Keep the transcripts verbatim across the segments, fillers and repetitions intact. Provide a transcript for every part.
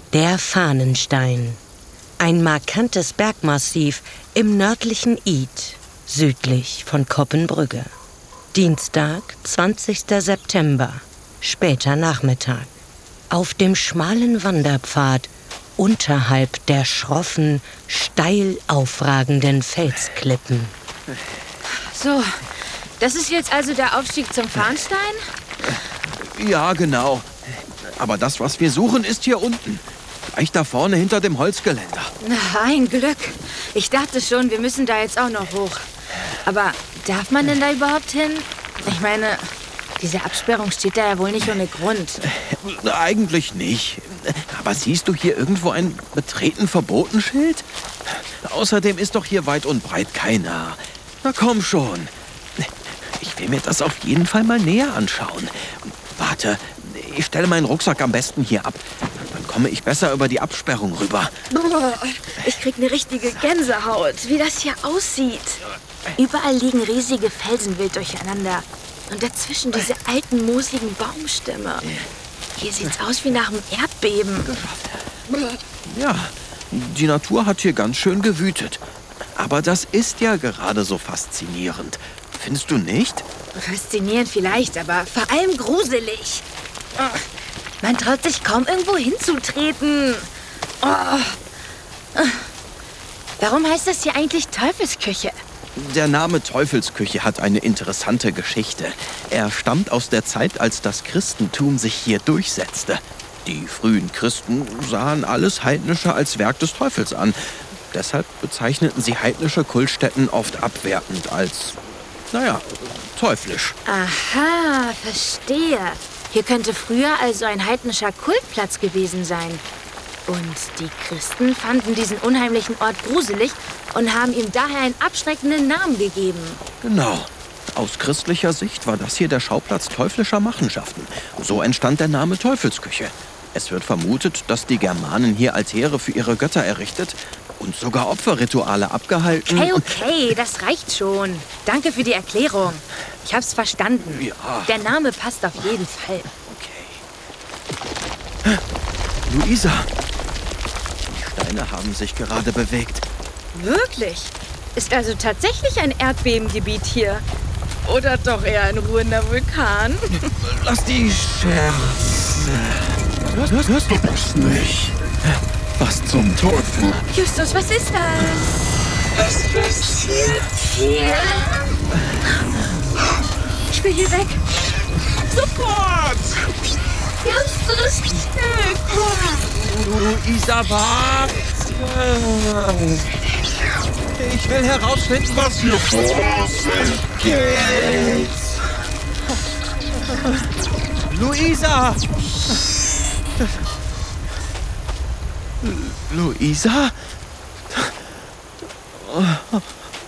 Der Fahnenstein. Ein markantes Bergmassiv im nördlichen Id, südlich von Koppenbrügge. Dienstag, zwanzigster September, später Nachmittag. Auf dem schmalen Wanderpfad unterhalb der schroffen, steil aufragenden Felsklippen. So, das ist jetzt also der Aufstieg zum Fahnenstein? Ja, genau. Aber das, was wir suchen, ist hier unten. Gleich da vorne hinter dem Holzgeländer. Na, ein Glück. Ich dachte schon, wir müssen da jetzt auch noch hoch. Aber darf man denn da überhaupt hin? Ich meine, diese Absperrung steht da ja wohl nicht ohne Grund. Eigentlich nicht. Aber siehst du hier irgendwo ein Betreten verboten Schild? Außerdem ist doch hier weit und breit keiner. Na komm schon. Ich will mir das auf jeden Fall mal näher anschauen. Warte, ich stelle meinen Rucksack am besten hier ab. Dann komme ich besser über die Absperrung rüber. Boah, ich krieg eine richtige Gänsehaut, wie das hier aussieht. Überall liegen riesige Felsen wild durcheinander. Und dazwischen diese alten, moosigen Baumstämme. Hier sieht's aus wie nach einem Erdbeben. Ja, die Natur hat hier ganz schön gewütet. Aber das ist ja gerade so faszinierend. Findest du nicht? Faszinierend vielleicht, aber vor allem gruselig. Oh, man traut sich kaum irgendwo hinzutreten. Oh. Warum heißt das hier eigentlich Teufelsküche? Der Name Teufelsküche hat eine interessante Geschichte. Er stammt aus der Zeit, als das Christentum sich hier durchsetzte. Die frühen Christen sahen alles Heidnische als Werk des Teufels an. Deshalb bezeichneten sie heidnische Kultstätten oft abwertend als, naja, teuflisch. Aha, verstehe. Hier könnte früher also ein heidnischer Kultplatz gewesen sein. Und die Christen fanden diesen unheimlichen Ort gruselig und haben ihm daher einen abschreckenden Namen gegeben. Genau. Aus christlicher Sicht war das hier der Schauplatz teuflischer Machenschaften. So entstand der Name Teufelsküche. Es wird vermutet, dass die Germanen hier Altäre für ihre Götter errichtet und sogar Opferrituale abgehalten. Okay, okay, das reicht schon. Danke für die Erklärung. Ich hab's verstanden. Ja. Der Name passt auf jeden Fall. Okay. Luisa, die Steine haben sich gerade bewegt. Wirklich? Ist also tatsächlich ein Erdbebengebiet hier? Oder doch eher ein ruhender Vulkan? Lass die Scherze. Das, das, das du bist nicht. Was zum Teufel? Justus, was ist das? Was passiert hier? Ich will hier weg. Sofort! Justus, Luisa, warte! Ich will herausfinden, was hier vor sich geht. Luisa! Luisa? Oh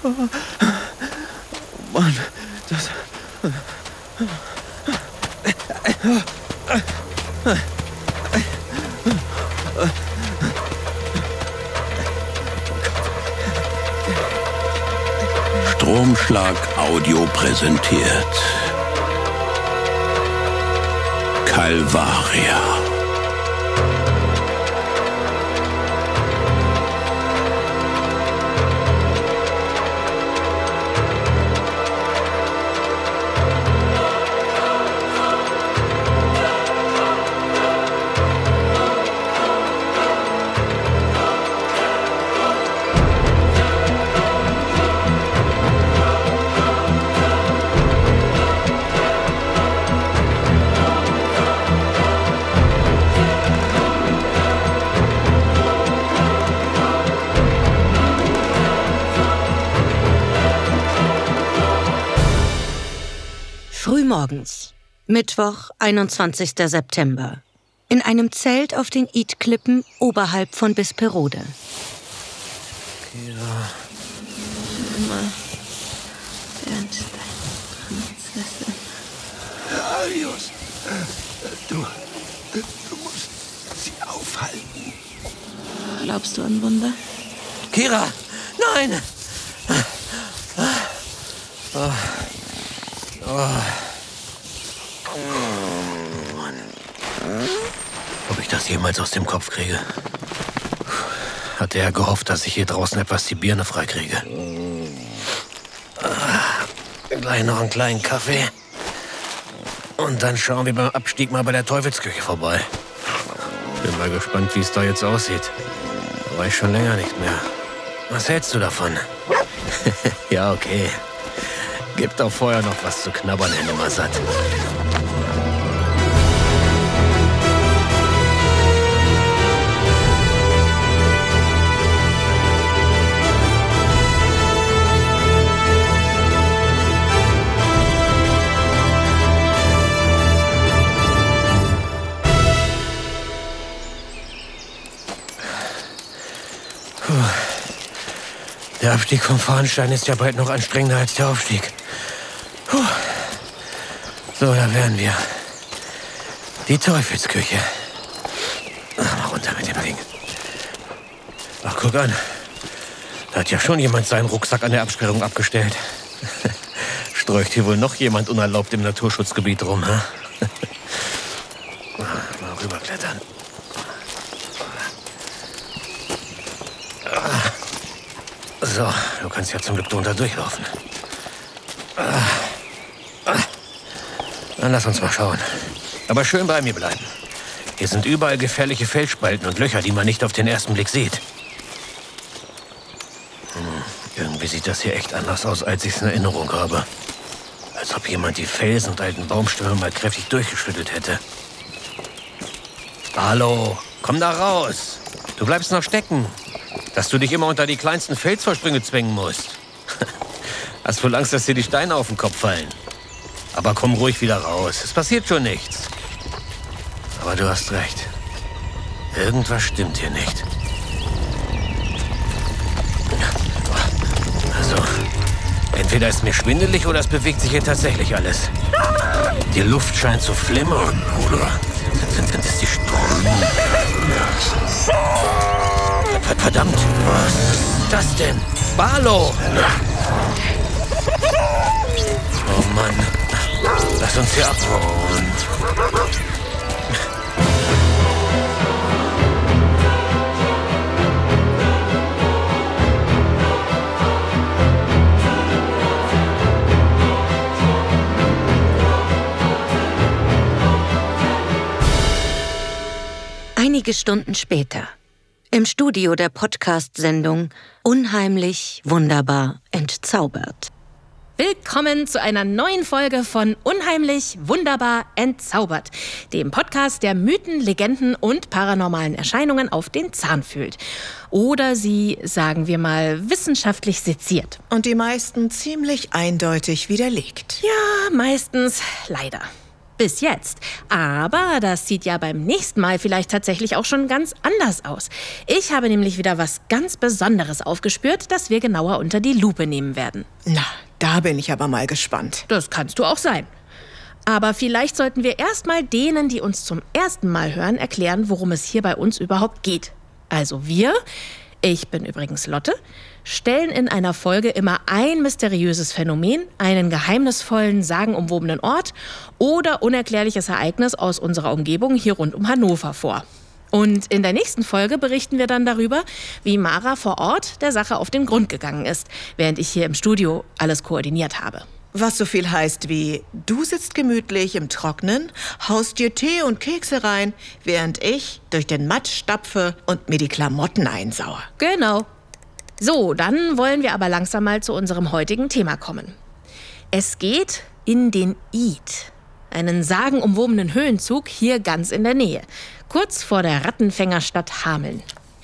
Mann, das... Stromschlag Audio präsentiert Calvaria. Frühmorgens, Mittwoch, einundzwanzigster September. In einem Zelt auf den Idklippen oberhalb von Bisperode. Kira. Immer während deiner Prinzessin. Arius, du, du musst sie aufhalten. Glaubst du an Wunder? Kira! Nein! Oh. Oh. Ob ich das jemals aus dem Kopf kriege. Hatte er gehofft, dass ich hier draußen etwas die Birne freikriege. Ah, gleich noch einen kleinen Kaffee. Und dann schauen wir beim Abstieg mal bei der Teufelsküche vorbei. Bin mal gespannt, wie es da jetzt aussieht. Da war ich schon länger nicht mehr. Was hältst du davon? Ja, okay. Gibt doch vorher noch was zu knabbern, Herr Nimmersatt. Der Abstieg vom Fahnenstein ist ja bald noch anstrengender als der Aufstieg. Puh. So, da wären wir. Die Teufelsküche. Ach, mal runter mit dem Ding. Ach, guck an. Da hat ja schon jemand seinen Rucksack an der Absperrung abgestellt. Sträucht hier wohl noch jemand unerlaubt im Naturschutzgebiet rum, hä? Mal rüberklettern. So, du kannst ja zum Glück drunter durchlaufen. Dann lass uns mal schauen. Aber schön bei mir bleiben. Hier sind überall gefährliche Felsspalten und Löcher, die man nicht auf den ersten Blick sieht. Hm, irgendwie sieht das hier echt anders aus, als ich es in Erinnerung habe. Als ob jemand die Felsen und alten Baumstämme mal kräftig durchgeschüttelt hätte. Hallo, komm da raus. Du bleibst noch stecken. Dass du dich immer unter die kleinsten Felsvorsprünge zwängen musst. Hast wohl Angst, dass dir die Steine auf den Kopf fallen. Aber komm ruhig wieder raus. Es passiert schon nichts. Aber du hast recht. Irgendwas stimmt hier nicht. Also, entweder ist mir schwindelig oder es bewegt sich hier tatsächlich alles. Die Luft scheint zu flimmern, Bruder. Sind, sind es die Ströme? Verdammt, was ist das denn? Barlow! Oh Mann, lass uns hier abhauen. Einige Stunden später. Im Studio der Podcast-Sendung Unheimlich, wunderbar, entzaubert. Willkommen zu einer neuen Folge von Unheimlich, wunderbar, entzaubert. Dem Podcast, der Mythen, Legenden und paranormalen Erscheinungen auf den Zahn fühlt. Oder sie, sagen wir mal, wissenschaftlich seziert. Und die meisten ziemlich eindeutig widerlegt. Ja, meistens leider. Bis jetzt. Aber das sieht ja beim nächsten Mal vielleicht tatsächlich auch schon ganz anders aus. Ich habe nämlich wieder was ganz Besonderes aufgespürt, das wir genauer unter die Lupe nehmen werden. Na, da bin ich aber mal gespannt. Das kannst du auch sein. Aber vielleicht sollten wir erst mal denen, die uns zum ersten Mal hören, erklären, worum es hier bei uns überhaupt geht. Also wir, ich bin übrigens Lotte, stellen in einer Folge immer ein mysteriöses Phänomen, einen geheimnisvollen, sagenumwobenen Ort oder unerklärliches Ereignis aus unserer Umgebung hier rund um Hannover vor. Und in der nächsten Folge berichten wir dann darüber, wie Mara vor Ort der Sache auf den Grund gegangen ist, während ich hier im Studio alles koordiniert habe. Was so viel heißt wie, du sitzt gemütlich im Trocknen, haust dir Tee und Kekse rein, während ich durch den Matsch stapfe und mir die Klamotten einsauere. Genau. So, dann wollen wir aber langsam mal zu unserem heutigen Thema kommen. Es geht in den Id, einen sagenumwobenen Höhenzug hier ganz in der Nähe, kurz vor der Rattenfängerstadt Hameln.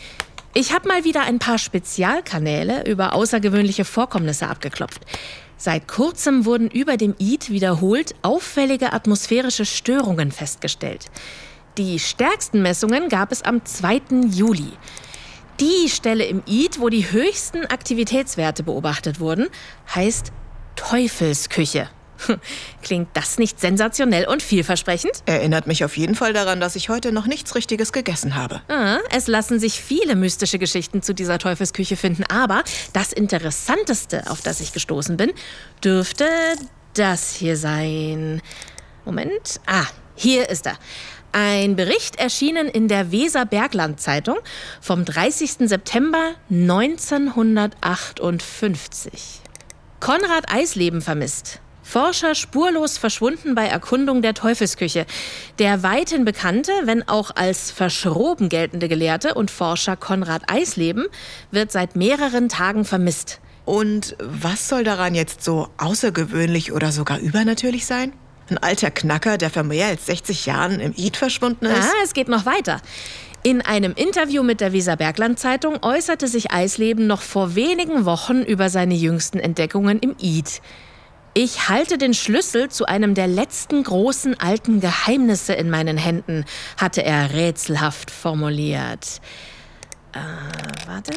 Ich habe mal wieder ein paar Spezialkanäle über außergewöhnliche Vorkommnisse abgeklopft. Seit kurzem wurden über dem Id wiederholt auffällige atmosphärische Störungen festgestellt. Die stärksten Messungen gab es am zweiten Juli. Die Stelle im Id, wo die höchsten Aktivitätswerte beobachtet wurden, heißt Teufelsküche. Klingt das nicht sensationell und vielversprechend? Erinnert mich auf jeden Fall daran, dass ich heute noch nichts Richtiges gegessen habe. Ah, es lassen sich viele mystische Geschichten zu dieser Teufelsküche finden, aber das Interessanteste, auf das ich gestoßen bin, dürfte das hier sein. Moment. Ah, hier ist er. Ein Bericht erschienen in der Weser-Bergland-Zeitung vom dreißigsten September neunzehnhundertachtundfünfzig. Konrad Eisleben vermisst. Forscher spurlos verschwunden bei Erkundung der Teufelsküche. Der weithin bekannte, wenn auch als verschroben geltende Gelehrte und Forscher Konrad Eisleben wird seit mehreren Tagen vermisst. Und was soll daran jetzt so außergewöhnlich oder sogar übernatürlich sein? Ein alter Knacker, der vor mehr als sechzig Jahren im Id verschwunden ist? Ah, es geht noch weiter. In einem Interview mit der Weser-Bergland-Zeitung äußerte sich Eisleben noch vor wenigen Wochen über seine jüngsten Entdeckungen im Id. Ich halte den Schlüssel zu einem der letzten großen alten Geheimnisse in meinen Händen, hatte er rätselhaft formuliert. Äh, warte,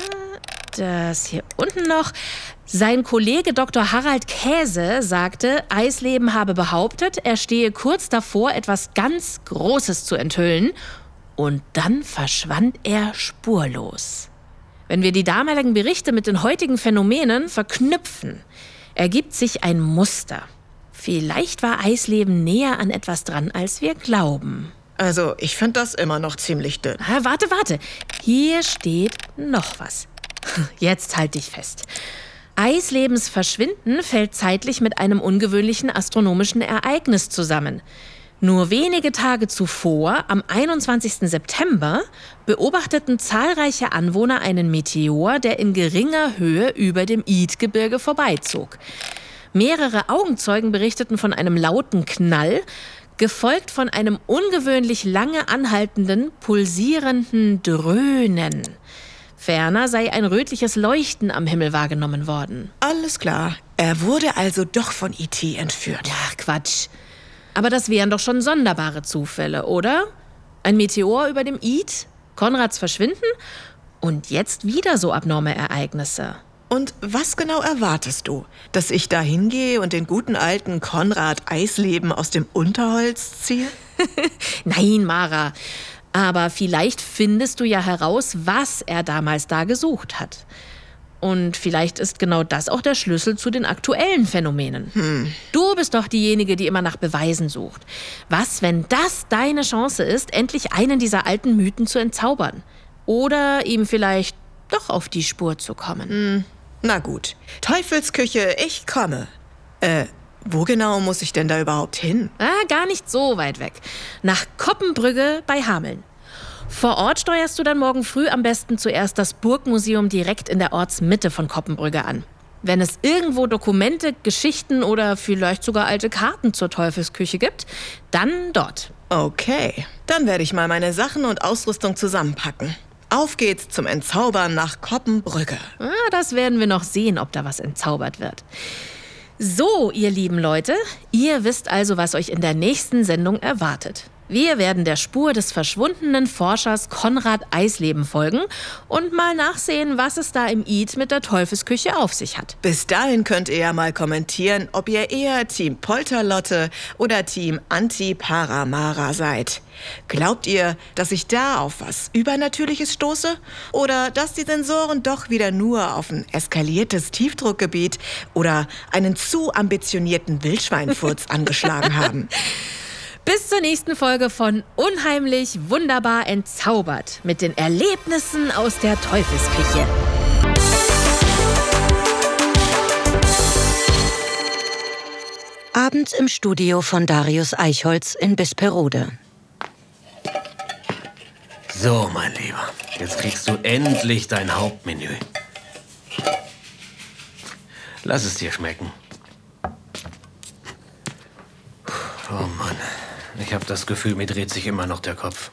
das hier unten noch. Sein Kollege Doktor Harald Käse sagte, Eisleben habe behauptet, er stehe kurz davor, etwas ganz Großes zu enthüllen. Und dann verschwand er spurlos. Wenn wir die damaligen Berichte mit den heutigen Phänomenen verknüpfen, ergibt sich ein Muster. Vielleicht war Eisleben näher an etwas dran, als wir glauben. Also, ich finde das immer noch ziemlich dünn. Ah, warte, warte. Hier steht noch was. Jetzt halt dich fest. Eislebens Verschwinden fällt zeitlich mit einem ungewöhnlichen astronomischen Ereignis zusammen. Nur wenige Tage zuvor, am einundzwanzigsten September, beobachteten zahlreiche Anwohner einen Meteor, der in geringer Höhe über dem Idgebirge vorbeizog. Mehrere Augenzeugen berichteten von einem lauten Knall, gefolgt von einem ungewöhnlich lange anhaltenden, pulsierenden Dröhnen. Ferner sei ein rötliches Leuchten am Himmel wahrgenommen worden. Alles klar. Er wurde also doch von E T entführt. Ja, Quatsch. Aber das wären doch schon sonderbare Zufälle, oder? Ein Meteor über dem Id, Konrads Verschwinden und jetzt wieder so abnorme Ereignisse. Und was genau erwartest du? Dass ich da hingehe und den guten alten Konrad Eisleben aus dem Unterholz ziehe? Nein, Mara. Aber vielleicht findest du ja heraus, was er damals da gesucht hat. Und vielleicht ist genau das auch der Schlüssel zu den aktuellen Phänomenen. Hm. Du bist doch diejenige, die immer nach Beweisen sucht. Was, wenn das deine Chance ist, endlich einen dieser alten Mythen zu entzaubern? Oder ihm vielleicht doch auf die Spur zu kommen? Hm. Na gut. Teufelsküche, ich komme. Äh, wo genau muss ich denn da überhaupt hin? Ah, gar nicht so weit weg. Nach Koppenbrügge bei Hameln. Vor Ort steuerst du dann morgen früh am besten zuerst das Burgmuseum direkt in der Ortsmitte von Koppenbrügge an. Wenn es irgendwo Dokumente, Geschichten oder vielleicht sogar alte Karten zur Teufelsküche gibt, dann dort. Okay, dann werde ich mal meine Sachen und Ausrüstung zusammenpacken. Auf geht's zum Entzaubern nach Koppenbrügge. Ah, das werden wir noch sehen, ob da was entzaubert wird. So, ihr lieben Leute, ihr wisst also, was euch in der nächsten Sendung erwartet. Wir werden der Spur des verschwundenen Forschers Konrad Eisleben folgen und mal nachsehen, was es da im Id mit der Teufelsküche auf sich hat. Bis dahin könnt ihr ja mal kommentieren, ob ihr eher Team Polterlotte oder Team Anti-Paramara seid. Glaubt ihr, dass ich da auf was Übernatürliches stoße? Oder dass die Sensoren doch wieder nur auf ein eskaliertes Tiefdruckgebiet oder einen zu ambitionierten Wildschweinfurz angeschlagen haben? Bis zur nächsten Folge von Unheimlich Wunderbar Entzaubert mit den Erlebnissen aus der Teufelsküche. Abends im Studio von Darius Eichholz in Bisperode. So, mein Lieber, jetzt kriegst du endlich dein Hauptmenü. Lass es dir schmecken. Oh Mann, ich habe das Gefühl, mir dreht sich immer noch der Kopf.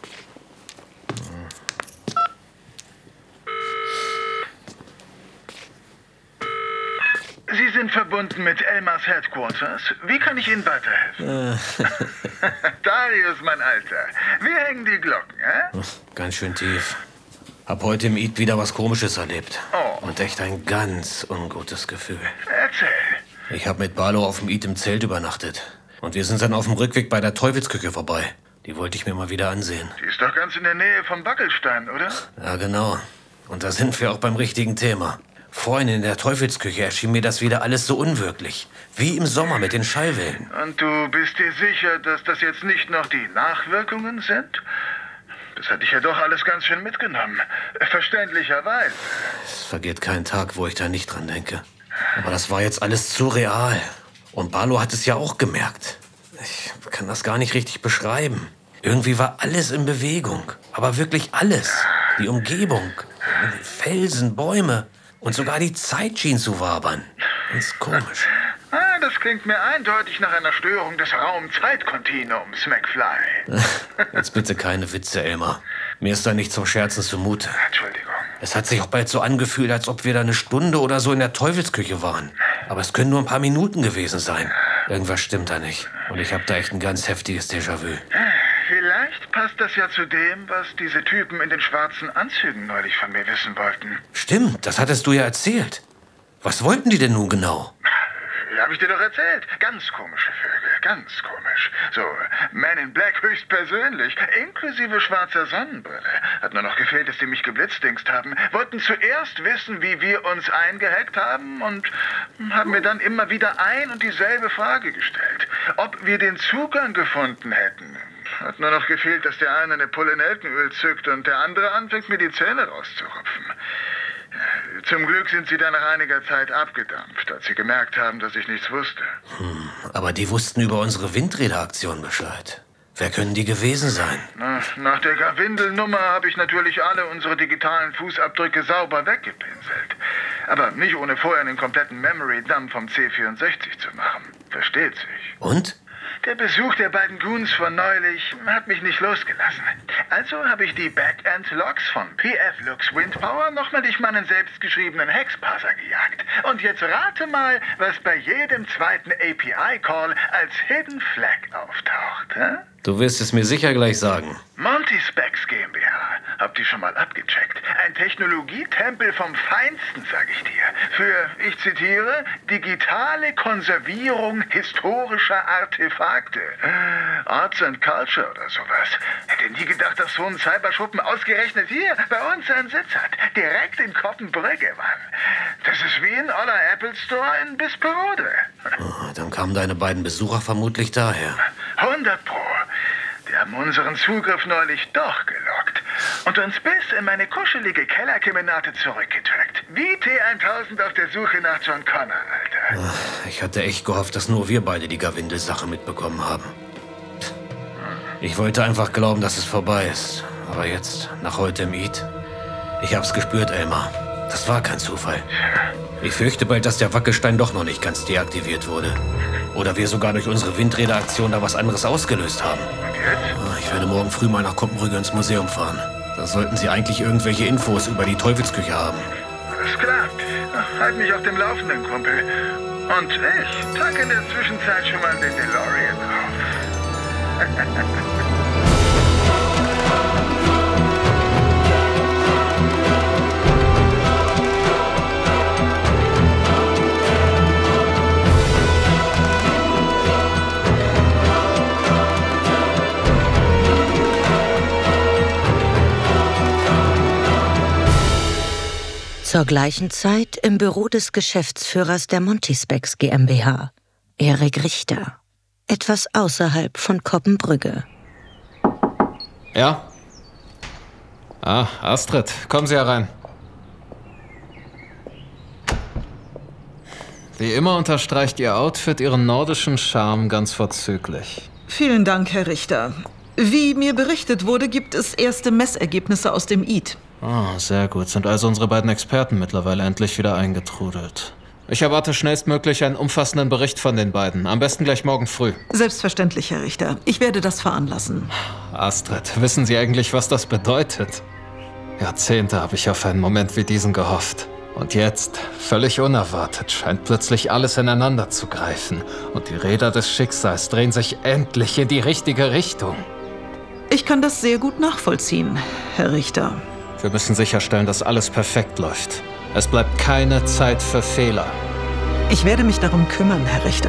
Sie sind verbunden mit Elmars Headquarters. Wie kann ich Ihnen weiterhelfen? Darius, mein Alter. Wir hängen die Glocken, hä? Ganz schön tief. Hab heute im Id wieder was Komisches erlebt. Oh. Und echt ein ganz ungutes Gefühl. Erzähl. Ich hab mit Barlow auf dem Id im Zelt übernachtet. Und wir sind dann auf dem Rückweg bei der Teufelsküche vorbei. Die wollte ich mir mal wieder ansehen. Die ist doch ganz in der Nähe von Backelstein, oder? Ja, genau. Und da sind wir auch beim richtigen Thema. Vorhin in der Teufelsküche erschien mir das wieder alles so unwirklich. Wie im Sommer mit den Schallwellen. Und du bist dir sicher, dass das jetzt nicht noch die Nachwirkungen sind? Das hatte ich ja doch alles ganz schön mitgenommen. Verständlicherweise. Es vergeht kein Tag, wo ich da nicht dran denke. Aber das war jetzt alles zu real. Und Barlow hat es ja auch gemerkt. Ich kann das gar nicht richtig beschreiben. Irgendwie war alles in Bewegung. Aber wirklich alles. Die Umgebung, Felsen, Bäume und sogar die Zeit schien zu wabern. Ganz komisch. Ah, das klingt mir eindeutig nach einer Störung des Raum-Zeit-Kontinuums, McFly. Jetzt bitte keine Witze, Elmar. Mir ist da nicht zum Scherzen zumute. Entschuldigung. Es hat sich auch bald so angefühlt, als ob wir da eine Stunde oder so in der Teufelsküche waren. Aber es können nur ein paar Minuten gewesen sein. Irgendwas stimmt da nicht. Und ich habe da echt ein ganz heftiges Déjà-vu. Vielleicht passt das ja zu dem, was diese Typen in den schwarzen Anzügen neulich von mir wissen wollten. Stimmt, das hattest du ja erzählt. Was wollten die denn nun genau? Hab ich dir doch erzählt. Ganz komische Vögel, ganz komisch. So, Man in Black höchstpersönlich, inklusive schwarzer Sonnenbrille. Hat nur noch gefehlt, dass die mich geblitzdingst haben. Wollten zuerst wissen, wie wir uns eingehackt haben und haben mir dann immer wieder ein und dieselbe Frage gestellt. Ob wir den Zugang gefunden hätten. Hat nur noch gefehlt, dass der eine eine Pulle Nelkenöl zückt und der andere anfängt, mir die Zähne rauszurupfen. Zum Glück sind sie dann nach einiger Zeit abgedampft, als sie gemerkt haben, dass ich nichts wusste. Hm, aber die wussten über unsere Windräderaktion Bescheid. Wer können die gewesen sein? Na, nach der Gawindelnummer habe ich natürlich alle unsere digitalen Fußabdrücke sauber weggepinselt. Aber nicht ohne vorher einen kompletten Memory-Dump vom C vierundsechzig zu machen. Versteht sich. Und? Der Besuch der beiden Goons von neulich hat mich nicht losgelassen. Also habe ich die Backend-Logs von P F Lux Windpower nochmal durch meinen selbstgeschriebenen Hexparser gejagt. Und jetzt rate mal, was bei jedem zweiten A P I-Call als Hidden Flag auftaucht. Hä? Du wirst es mir sicher gleich sagen. Multispecs GmbH. Habt ihr schon mal abgecheckt? Ein Technologietempel vom Feinsten, sag ich dir. Für, ich zitiere, digitale Konservierung historischer Artefakte. Arts and Culture oder sowas. Hätte nie gedacht, dass so ein Cyberschuppen ausgerechnet hier bei uns einen Sitz hat. Direkt in Koppenbrügge, Mann. Das ist wie ein oller Apple Store in Bisperode. Oh, dann kamen deine beiden Besucher vermutlich daher. hundert Pro. Die haben unseren Zugriff neulich doch gelockt und uns bis in meine kuschelige Kellerkemenate zurückgetrackt. Wie T tausend auf der Suche nach John Connor, Alter. Ach, ich hatte echt gehofft, dass nur wir beide die Gawindel-Sache mitbekommen haben. Ich wollte einfach glauben, dass es vorbei ist. Aber jetzt, nach heute im Eid, ich hab's gespürt, Elmar. Das war kein Zufall. Ich fürchte bald, dass der Wackelstein doch noch nicht ganz deaktiviert wurde. Oder wir sogar durch unsere Windräderaktion da was anderes ausgelöst haben. Ich werde morgen früh mal nach Koppenbrügge ins Museum fahren. Da sollten Sie eigentlich irgendwelche Infos über die Teufelsküche haben. Alles klar. Halt mich auf dem Laufenden, Kumpel. Und ich tacke in der Zwischenzeit schon mal den DeLorean drauf. Zur gleichen Zeit im Büro des Geschäftsführers der Multispecs GmbH, Erik Richter, etwas außerhalb von Koppenbrügge. Ja? Ah, Astrid, kommen Sie herein. Wie immer unterstreicht Ihr Outfit Ihren nordischen Charme ganz vorzüglich. Vielen Dank, Herr Richter. Wie mir berichtet wurde, gibt es erste Messergebnisse aus dem Eid. Ah, sehr gut. Sind also unsere beiden Experten mittlerweile endlich wieder eingetrudelt. Ich erwarte schnellstmöglich einen umfassenden Bericht von den beiden. Am besten gleich morgen früh. Selbstverständlich, Herr Richter. Ich werde das veranlassen. Astrid, wissen Sie eigentlich, was das bedeutet? Jahrzehnte habe ich auf einen Moment wie diesen gehofft. Und jetzt, völlig unerwartet, scheint plötzlich alles ineinander zu greifen. Und die Räder des Schicksals drehen sich endlich in die richtige Richtung. Ich kann das sehr gut nachvollziehen, Herr Richter. Wir müssen sicherstellen, dass alles perfekt läuft. Es bleibt keine Zeit für Fehler. Ich werde mich darum kümmern, Herr Richter.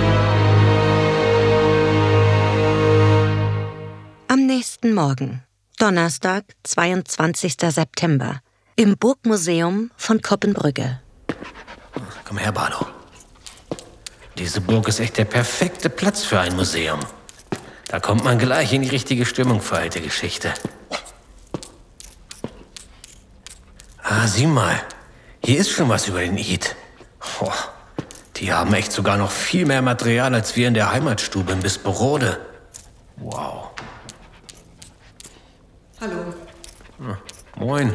Am nächsten Morgen. Donnerstag, zweiundzwanzigster September. Im Burgmuseum von Koppenbrügge. Komm her, Bardo. Diese Burg ist echt der perfekte Platz für ein Museum. Da kommt man gleich in die richtige Stimmung für alte Geschichte. Ah, sieh mal. Hier ist schon was über den Eid. Oh, die haben echt sogar noch viel mehr Material als wir in der Heimatstube in Bisperode. Wow. Hallo. Ah, moin.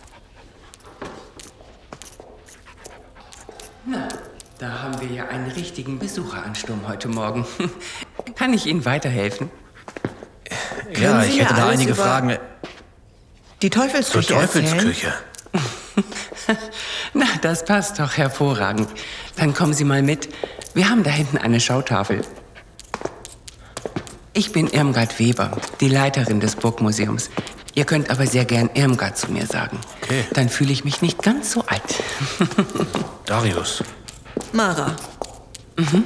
Na, da haben wir ja einen richtigen Besucheransturm heute Morgen. Kann ich Ihnen weiterhelfen? Ja, ich hätte da einige Fragen. Die Teufelsküche Zur Teufelsküche. Na, das passt doch hervorragend. Dann kommen Sie mal mit. Wir haben da hinten eine Schautafel. Ich bin Irmgard Weber, die Leiterin des Burgmuseums. Ihr könnt aber sehr gern Irmgard zu mir sagen. Okay. Dann fühle ich mich nicht ganz so alt. Darius. Mara. Mhm.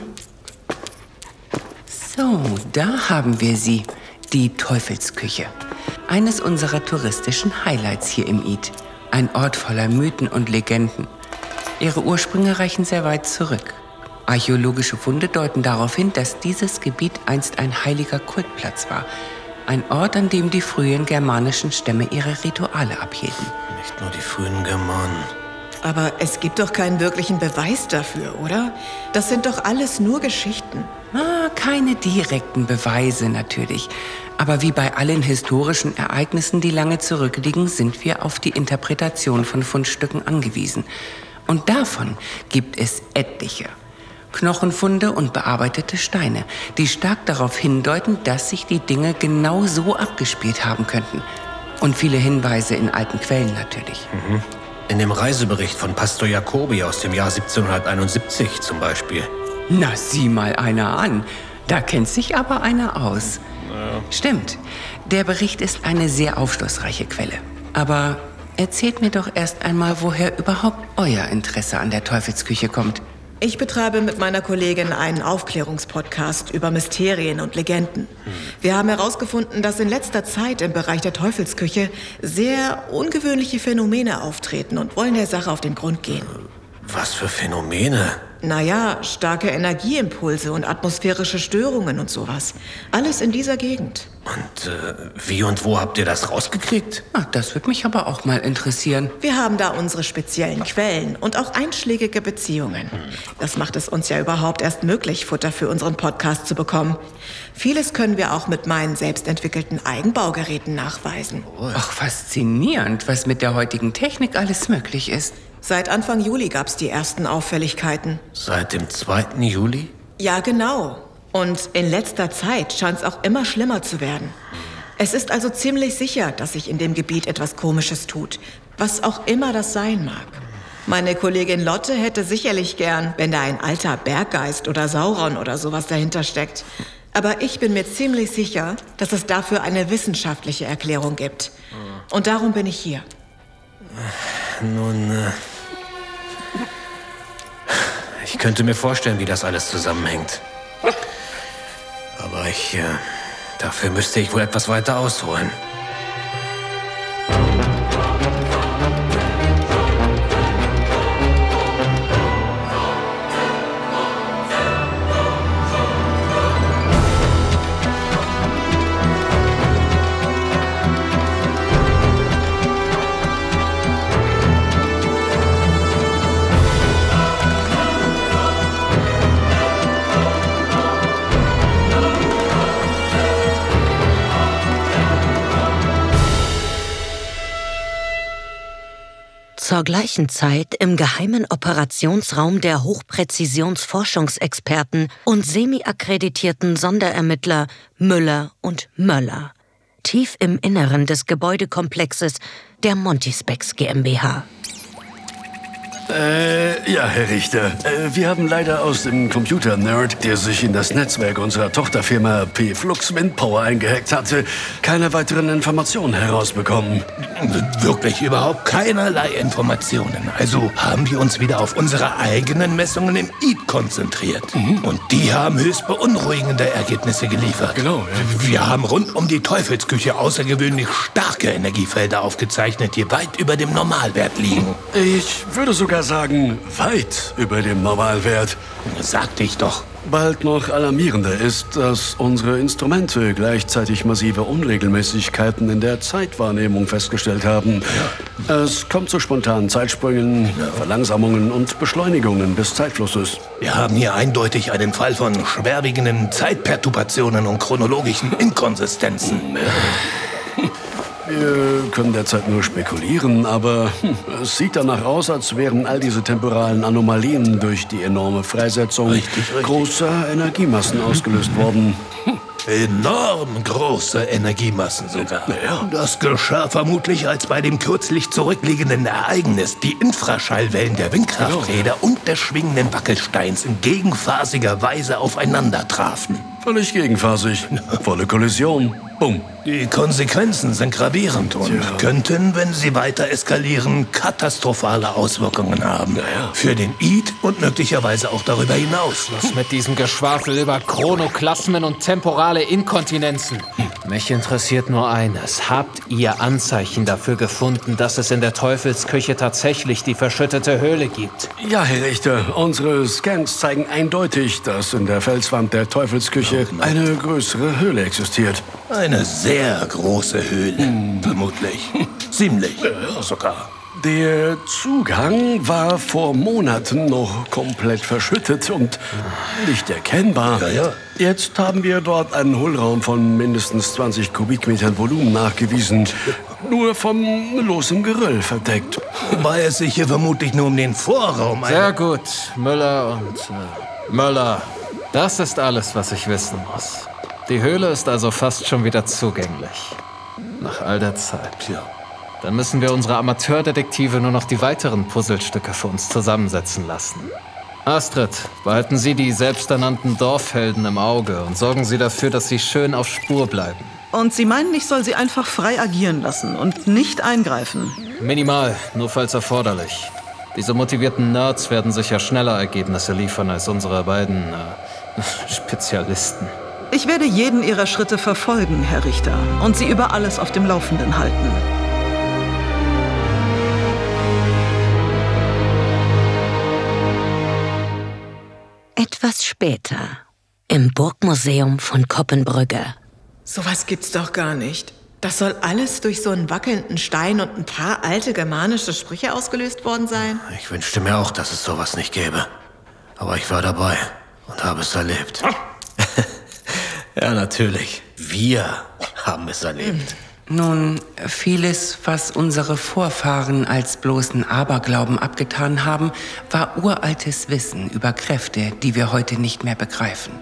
So, da haben wir sie. Die Teufelsküche. Eines unserer touristischen Highlights hier im Eid. Ein Ort voller Mythen und Legenden. Ihre Ursprünge reichen sehr weit zurück. Archäologische Funde deuten darauf hin, dass dieses Gebiet einst ein heiliger Kultplatz war. Ein Ort, an dem die frühen germanischen Stämme ihre Rituale abhielten. Nicht nur die frühen Germanen. Aber es gibt doch keinen wirklichen Beweis dafür, oder? Das sind doch alles nur Geschichten. Ah, keine direkten Beweise natürlich. Aber wie bei allen historischen Ereignissen, die lange zurückliegen, sind wir auf die Interpretation von Fundstücken angewiesen. Und davon gibt es etliche. Knochenfunde und bearbeitete Steine, die stark darauf hindeuten, dass sich die Dinge genau so abgespielt haben könnten. Und viele Hinweise in alten Quellen natürlich. Mhm. In dem Reisebericht von Pastor Jacobi aus dem Jahr siebzehnhunderteinundsiebzig zum Beispiel. Na, sieh mal einer an. Da kennt sich aber einer aus. Ja. Stimmt. Der Bericht ist eine sehr aufschlussreiche Quelle. Aber erzählt mir doch erst einmal, woher überhaupt euer Interesse an der Teufelsküche kommt. Ich betreibe mit meiner Kollegin einen Aufklärungspodcast über Mysterien und Legenden. Wir haben herausgefunden, dass in letzter Zeit im Bereich der Teufelsküche sehr ungewöhnliche Phänomene auftreten und wollen der Sache auf den Grund gehen. Was für Phänomene? Naja, starke Energieimpulse und atmosphärische Störungen und sowas. Alles in dieser Gegend. Und äh, wie und wo habt ihr das rausgekriegt? Ach, das würde mich aber auch mal interessieren. Wir haben da unsere speziellen Quellen und auch einschlägige Beziehungen. Das macht es uns ja überhaupt erst möglich, Futter für unseren Podcast zu bekommen. Vieles können wir auch mit meinen selbst entwickelten Eigenbaugeräten nachweisen. Ach, faszinierend, was mit der heutigen Technik alles möglich ist. Seit Anfang Juli gab's die ersten Auffälligkeiten. Seit dem zweiten Juli? Ja, genau. Und in letzter Zeit scheint es auch immer schlimmer zu werden. Es ist also ziemlich sicher, dass sich in dem Gebiet etwas Komisches tut. Was auch immer das sein mag. Meine Kollegin Lotte hätte sicherlich gern, wenn da ein alter Berggeist oder Sauron oder sowas dahinter steckt. Aber ich bin mir ziemlich sicher, dass es dafür eine wissenschaftliche Erklärung gibt. Und darum bin ich hier. Nun, äh, ich könnte mir vorstellen, wie das alles zusammenhängt. Aber ich, äh, dafür müsste ich wohl etwas weiter ausholen. Zur gleichen Zeit im geheimen Operationsraum der Hochpräzisionsforschungsexperten und semi-akkreditierten Sonderermittler Müller und Möller, tief im Inneren des Gebäudekomplexes der Montispex GmbH. Äh, ja, Herr Richter. Äh, wir haben leider aus dem Computer-Nerd, der sich in das Netzwerk unserer Tochterfirma P-Flux Windpower eingehackt hatte, keine weiteren Informationen herausbekommen. Wirklich überhaupt keinerlei Informationen. Also haben wir uns wieder auf unsere eigenen Messungen im I D konzentriert. Mhm. Und die haben höchst beunruhigende Ergebnisse geliefert. Genau, ja. Wir haben rund um die Teufelsküche außergewöhnlich starke Energiefelder aufgezeichnet, die weit über dem Normalwert liegen. Ich würde sogar sagen, weit über dem Normalwert. Sagte ich doch. Bald noch alarmierender ist, dass unsere Instrumente gleichzeitig massive Unregelmäßigkeiten in der Zeitwahrnehmung festgestellt haben. Ja. Es kommt zu spontanen Zeitsprüngen, ja. Verlangsamungen und Beschleunigungen des Zeitflusses. Wir haben hier eindeutig einen Fall von schwerwiegenden Zeitperturbationen und chronologischen Inkonsistenzen. Ja. Wir können derzeit nur spekulieren, aber hm, es sieht danach aus, als wären all diese temporalen Anomalien durch die enorme Freisetzung richtig, richtig. großer Energiemassen ausgelöst worden. Hm. Enorm große Energiemassen sogar. Ja. Das geschah vermutlich, als bei dem kürzlich zurückliegenden Ereignis die Infraschallwellen der Windkrafträder und des schwingenden Wackelsteins in gegenphasiger Weise aufeinander trafen. Völlig gegenphasig. Volle Kollision. Bumm. Die Konsequenzen sind gravierend und ja. könnten, wenn sie weiter eskalieren, katastrophale Auswirkungen haben. Ja. Für den I D und möglicherweise auch darüber hinaus. Was mit diesem Geschwafel über Chronoklasmen und temporale Inkontinenzen? Mich interessiert nur eines. Habt ihr Anzeichen dafür gefunden, dass es in der Teufelsküche tatsächlich die verschüttete Höhle gibt? Ja, Herr Richter. Unsere Scans zeigen eindeutig, dass in der Felswand der Teufelsküche eine größere Höhle existiert. Eine sehr große Höhle, hm. vermutlich. Ziemlich, ja. sogar. Der Zugang war vor Monaten noch komplett verschüttet und nicht erkennbar. Ja, ja. Jetzt haben wir dort einen Hohlraum von mindestens zwanzig Kubikmetern Volumen nachgewiesen. Nur von losem Geröll verdeckt. Wobei es sich hier vermutlich nur um den Vorraum... Sehr gut, Müller und äh, Möller. Das ist alles, was ich wissen muss. Die Höhle ist also fast schon wieder zugänglich. Nach all der Zeit. Ja. Dann müssen wir unsere Amateurdetektive nur noch die weiteren Puzzlestücke für uns zusammensetzen lassen. Astrid, behalten Sie die selbsternannten Dorfhelden im Auge und sorgen Sie dafür, dass sie schön auf Spur bleiben. Und Sie meinen, ich soll sie einfach frei agieren lassen und nicht eingreifen? Minimal, nur falls erforderlich. Diese motivierten Nerds werden sicher schneller Ergebnisse liefern als unsere beiden äh, Spezialisten. Ich werde jeden Ihrer Schritte verfolgen, Herr Richter, und Sie über alles auf dem Laufenden halten. Etwas später, im Burgmuseum von Koppenbrügge. Sowas gibt's doch gar nicht. Das soll alles durch so einen wackelnden Stein und ein paar alte germanische Sprüche ausgelöst worden sein? Ich wünschte mir auch, dass es sowas nicht gäbe. Aber ich war dabei und habe es erlebt. Ja, natürlich. Wir haben es erlebt. Nun, vieles, was unsere Vorfahren als bloßen Aberglauben abgetan haben, war uraltes Wissen über Kräfte, die wir heute nicht mehr begreifen.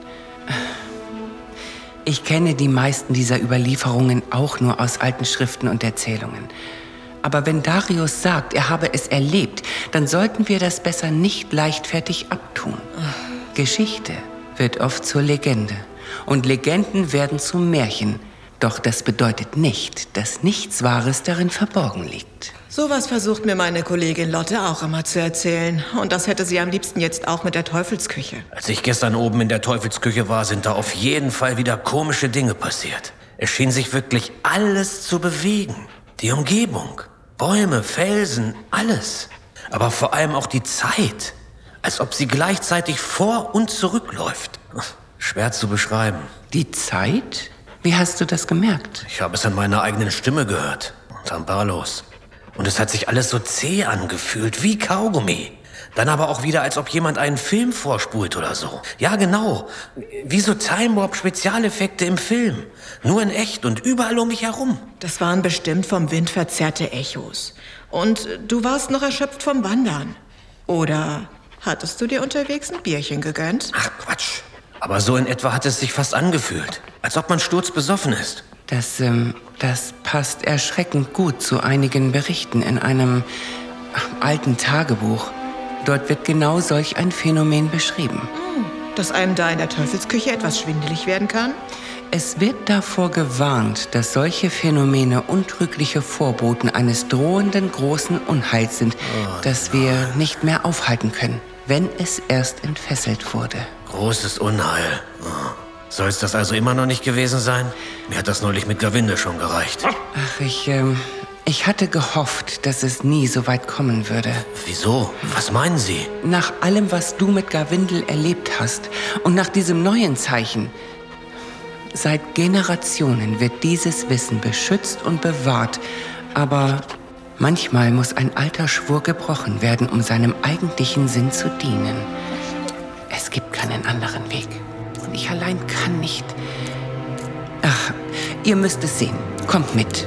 Ich kenne die meisten dieser Überlieferungen auch nur aus alten Schriften und Erzählungen. Aber wenn Darius sagt, er habe es erlebt, dann sollten wir das besser nicht leichtfertig abtun. Geschichte wird oft zur Legende. Und Legenden werden zu Märchen. Doch das bedeutet nicht, dass nichts Wahres darin verborgen liegt. Sowas versucht mir meine Kollegin Lotte auch immer zu erzählen. Und das hätte sie am liebsten jetzt auch mit der Teufelsküche. Als ich gestern oben in der Teufelsküche war, sind da auf jeden Fall wieder komische Dinge passiert. Es schien sich wirklich alles zu bewegen. Die Umgebung, Bäume, Felsen, alles. Aber vor allem auch die Zeit. Als ob sie gleichzeitig vor und zurückläuft. Schwer zu beschreiben. Die Zeit? Wie hast du das gemerkt? Ich habe es an meiner eigenen Stimme gehört. Und am Barlos. Und es hat sich alles so zäh angefühlt, wie Kaugummi. Dann aber auch wieder, als ob jemand einen Film vorspult oder so. Ja, genau. Wie so Time Warp Spezialeffekte im Film. Nur in echt und überall um mich herum. Das waren bestimmt vom Wind verzerrte Echos. Und du warst noch erschöpft vom Wandern. Oder hattest du dir unterwegs ein Bierchen gegönnt? Ach, Quatsch. Aber so in etwa hat es sich fast angefühlt. Als ob man sturzbesoffen ist. Das, ähm, das passt erschreckend gut zu einigen Berichten in einem alten Tagebuch. Dort wird genau solch ein Phänomen beschrieben. Dass einem da in der Teufelsküche etwas schwindelig werden kann? Es wird davor gewarnt, dass solche Phänomene untrügliche Vorboten eines drohenden großen Unheils sind, oh, das wir nicht mehr aufhalten können, wenn es erst entfesselt wurde. Großes Unheil. Oh. Soll es das also immer noch nicht gewesen sein? Mir hat das neulich mit Gavinde schon gereicht. Ach, ich, ähm, ich hatte gehofft, dass es nie so weit kommen würde. Wieso? Was meinen Sie? Nach allem, was du mit Gavindel erlebt hast und nach diesem neuen Zeichen. Seit Generationen wird dieses Wissen beschützt und bewahrt, aber manchmal muss ein alter Schwur gebrochen werden, um seinem eigentlichen Sinn zu dienen. Es gibt keinen anderen Weg. Und ich allein kann nicht. Ach, ihr müsst es sehen. Kommt mit.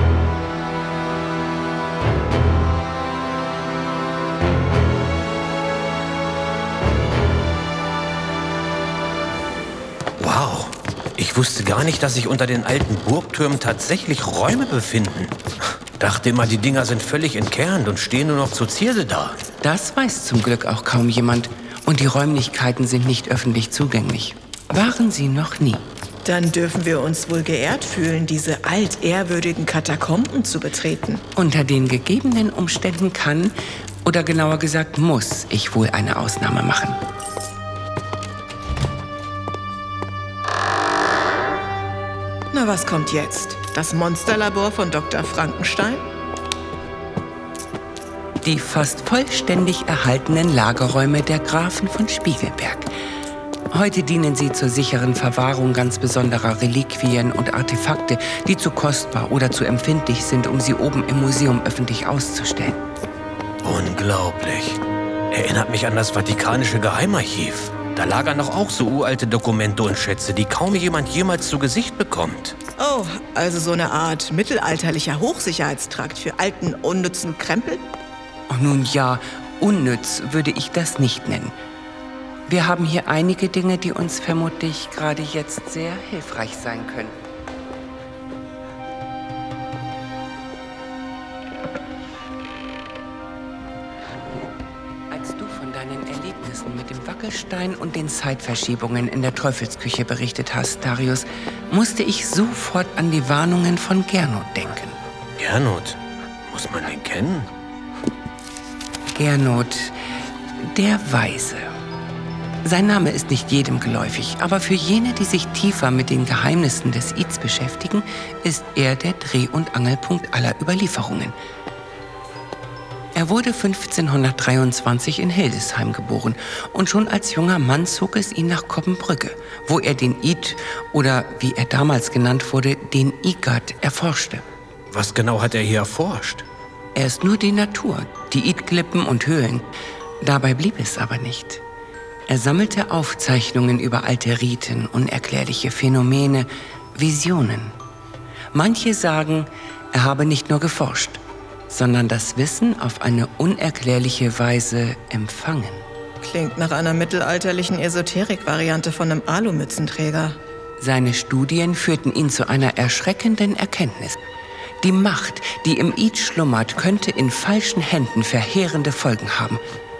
Wow. Ich wusste gar nicht, dass sich unter den alten Burgtürmen tatsächlich Räume befinden. Dachte immer, die Dinger sind völlig entkernt und stehen nur noch zur Zierde da. Das weiß zum Glück auch kaum jemand. Und die Räumlichkeiten sind nicht öffentlich zugänglich. Waren sie noch nie. Dann dürfen wir uns wohl geehrt fühlen, diese altehrwürdigen Katakomben zu betreten. Unter den gegebenen Umständen kann, oder genauer gesagt muss, ich wohl eine Ausnahme machen. Na, was kommt jetzt? Das Monsterlabor von Doktor Frankenstein? Die fast vollständig erhaltenen Lagerräume der Grafen von Spiegelberg. Heute dienen sie zur sicheren Verwahrung ganz besonderer Reliquien und Artefakte, die zu kostbar oder zu empfindlich sind, um sie oben im Museum öffentlich auszustellen. Unglaublich. Erinnert mich an das Vatikanische Geheimarchiv. Da lagern doch auch so uralte Dokumente und Schätze, die kaum jemand jemals zu Gesicht bekommt. Oh, also so eine Art mittelalterlicher Hochsicherheitstrakt für alten, unnützen Krempel? Oh, nun ja, unnütz würde ich das nicht nennen. Wir haben hier einige Dinge, die uns vermutlich gerade jetzt sehr hilfreich sein können. Als du von deinen Erlebnissen mit dem Wackelstein und den Zeitverschiebungen in der Teufelsküche berichtet hast, Darius, musste ich sofort an die Warnungen von Gernot denken. Gernot? Muss man den kennen? Gernot, der Weise. Sein Name ist nicht jedem geläufig, aber für jene, die sich tiefer mit den Geheimnissen des Ids beschäftigen, ist er der Dreh- und Angelpunkt aller Überlieferungen. Er wurde fünfzehnhundertdreiundzwanzig in Hildesheim geboren und schon als junger Mann zog es ihn nach Koppenbrücke, wo er den Id, oder wie er damals genannt wurde, den Igad, erforschte. Was genau hat er hier erforscht? Erst nur die Natur, die Id-Klippen und Höhlen. Dabei blieb es aber nicht. Er sammelte Aufzeichnungen über alte Riten, unerklärliche Phänomene, Visionen. Manche sagen, er habe nicht nur geforscht, sondern das Wissen auf eine unerklärliche Weise empfangen. Klingt nach einer mittelalterlichen Esoterik-Variante von einem Alumützenträger. Seine Studien führten ihn zu einer erschreckenden Erkenntnis. Die Macht, die im Id schlummert, könnte in falschen Händen verheerende Folgen haben.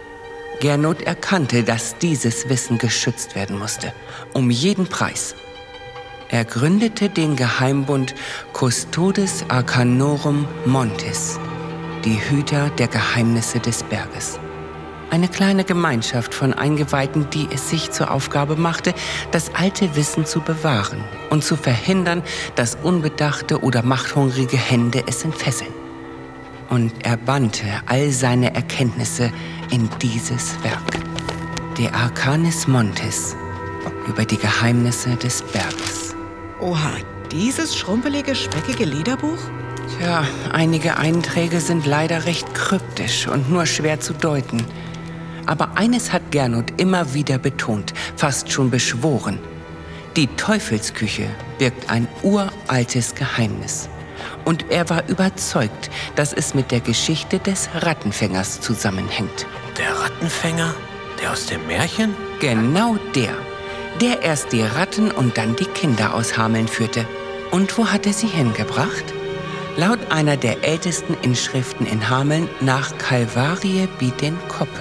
Gernot erkannte, dass dieses Wissen geschützt werden musste, um jeden Preis. Er gründete den Geheimbund Custodes Arcanorum Montis, die Hüter der Geheimnisse des Berges. Eine kleine Gemeinschaft von Eingeweihten, die es sich zur Aufgabe machte, das alte Wissen zu bewahren und zu verhindern, dass unbedachte oder machthungrige Hände es entfesseln. Und er bannte all seine Erkenntnisse in dieses Werk, De Arcanis Montis, über die Geheimnisse des Berges. Oha, dieses schrumpelige, speckige Lederbuch? Tja, einige Einträge sind leider recht kryptisch und nur schwer zu deuten. Aber eines hat Gernot immer wieder betont, fast schon beschworen. Die Teufelsküche birgt ein uraltes Geheimnis. Und er war überzeugt, dass es mit der Geschichte des Rattenfängers zusammenhängt. Der Rattenfänger? Der aus dem Märchen? Genau der. Der erst die Ratten und dann die Kinder aus Hameln führte. Und wo hat er sie hingebracht? Laut einer der ältesten Inschriften in Hameln nach Calvarie Biden Koppen.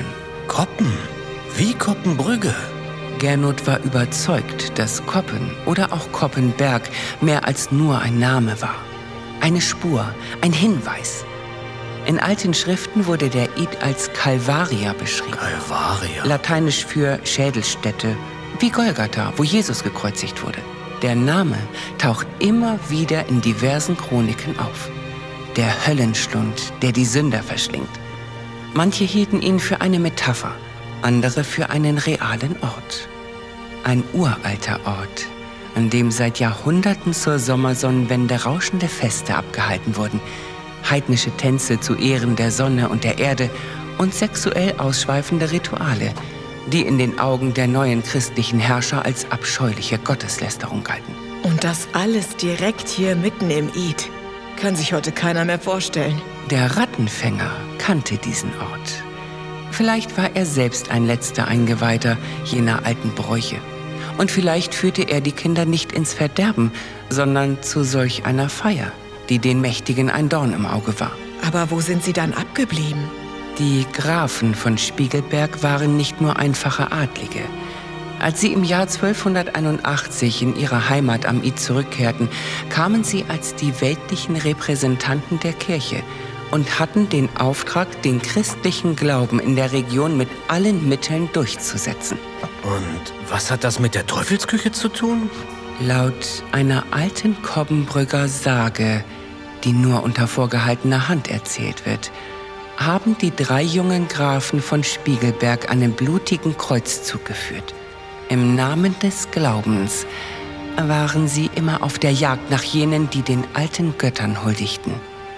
Koppen. Wie Koppenbrügge. Gernot war überzeugt, dass Koppen oder auch Koppenberg mehr als nur ein Name war. Eine Spur, ein Hinweis. In alten Schriften wurde der Id als Calvaria beschrieben. Calvaria. Lateinisch für Schädelstätte, wie Golgatha, wo Jesus gekreuzigt wurde. Der Name taucht immer wieder in diversen Chroniken auf. Der Höllenschlund, der die Sünder verschlingt. Manche hielten ihn für eine Metapher, andere für einen realen Ort. Ein uralter Ort, an dem seit Jahrhunderten zur Sommersonnenwende rauschende Feste abgehalten wurden, heidnische Tänze zu Ehren der Sonne und der Erde und sexuell ausschweifende Rituale, die in den Augen der neuen christlichen Herrscher als abscheuliche Gotteslästerung galten. Und das alles direkt hier mitten im Id. Kann sich heute keiner mehr vorstellen. Der Rattenfänger kannte diesen Ort. Vielleicht war er selbst ein letzter Eingeweihter jener alten Bräuche. Und vielleicht führte er die Kinder nicht ins Verderben, sondern zu solch einer Feier, die den Mächtigen ein Dorn im Auge war. Aber wo sind sie dann abgeblieben? Die Grafen von Spiegelberg waren nicht nur einfache Adlige. Als sie im Jahr zwölfhunderteinundachtzig in ihre Heimat am Id zurückkehrten, kamen sie als die weltlichen Repräsentanten der Kirche und hatten den Auftrag, den christlichen Glauben in der Region mit allen Mitteln durchzusetzen. Und was hat das mit der Teufelsküche zu tun? Laut einer alten Koppenbrügger Sage, die nur unter vorgehaltener Hand erzählt wird, haben die drei jungen Grafen von Spiegelberg einen blutigen Kreuzzug geführt. Im Namen des Glaubens waren sie immer auf der Jagd nach jenen, die den alten Göttern huldigten.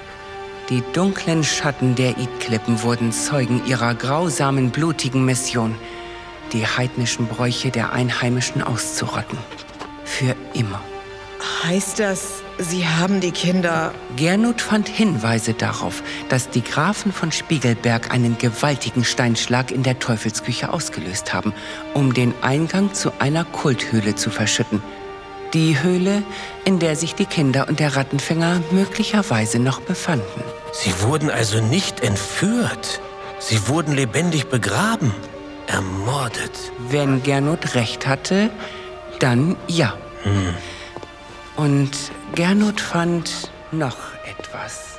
Die dunklen Schatten der Id-Klippen wurden Zeugen ihrer grausamen, blutigen Mission, die heidnischen Bräuche der Einheimischen auszurotten. Für immer. Heißt das, Sie haben die Kinder... Gernot fand Hinweise darauf, dass die Grafen von Spiegelberg einen gewaltigen Steinschlag in der Teufelsküche ausgelöst haben, um den Eingang zu einer Kulthöhle zu verschütten. Die Höhle, in der sich die Kinder und der Rattenfänger möglicherweise noch befanden. Sie wurden also nicht entführt. Sie wurden lebendig begraben, ermordet. Wenn Gernot recht hatte, dann ja. Hm. Und Gernot fand noch etwas.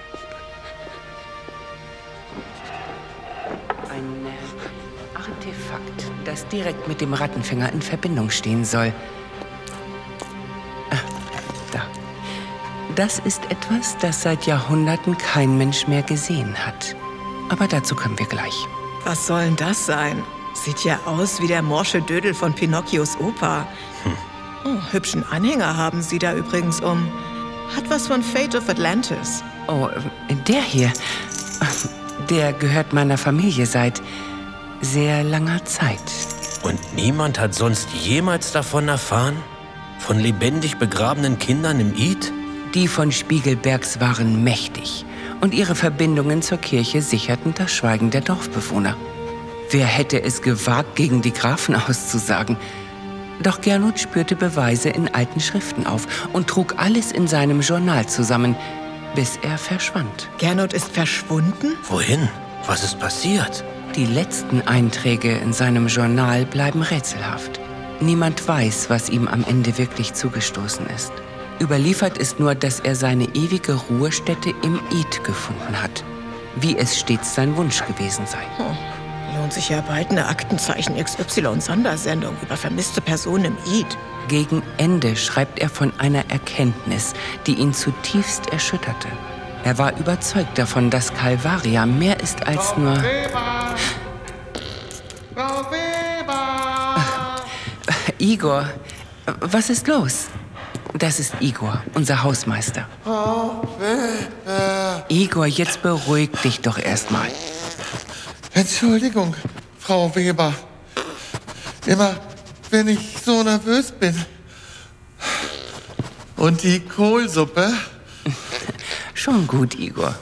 Ein Artefakt, das direkt mit dem Rattenfänger in Verbindung stehen soll. Ah, da. Das ist etwas, das seit Jahrhunderten kein Mensch mehr gesehen hat. Aber dazu kommen wir gleich. Was soll denn das sein? Sieht ja aus wie der morsche Dödel von Pinocchios Oper. Hm. Oh, hübschen Anhänger haben Sie da übrigens um. Hat was von Fate of Atlantis. Oh, der hier, der gehört meiner Familie seit sehr langer Zeit. Und niemand hat sonst jemals davon erfahren? Von lebendig begrabenen Kindern im Id? Die von Spiegelbergs waren mächtig und ihre Verbindungen zur Kirche sicherten das Schweigen der Dorfbewohner. Wer hätte es gewagt, gegen die Grafen auszusagen? Doch Gernot spürte Beweise in alten Schriften auf und trug alles in seinem Journal zusammen, bis er verschwand. Gernot ist verschwunden? Wohin? Was ist passiert? Die letzten Einträge in seinem Journal bleiben rätselhaft. Niemand weiß, was ihm am Ende wirklich zugestoßen ist. Überliefert ist nur, dass er seine ewige Ruhestätte im Id gefunden hat, wie es stets sein Wunsch gewesen sei. Hm. Lohnt sich ja bald eine Aktenzeichen X Y-Sondersendung über vermisste Personen im Id. Gegen Ende schreibt er von einer Erkenntnis, die ihn zutiefst erschütterte. Er war überzeugt davon, dass Calvaria mehr ist als nur... Frau Weber! Igor, was ist los? Das ist Igor, unser Hausmeister. Frau Weber! Igor, jetzt beruhig dich doch erstmal. Entschuldigung, Frau Weber. Immer, wenn ich so nervös bin. Und die Kohlsuppe? Schon gut, Igor.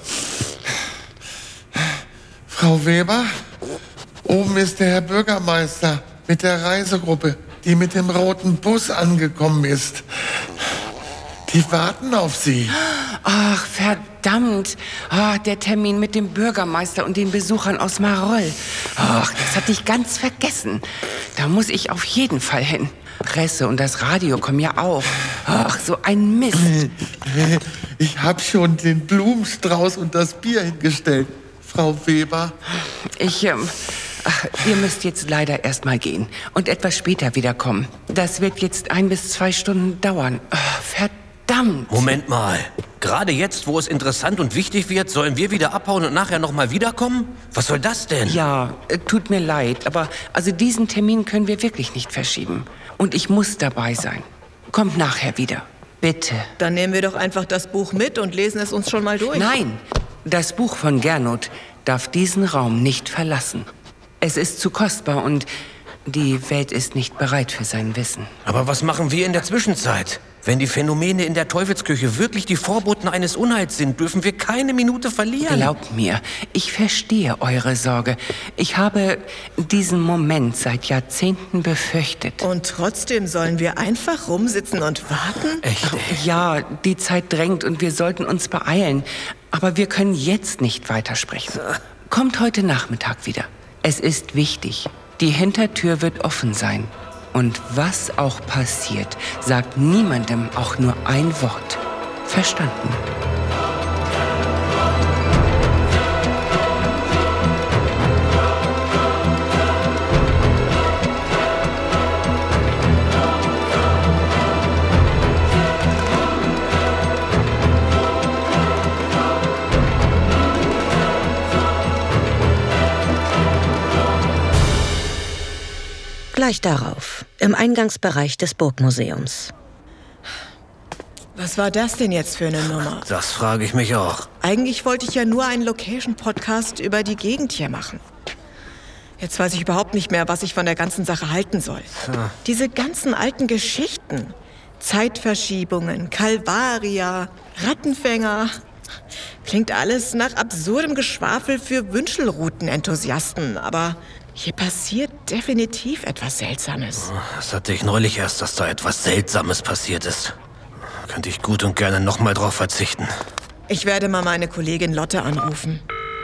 Frau Weber, oben ist der Herr Bürgermeister mit der Reisegruppe, die mit dem roten Bus angekommen ist. Die warten auf Sie. Ach, verdammt. verdammt. Oh, der Termin mit dem Bürgermeister und den Besuchern aus Marol. Ach, das hatte ich ganz vergessen. Da muss ich auf jeden Fall hin. Presse und das Radio kommen ja auch. Ach, so ein Mist. Ich hab schon den Blumenstrauß und das Bier hingestellt, Frau Weber. Ich, ähm, ach, ihr müsst jetzt leider erst mal gehen und etwas später wiederkommen. Das wird jetzt ein bis zwei Stunden dauern. Oh, verdammt. Moment mal. Gerade jetzt, wo es interessant und wichtig wird, sollen wir wieder abhauen und nachher noch mal wiederkommen? Was soll das denn? Ja, äh, tut mir leid, aber also diesen Termin können wir wirklich nicht verschieben. Und ich muss dabei sein. Kommt nachher wieder. Bitte. Dann nehmen wir doch einfach das Buch mit und lesen es uns schon mal durch. Nein, das Buch von Gernot darf diesen Raum nicht verlassen. Es ist zu kostbar und die Welt ist nicht bereit für sein Wissen. Aber was machen wir in der Zwischenzeit? Wenn die Phänomene in der Teufelsküche wirklich die Vorboten eines Unheils sind, dürfen wir keine Minute verlieren. Glaubt mir, ich verstehe eure Sorge. Ich habe diesen Moment seit Jahrzehnten befürchtet. Und trotzdem sollen wir einfach rumsitzen und warten? Echt? Ey. Ja, die Zeit drängt und wir sollten uns beeilen. Aber wir können jetzt nicht weitersprechen. Kommt heute Nachmittag wieder. Es ist wichtig. Die Hintertür wird offen sein. Und was auch passiert, sagt niemandem auch nur ein Wort. Verstanden? Gleich darauf, im Eingangsbereich des Burgmuseums. Was war das denn jetzt für eine Nummer? Das frage ich mich auch. Eigentlich wollte ich ja nur einen Location-Podcast über die Gegend hier machen. Jetzt weiß ich überhaupt nicht mehr, was ich von der ganzen Sache halten soll. Ja. Diese ganzen alten Geschichten. Zeitverschiebungen, Kalvaria, Rattenfänger. Klingt alles nach absurdem Geschwafel für Wünschelrouten-Enthusiasten, aber hier passiert definitiv etwas Seltsames. Das hatte ich neulich erst, dass da etwas Seltsames passiert ist. Könnte ich gut und gerne noch mal drauf verzichten. Ich werde mal meine Kollegin Lotte anrufen.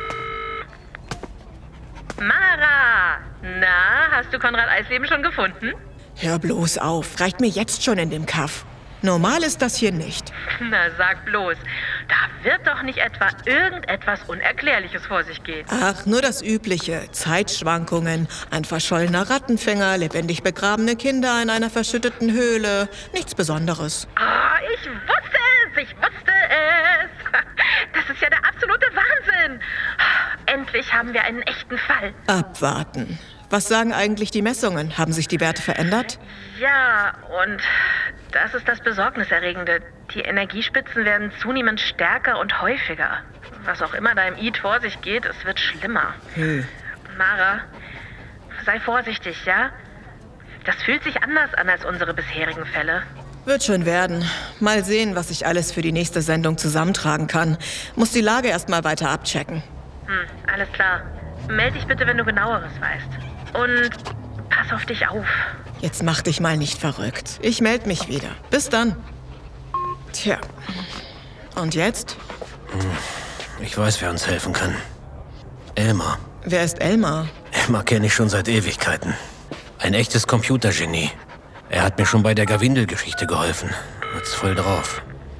Mara! Na, hast du Konrad Eisleben schon gefunden? Hör bloß auf, reicht mir jetzt schon in dem Kaff. Normal ist das hier nicht. Na, sag bloß. Da wird doch nicht etwa irgendetwas Unerklärliches vor sich gehen. Ach, nur das Übliche. Zeitschwankungen, ein verschollener Rattenfänger, lebendig begrabene Kinder in einer verschütteten Höhle. Nichts Besonderes. Ah, ich wusste es! Ich wusste es! Das ist ja der absolute Wahnsinn! Endlich haben wir einen echten Fall. Abwarten. Was sagen eigentlich die Messungen? Haben sich die Werte verändert? Ja, und das ist das Besorgniserregende. Die Energiespitzen werden zunehmend stärker und häufiger. Was auch immer da im I T vor sich geht, es wird schlimmer. Hm. Mara, sei vorsichtig, ja? Das fühlt sich anders an als unsere bisherigen Fälle. Wird schon werden. Mal sehen, was ich alles für die nächste Sendung zusammentragen kann. Muss die Lage erst mal weiter abchecken. Hm, alles klar. Meld dich bitte, wenn du Genaueres weißt. Und pass auf dich auf. Jetzt mach dich mal nicht verrückt. Ich melde mich wieder. Bis dann. Tja. Und jetzt? Ich weiß, wer uns helfen kann. Elmar. Wer ist Elmar? Elmar kenne ich schon seit Ewigkeiten. Ein echtes Computergenie. Er hat mir schon bei der Gavindel-Geschichte geholfen. Hat's voll drauf.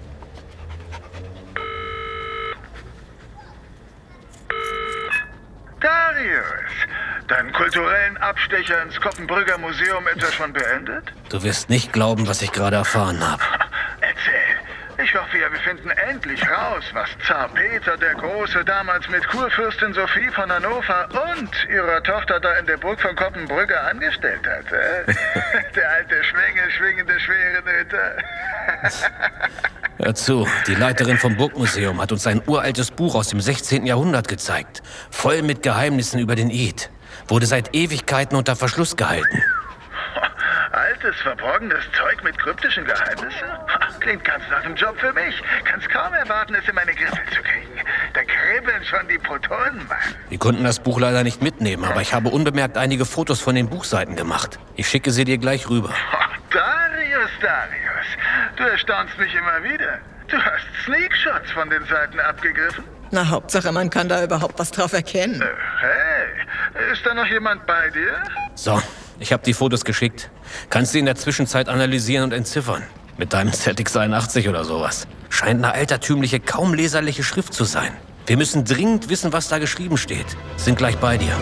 Darius, deinen kulturellen Abstecher ins Koppenbrügger Museum etwa schon beendet? Du wirst nicht glauben, was ich gerade erfahren habe. Erzähl. Ich hoffe ja, wir finden endlich raus, was Zar Peter der Große damals mit Kurfürstin Sophie von Hannover und ihrer Tochter da in der Burg von Koppenbrügge angestellt hat. Äh? Der alte Schwengel, schwingende Schwerenöter. Hör zu, die Leiterin vom Burgmuseum hat uns ein uraltes Buch aus dem sechzehnten Jahrhundert gezeigt. Voll mit Geheimnissen über den Eid. Wurde seit Ewigkeiten unter Verschluss gehalten. Altes, verborgenes Zeug mit kryptischen Geheimnissen? Klingt ganz nach dem Job für mich. Kann's kaum erwarten, es in meine Griffel zu kriegen. Da kribbeln schon die Protonen, Mann. Wir konnten das Buch leider nicht mitnehmen, aber ich habe unbemerkt einige Fotos von den Buchseiten gemacht. Ich schicke sie dir gleich rüber. Oh, Darius, Darius. Du erstaunst mich immer wieder. Du hast Sneakshots von den Seiten abgegriffen? Na, Hauptsache, man kann da überhaupt was drauf erkennen. Äh, hey, ist da noch jemand bei dir? So, ich habe die Fotos geschickt. Kannst du in der Zwischenzeit analysieren und entziffern. Mit deinem Z X einundachtzig oder sowas. Scheint eine altertümliche, kaum leserliche Schrift zu sein. Wir müssen dringend wissen, was da geschrieben steht. Sind gleich bei dir.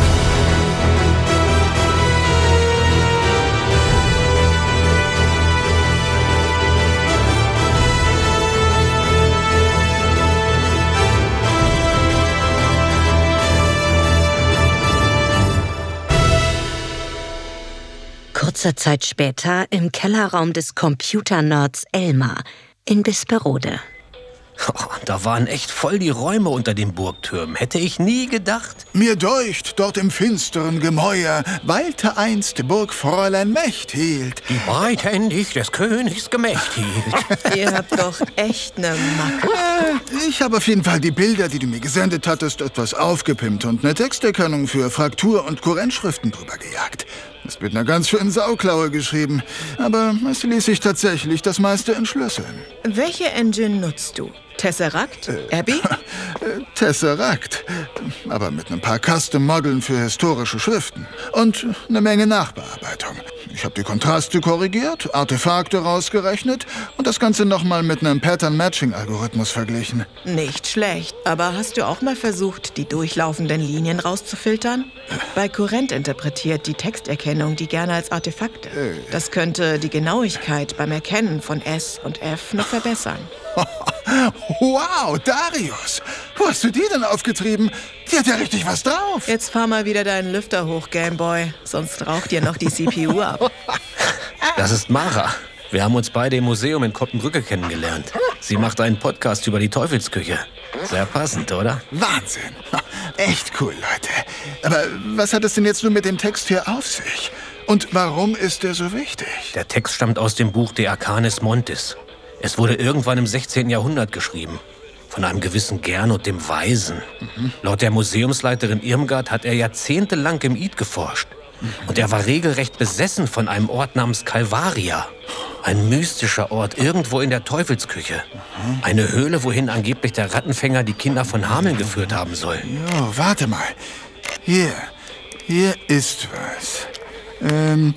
Kurze Zeit später im Kellerraum des Computernerds Elmar in Bisperode. Oh, da waren echt voll die Räume unter den Burgtürmen. Hätte ich nie gedacht. Mir deucht, dort im finsteren Gemäuer weilte einst Burgfräulein Mechthild. Die breithändig des Königs Gemächt hielt. Ihr habt doch echt ne Macke. Äh, ich habe auf jeden Fall die Bilder, die du mir gesendet hattest, etwas aufgepimpt und eine Texterkennung für Fraktur- und Kurrentschriften drüber gejagt. Ist mit einer ganz schönen Sauklaue geschrieben. Aber es ließ sich tatsächlich das meiste entschlüsseln. Welche Engine nutzt du? Tesseract? Äh, Abby? Tesseract. Aber mit ein paar Custom-Modeln für historische Schriften. Und eine Menge Nachbearbeitung. Ich habe die Kontraste korrigiert, Artefakte rausgerechnet und das Ganze nochmal mit einem Pattern-Matching-Algorithmus verglichen. Nicht schlecht. Aber hast du auch mal versucht, die durchlaufenden Linien rauszufiltern? Bei Kurrent interpretiert die Texterkennung die gerne als Artefakte. Das könnte die Genauigkeit beim Erkennen von S und F noch verbessern. Wow, Darius! Wo hast du die denn aufgetrieben? Die hat ja richtig was drauf. Jetzt fahr mal wieder deinen Lüfter hoch, Gameboy. Sonst raucht dir noch die C P U ab. Das ist Mara. Wir haben uns beide im Museum in Koppenbrücke kennengelernt. Sie macht einen Podcast über die Teufelsküche. Sehr passend, oder? Wahnsinn. Echt cool, Leute. Aber was hat es denn jetzt nun mit dem Text hier auf sich? Und warum ist er so wichtig? Der Text stammt aus dem Buch De Arcanis Montis. Es wurde irgendwann im sechzehnten Jahrhundert geschrieben. Von einem gewissen Gernot dem Weisen. Mhm. Laut der Museumsleiterin Irmgard hat er jahrzehntelang im Id geforscht. Mhm. Und er war regelrecht besessen von einem Ort namens Calvaria. Ein mystischer Ort irgendwo in der Teufelsküche. Mhm. Eine Höhle, wohin angeblich der Rattenfänger die Kinder von Hameln geführt haben soll. Jo, warte mal. Hier, hier ist was. Ähm,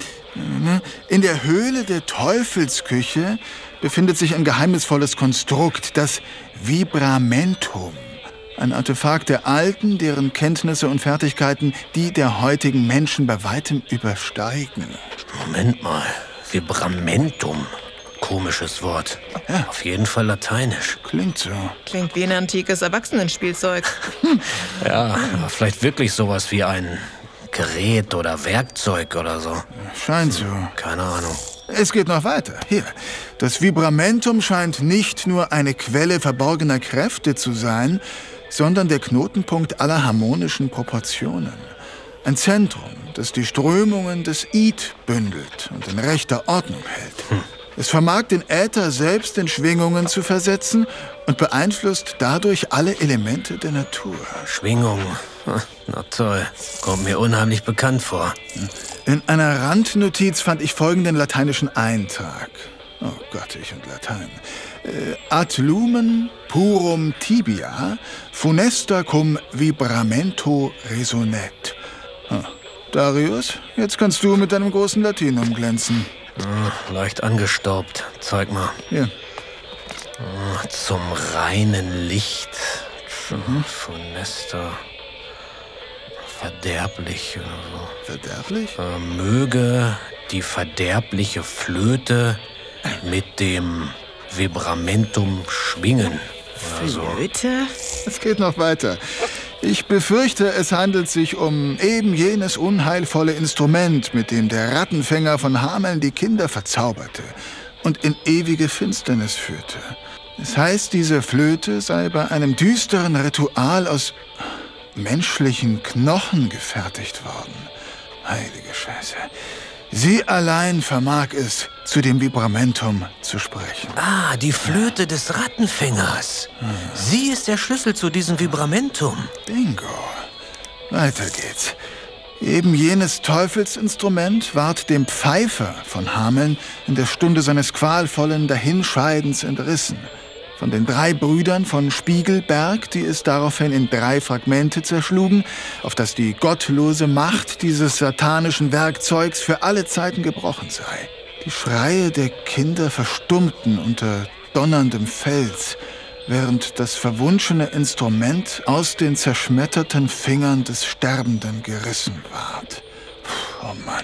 in der Höhle der Teufelsküche befindet sich ein geheimnisvolles Konstrukt, das Vibramentum. Ein Artefakt der Alten, deren Kenntnisse und Fertigkeiten die der heutigen Menschen bei weitem übersteigen. Moment mal, Vibramentum. Komisches Wort. Ja. Auf jeden Fall lateinisch. Klingt so. Klingt wie ein antikes Erwachsenenspielzeug. Ja, aber vielleicht wirklich sowas wie ein Gerät oder Werkzeug oder so. Scheint so. Keine Ahnung. Es geht noch weiter. Hier. Das Vibramentum scheint nicht nur eine Quelle verborgener Kräfte zu sein, sondern der Knotenpunkt aller harmonischen Proportionen. Ein Zentrum, das die Strömungen des Id bündelt und in rechter Ordnung hält. Hm. Es vermag den Äther selbst in Schwingungen zu versetzen und beeinflusst dadurch alle Elemente der Natur. Schwingungen? Na toll. Kommt mir unheimlich bekannt vor. In einer Randnotiz fand ich folgenden lateinischen Eintrag. Oh Gott, ich und Latein. Äh, ad lumen purum tibia funesta cum vibramento resonet. Oh. Darius, jetzt kannst du mit deinem großen Latinum glänzen. Oh, leicht angestaubt. Zeig mal. Hier. Oh, zum reinen Licht. Mhm. Funesta. Verderblich oder so. Verderblich? Äh, möge die verderbliche Flöte mit dem Vibramentum schwingen. Oder so. Flöte? Es geht noch weiter. Ich befürchte, es handelt sich um eben jenes unheilvolle Instrument, mit dem der Rattenfänger von Hameln die Kinder verzauberte und in ewige Finsternis führte. Es heißt, diese Flöte sei bei einem düsteren Ritual aus menschlichen Knochen gefertigt worden. Heilige Scheiße. Sie allein vermag es, zu dem Vibramentum zu sprechen. Ah, die Flöte des Rattenfängers. Hm. Sie ist der Schlüssel zu diesem Vibramentum. Bingo. Weiter geht's. Eben jenes Teufelsinstrument ward dem Pfeifer von Hameln in der Stunde seines qualvollen Dahinscheidens entrissen. von den drei Brüdern von Spiegelberg, die es daraufhin in drei Fragmente zerschlugen, auf dass die gottlose Macht dieses satanischen Werkzeugs für alle Zeiten gebrochen sei. Die Schreie der Kinder verstummten unter donnerndem Fels, während das verwunschene Instrument aus den zerschmetterten Fingern des Sterbenden gerissen ward. Puh, oh Mann.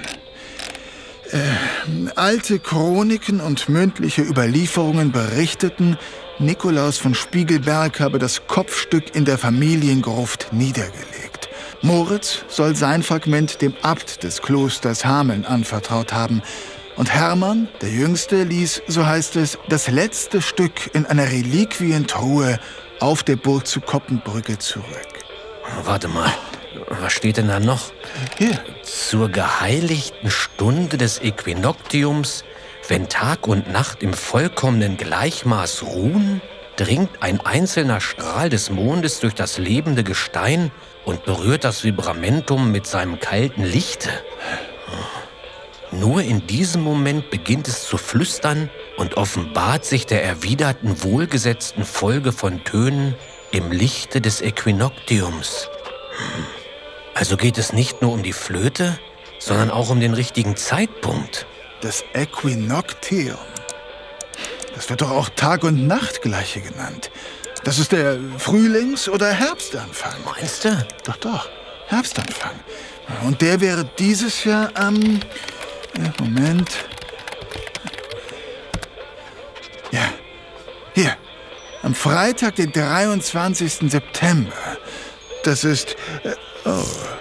Äh, alte Chroniken und mündliche Überlieferungen berichteten, Nikolaus von Spiegelberg habe das Kopfstück in der Familiengruft niedergelegt. Moritz soll sein Fragment dem Abt des Klosters Hameln anvertraut haben. Und Hermann, der Jüngste, ließ, so heißt es, das letzte Stück in einer Reliquientruhe auf der Burg zu Koppenbrücke zurück. Warte mal, was steht denn da noch? Hier. Zur geheiligten Stunde des Äquinoktiums, wenn Tag und Nacht im vollkommenen Gleichmaß ruhen, dringt ein einzelner Strahl des Mondes durch das lebende Gestein und berührt das Vibramentum mit seinem kalten Lichte. Nur in diesem Moment beginnt es zu flüstern und offenbart sich der erwiderten, wohlgesetzten Folge von Tönen im Lichte des Äquinoktiums. Also geht es nicht nur um die Flöte, sondern auch um den richtigen Zeitpunkt. Das Äquinoktium. Das wird doch auch Tag- und Nachtgleiche genannt. Das ist der Frühlings- oder Herbstanfang. Meinst du? Doch, doch. Herbstanfang. Und der wäre dieses Jahr am... Moment. Ja, hier. Am Freitag, den dreiundzwanzigsten September. Das ist... Äh, oh.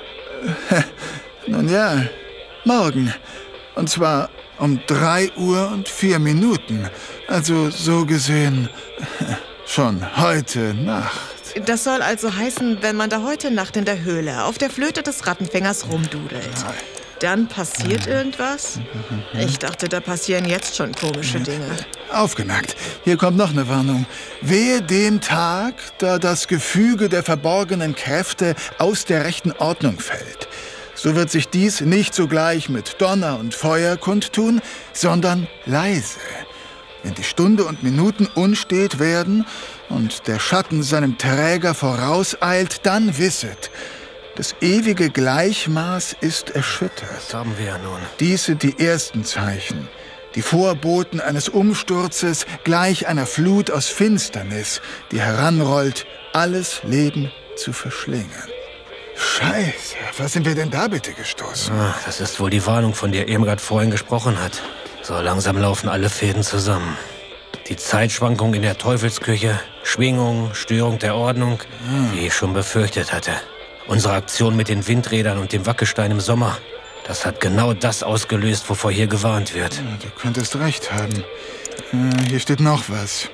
Nun ja, morgen. Und zwar um drei Uhr und vier Minuten. Also so gesehen schon heute Nacht. Das soll also heißen, wenn man da heute Nacht in der Höhle auf der Flöte des Rattenfängers rumdudelt. Dann passiert irgendwas? Ich dachte, da passieren jetzt schon komische Dinge. Aufgemerkt. Hier kommt noch eine Warnung. Wehe dem Tag, da das Gefüge der verborgenen Kräfte aus der rechten Ordnung fällt. So wird sich dies nicht sogleich mit Donner und Feuer kundtun, sondern leise. Wenn die Stunde und Minuten unstet werden und der Schatten seinem Träger vorauseilt, dann wisset, das ewige Gleichmaß ist erschüttert. Das haben wir ja nun. Dies sind die ersten Zeichen, die Vorboten eines Umsturzes gleich einer Flut aus Finsternis, die heranrollt, alles Leben zu verschlingen. Scheiße, was sind wir denn da bitte gestoßen? Ach, das ist wohl die Warnung, von der Irmgard vorhin gesprochen hat. So langsam laufen alle Fäden zusammen. Die Zeitschwankung in der Teufelsküche, Schwingung, Störung der Ordnung, hm. wie ich schon befürchtet hatte. Unsere Aktion mit den Windrädern und dem Wackestein im Sommer, das hat genau das ausgelöst, wovor hier gewarnt wird. Ja, du könntest recht haben. Äh, hier steht noch was.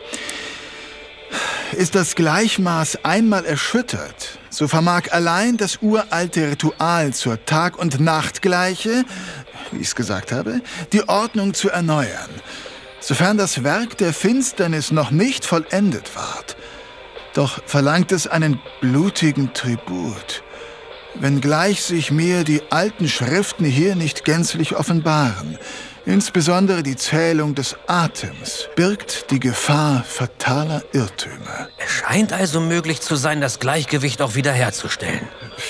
Ist das Gleichmaß einmal erschüttert, so vermag allein das uralte Ritual zur Tag- und Nachtgleiche, wie ich es gesagt habe, die Ordnung zu erneuern, sofern das Werk der Finsternis noch nicht vollendet ward. Doch verlangt es einen blutigen Tribut, wenngleich sich mir die alten Schriften hier nicht gänzlich offenbaren. Insbesondere die Zählung des Atems birgt die Gefahr fataler Irrtümer. Es scheint also möglich zu sein, das Gleichgewicht auch wiederherzustellen.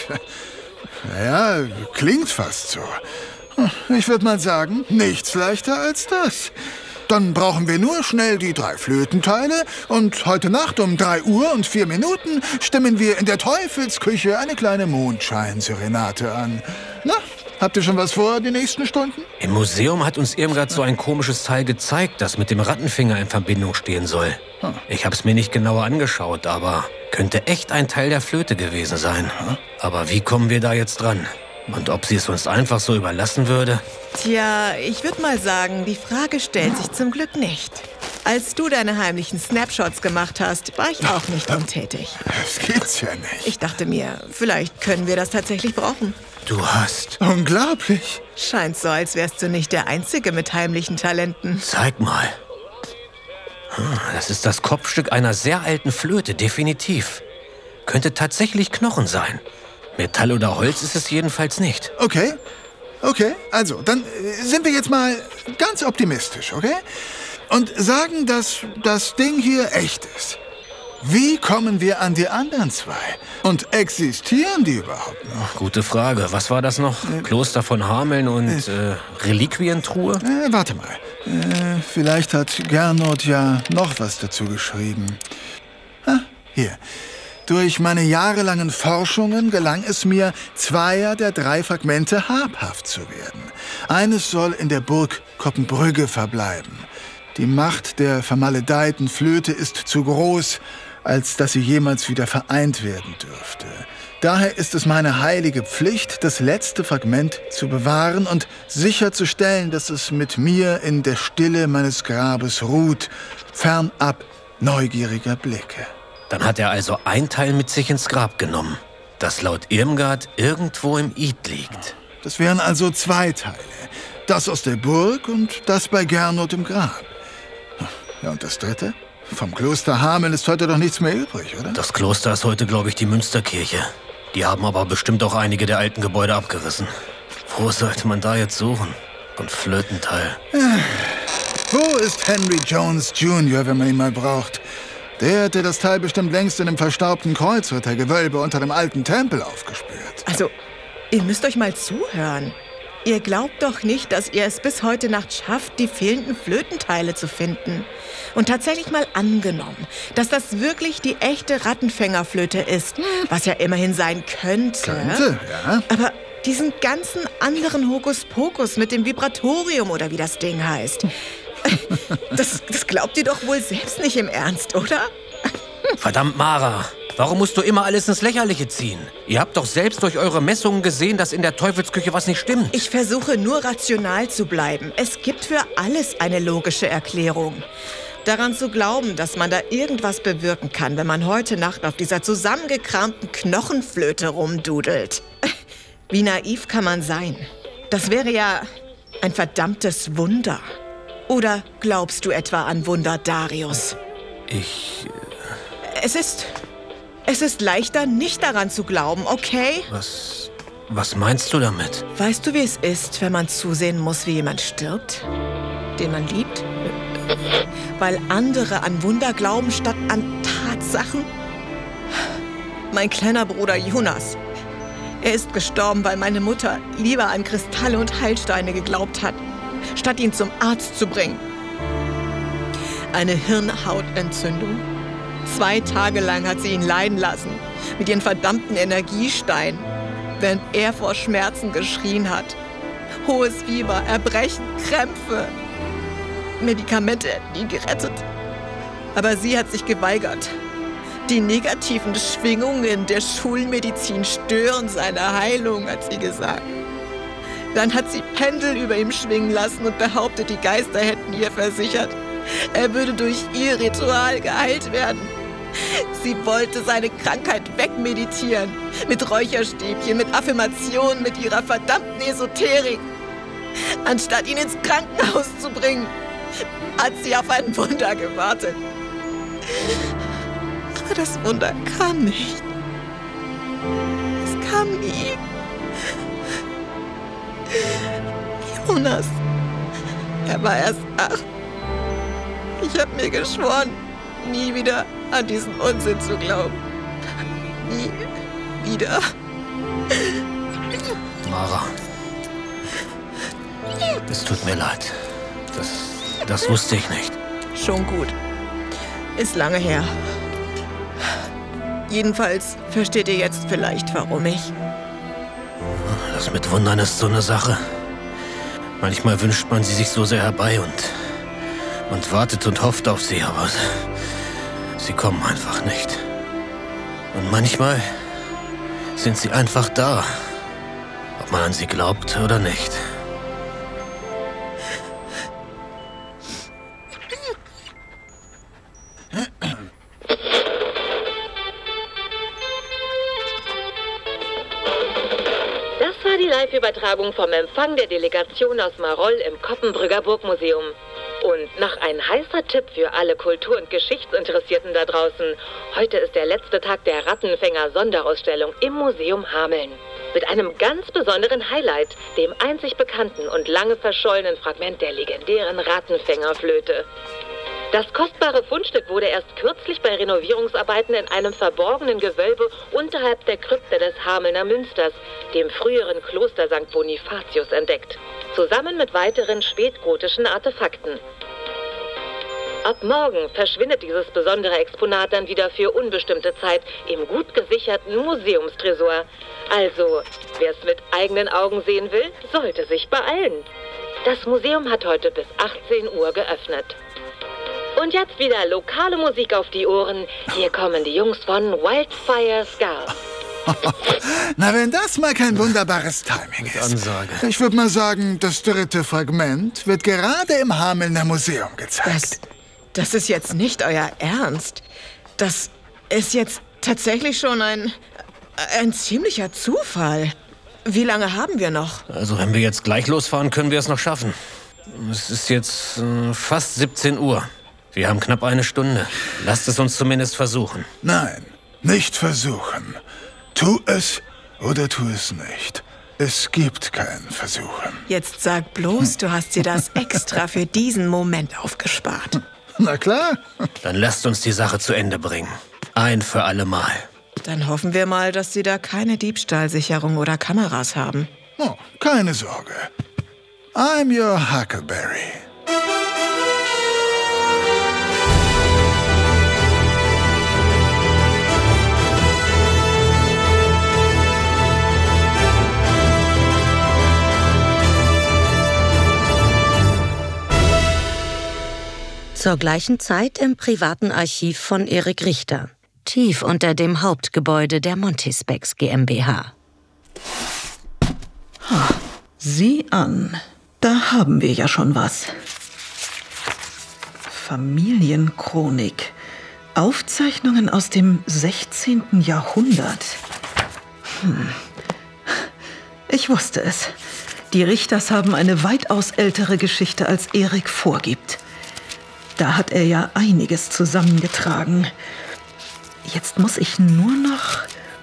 Naja, klingt fast so. Ich würde mal sagen, nichts leichter als das. Dann brauchen wir nur schnell die drei Flötenteile und heute Nacht um drei Uhr und vier Minuten stimmen wir in der Teufelsküche eine kleine Mondscheinserenate an. Na, habt ihr schon was vor, die nächsten Stunden? Im Museum hat uns Irmgard so ein komisches Teil gezeigt, das mit dem Rattenfinger in Verbindung stehen soll. Hm. Ich hab's mir nicht genauer angeschaut, aber könnte echt ein Teil der Flöte gewesen sein. Hm. Aber wie kommen wir da jetzt dran? Und ob sie es uns einfach so überlassen würde? Tja, ich würde mal sagen, die Frage stellt sich zum Glück nicht. Als du deine heimlichen Snapshots gemacht hast, war ich auch nicht untätig. Das gibt's ja nicht. Ich dachte mir, vielleicht können wir das tatsächlich brauchen. Du hast... Unglaublich. Scheint so, als wärst du nicht der Einzige mit heimlichen Talenten. Zeig mal. Das ist das Kopfstück einer sehr alten Flöte, definitiv. Könnte tatsächlich Knochen sein. Metall oder Holz ist es jedenfalls nicht. Okay, okay, also, dann sind wir jetzt mal ganz optimistisch, okay? und sagen, dass das Ding hier echt ist. Wie kommen wir an die anderen zwei? Und existieren die überhaupt noch? Gute Frage. Was war das noch? Äh, Kloster von Hameln und äh, Reliquientruhe? Äh, warte mal. Äh, vielleicht hat Gernot ja noch was dazu geschrieben. Ah, hier. Durch meine jahrelangen Forschungen gelang es mir, zweier der drei Fragmente habhaft zu werden. Eines soll in der Burg Koppenbrügge verbleiben. Die Macht der vermaledeiten Flöte ist zu groß, als dass sie jemals wieder vereint werden dürfte. Daher ist es meine heilige Pflicht, das letzte Fragment zu bewahren und sicherzustellen, dass es mit mir in der Stille meines Grabes ruht, fernab neugieriger Blicke. Dann hat er also ein Teil mit sich ins Grab genommen, das laut Irmgard irgendwo im Id liegt. Das wären also zwei Teile. Das aus der Burg und das bei Gernot im Grab. Ja, und das dritte? Vom Kloster Hameln ist heute doch nichts mehr übrig, oder? Das Kloster ist heute, glaube ich, die Münsterkirche. Die haben aber bestimmt auch einige der alten Gebäude abgerissen. Wo sollte man da jetzt suchen? Und Flötenteil. Wo ist Henry Jones Junior, wenn man ihn mal braucht? Der hätte das Teil bestimmt längst in dem verstaubten Kreuzrittergewölbe unter dem alten Tempel aufgespürt. Also, ihr müsst euch mal zuhören. Ihr glaubt doch nicht, dass ihr es bis heute Nacht schafft, die fehlenden Flötenteile zu finden. Und tatsächlich mal angenommen, dass das wirklich die echte Rattenfängerflöte ist, was ja immerhin sein könnte. Könnte, ja. Aber diesen ganzen anderen Hokuspokus mit dem Vibratorium oder wie das Ding heißt, das, das glaubt ihr doch wohl selbst nicht im Ernst, oder? Verdammt, Mara. Warum musst du immer alles ins Lächerliche ziehen? Ihr habt doch selbst durch eure Messungen gesehen, dass in der Teufelsküche was nicht stimmt. Ich versuche nur rational zu bleiben. Es gibt für alles eine logische Erklärung. Daran zu glauben, dass man da irgendwas bewirken kann, wenn man heute Nacht auf dieser zusammengekramten Knochenflöte rumdudelt. Wie naiv kann man sein? Das wäre ja ein verdammtes Wunder. Oder glaubst du etwa an Wunder, Darius? Ich... Es ist... Es ist leichter, nicht daran zu glauben, okay? Was... Was meinst du damit? Weißt du, wie es ist, wenn man zusehen muss, wie jemand stirbt? Den man liebt? Weil andere an Wunder glauben, statt an Tatsachen? Mein kleiner Bruder Jonas. Er ist gestorben, weil meine Mutter lieber an Kristalle und Heilsteine geglaubt hat, statt ihn zum Arzt zu bringen. Eine Hirnhautentzündung. Zwei Tage lang hat sie ihn leiden lassen, mit ihren verdammten Energiesteinen, während er vor Schmerzen geschrien hat. Hohes Fieber, Erbrechen, Krämpfe. Medikamente hätten ihn gerettet. Aber sie hat sich geweigert. Die negativen Schwingungen der Schulmedizin stören seine Heilung, hat sie gesagt. Dann hat sie Pendel über ihm schwingen lassen und behauptet, die Geister hätten ihr versichert, er würde durch ihr Ritual geheilt werden. Sie wollte seine Krankheit wegmeditieren. Mit Räucherstäbchen, mit Affirmationen, mit ihrer verdammten Esoterik. Anstatt ihn ins Krankenhaus zu bringen, hat sie auf ein Wunder gewartet. Aber das Wunder kam nicht. Es kam nie. Jonas, er war erst acht. Ich habe mir geschworen, nie wieder an diesen Unsinn zu glauben. Nie wieder. Mara, es tut mir leid. Das, das wusste ich nicht. Schon gut. Ist lange her. Jedenfalls versteht ihr jetzt vielleicht, warum ich... Das mit Wundern ist so eine Sache. Manchmal wünscht man sie sich so sehr herbei und, und wartet und hofft auf sie, aber sie kommen einfach nicht. Und manchmal sind sie einfach da, ob man an sie glaubt oder nicht. Live-Übertragung vom Empfang der Delegation aus Maroll im Koppenbrügger Burgmuseum. Und noch ein heißer Tipp für alle Kultur- und Geschichtsinteressierten da draußen. Heute ist der letzte Tag der Rattenfänger-Sonderausstellung im Museum Hameln. Mit einem ganz besonderen Highlight, dem einzig bekannten und lange verschollenen Fragment der legendären Rattenfängerflöte. Das kostbare Fundstück wurde erst kürzlich bei Renovierungsarbeiten in einem verborgenen Gewölbe unterhalb der Krypta des Hamelner Münsters, dem früheren Kloster Sankt Bonifatius, entdeckt, zusammen mit weiteren spätgotischen Artefakten. Ab morgen verschwindet dieses besondere Exponat dann wieder für unbestimmte Zeit im gut gesicherten Museumstresor. Also, wer es mit eigenen Augen sehen will, sollte sich beeilen. Das Museum hat heute bis achtzehn Uhr geöffnet. Und jetzt wieder lokale Musik auf die Ohren. Hier kommen die Jungs von Wildfire Skulls. Na, wenn das mal kein wunderbares Timing ist. Ansage. Ich würde mal sagen, das dritte Fragment wird gerade im Hamelner Museum gezeigt. Das, das ist jetzt nicht euer Ernst. Das ist jetzt tatsächlich schon ein, ein ziemlicher Zufall. Wie lange haben wir noch? Also wenn wir jetzt gleich losfahren, können wir es noch schaffen. Es ist jetzt äh, fast siebzehn Uhr. Wir haben knapp eine Stunde. Lasst es uns zumindest versuchen. Nein, nicht versuchen. Tu es oder tu es nicht. Es gibt kein Versuchen. Jetzt sag bloß, du hast dir das extra für diesen Moment aufgespart. Na klar. Dann lasst uns die Sache zu Ende bringen. Ein für alle Mal. Dann hoffen wir mal, dass sie da keine Diebstahlsicherung oder Kameras haben. Oh, keine Sorge. I'm your Huckleberry. Zur gleichen Zeit im privaten Archiv von Erik Richter, tief unter dem Hauptgebäude der Montispex GmbH. Sieh an, da haben wir ja schon was. Familienchronik. Aufzeichnungen aus dem sechzehnten Jahrhundert. Hm. Ich wusste es. Die Richters haben eine weitaus ältere Geschichte, als Erik vorgibt. Da hat er ja einiges zusammengetragen. Jetzt muss ich nur noch...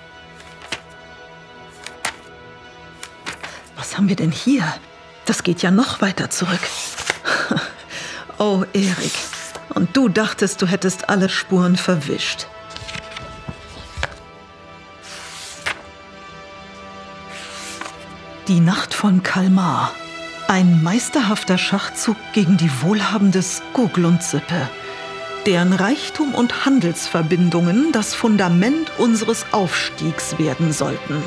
Was haben wir denn hier? Das geht ja noch weiter zurück. Oh, Erik. Und du dachtest, du hättest alle Spuren verwischt. Die Nacht von Kalmar. Ein meisterhafter Schachzug gegen die wohlhabende Skoglund-Sippe, deren Reichtum und Handelsverbindungen das Fundament unseres Aufstiegs werden sollten.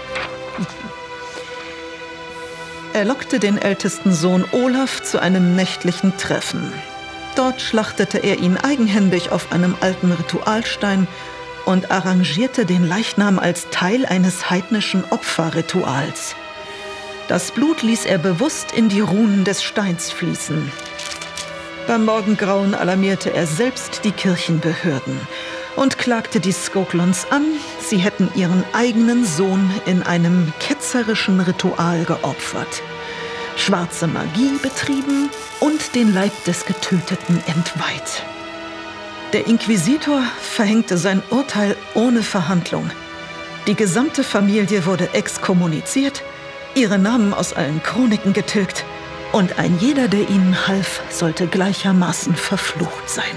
Er lockte den ältesten Sohn Olaf zu einem nächtlichen Treffen. Dort schlachtete er ihn eigenhändig auf einem alten Ritualstein und arrangierte den Leichnam als Teil eines heidnischen Opferrituals. Das Blut ließ er bewusst in die Runen des Steins fließen. Beim Morgengrauen alarmierte er selbst die Kirchenbehörden und klagte die Skoglunds an, sie hätten ihren eigenen Sohn in einem ketzerischen Ritual geopfert, schwarze Magie betrieben und den Leib des Getöteten entweiht. Der Inquisitor verhängte sein Urteil ohne Verhandlung. Die gesamte Familie wurde exkommuniziert, ihre Namen aus allen Chroniken getilgt und ein jeder, der ihnen half, sollte gleichermaßen verflucht sein.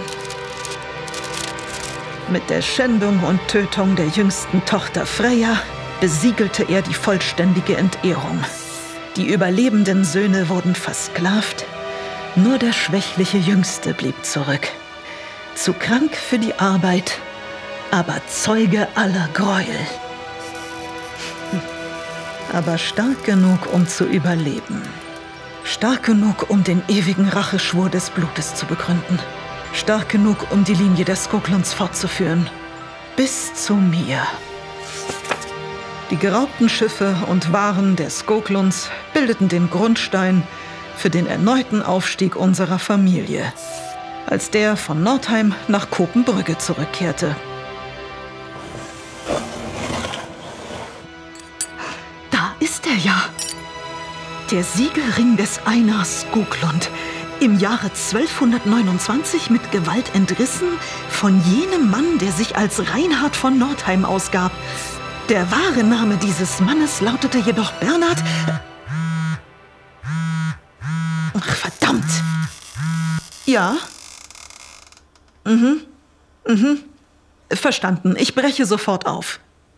Mit der Schändung und Tötung der jüngsten Tochter Freya besiegelte er die vollständige Entehrung. Die überlebenden Söhne wurden versklavt, nur der schwächliche Jüngste blieb zurück. Zu krank für die Arbeit, aber Zeuge aller Gräuel. Aber stark genug, um zu überleben. Stark genug, um den ewigen Racheschwur des Blutes zu begründen. Stark genug, um die Linie der Skoglunds fortzuführen. Bis zu mir. Die geraubten Schiffe und Waren der Skoglunds bildeten den Grundstein für den erneuten Aufstieg unserer Familie, als der von Nordheim nach Kopenbrügge zurückkehrte. Ist er ja. Der Siegelring des Einar Skoglund, im Jahre zwölfhundertneunundzwanzig mit Gewalt entrissen von jenem Mann, der sich als Reinhard von Nordheim ausgab Der wahre Name dieses Mannes lautete jedoch Bernhard... Ach, verdammt! Ja? Mhm. Mhm. Verstanden. Ich breche sofort auf.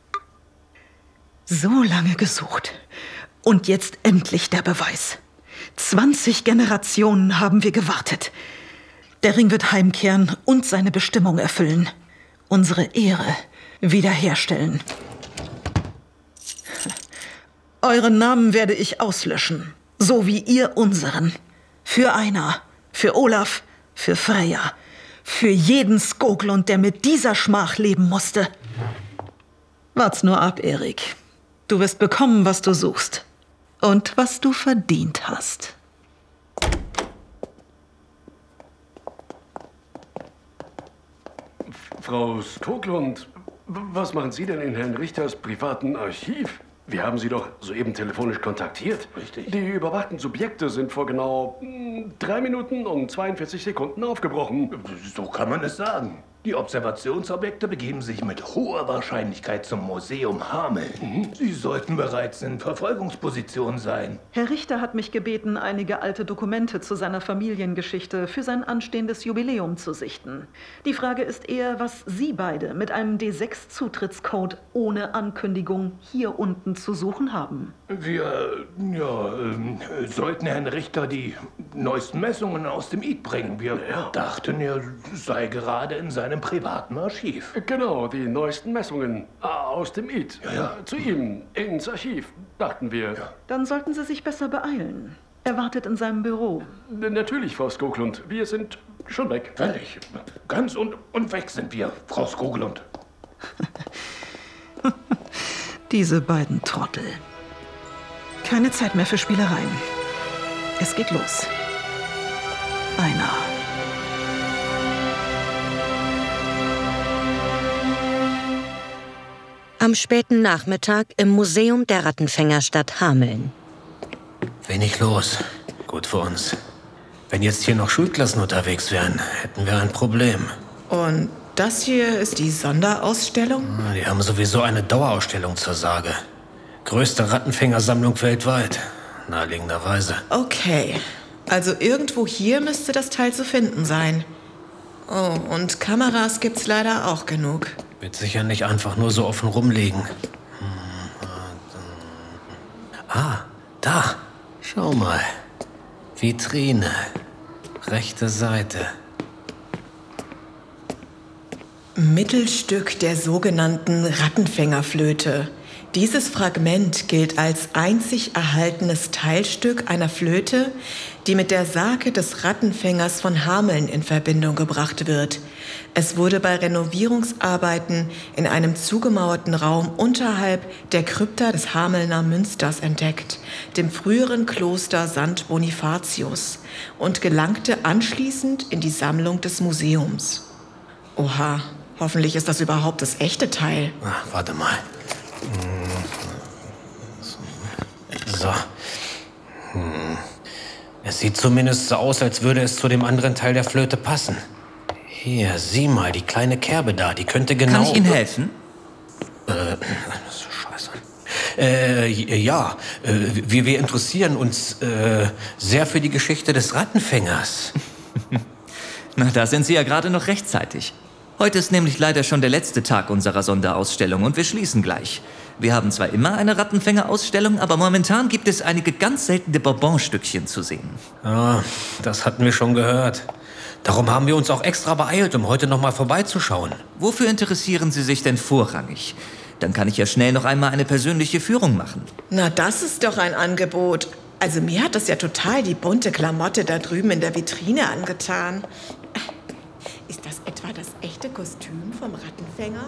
So lange gesucht. Und jetzt endlich der Beweis. zwanzig Generationen haben wir gewartet. Der Ring wird heimkehren und seine Bestimmung erfüllen. Unsere Ehre wiederherstellen. Euren Namen werde ich auslöschen. So wie ihr unseren. Für Einar, für Olaf, für Freyja. Für jeden Skoglund, der mit dieser Schmach leben musste. Wart's nur ab, Erik. Du wirst bekommen, was du suchst. Und was du verdient hast. Frau Skoglund, was machen Sie denn in Herrn Richters privaten Archiv? Wir haben Sie doch soeben telefonisch kontaktiert. Richtig. Die überwachten Subjekte sind vor genau mh, drei Minuten und zweiundvierzig Sekunden aufgebrochen. So kann man es sagen. Die Observationsobjekte begeben sich mit hoher Wahrscheinlichkeit zum Museum Hameln. Mhm. Sie sollten bereits in Verfolgungsposition sein. Herr Richter hat mich gebeten, einige alte Dokumente zu seiner Familiengeschichte für sein anstehendes Jubiläum zu sichten. Die Frage ist eher, was Sie beide mit einem D sechs Zutrittscode ohne Ankündigung hier unten zu suchen haben. Wir, ja, ähm, sollten Herrn Richter die neuesten Messungen aus dem I D bringen. Wir ja. dachten, er sei gerade in seinem privaten Archiv. Genau, die neuesten Messungen aus dem I D. Ja, ja. Zu ihm, ins Archiv, dachten wir. Ja. Dann sollten Sie sich besser beeilen. Er wartet in seinem Büro. Natürlich, Frau Skoglund. Wir sind schon weg. Völlig. Ganz und, und weg sind wir, Frau Skoglund. Diese beiden Trottel. Keine Zeit mehr für Spielereien. Es geht los. Einar. Am späten Nachmittag im Museum der Rattenfängerstadt Hameln. Wenig los. Gut für uns. Wenn jetzt hier noch Schulklassen unterwegs wären, hätten wir ein Problem. Und das hier ist die Sonderausstellung? Die haben sowieso eine Dauerausstellung zur Sage. Größte Rattenfängersammlung weltweit. Naheliegenderweise. Okay. Also irgendwo hier müsste das Teil zu finden sein. Oh, und Kameras gibt's leider auch genug. Wird sicher nicht einfach nur so offen rumliegen. Ah, da. Schau mal. Vitrine. Rechte Seite. Mittelstück der sogenannten Rattenfängerflöte. Dieses Fragment gilt als einzig erhaltenes Teilstück einer Flöte, die mit der Sage des Rattenfängers von Hameln in Verbindung gebracht wird. Es wurde bei Renovierungsarbeiten in einem zugemauerten Raum unterhalb der Krypta des Hamelner Münsters entdeckt, dem früheren Kloster Sankt Bonifatius, und gelangte anschließend in die Sammlung des Museums. Oha, hoffentlich ist das überhaupt das echte Teil. Ach, warte mal. So. Hm. Es sieht zumindest so aus, als würde es zu dem anderen Teil der Flöte passen. Hier, sieh mal, die kleine Kerbe da, die könnte genau... Kann ich Ihnen helfen? Äh, scheiße. Äh, ja, äh, wir, wir interessieren uns äh, sehr für die Geschichte des Rattenfängers. Na, da sind Sie ja gerade noch rechtzeitig. Heute ist nämlich leider schon der letzte Tag unserer Sonderausstellung und wir schließen gleich. Wir haben zwar immer eine Rattenfängerausstellung, aber momentan gibt es einige ganz seltene Bonbonstückchen zu sehen. Ja, das hatten wir schon gehört. Darum haben wir uns auch extra beeilt, um heute noch mal vorbeizuschauen. Wofür interessieren Sie sich denn vorrangig? Dann kann ich ja schnell noch einmal eine persönliche Führung machen. Na, das ist doch ein Angebot. Also mir hat das ja total die bunte Klamotte da drüben in der Vitrine angetan. Ist das etwa das echte Kostüm vom Rattenfänger?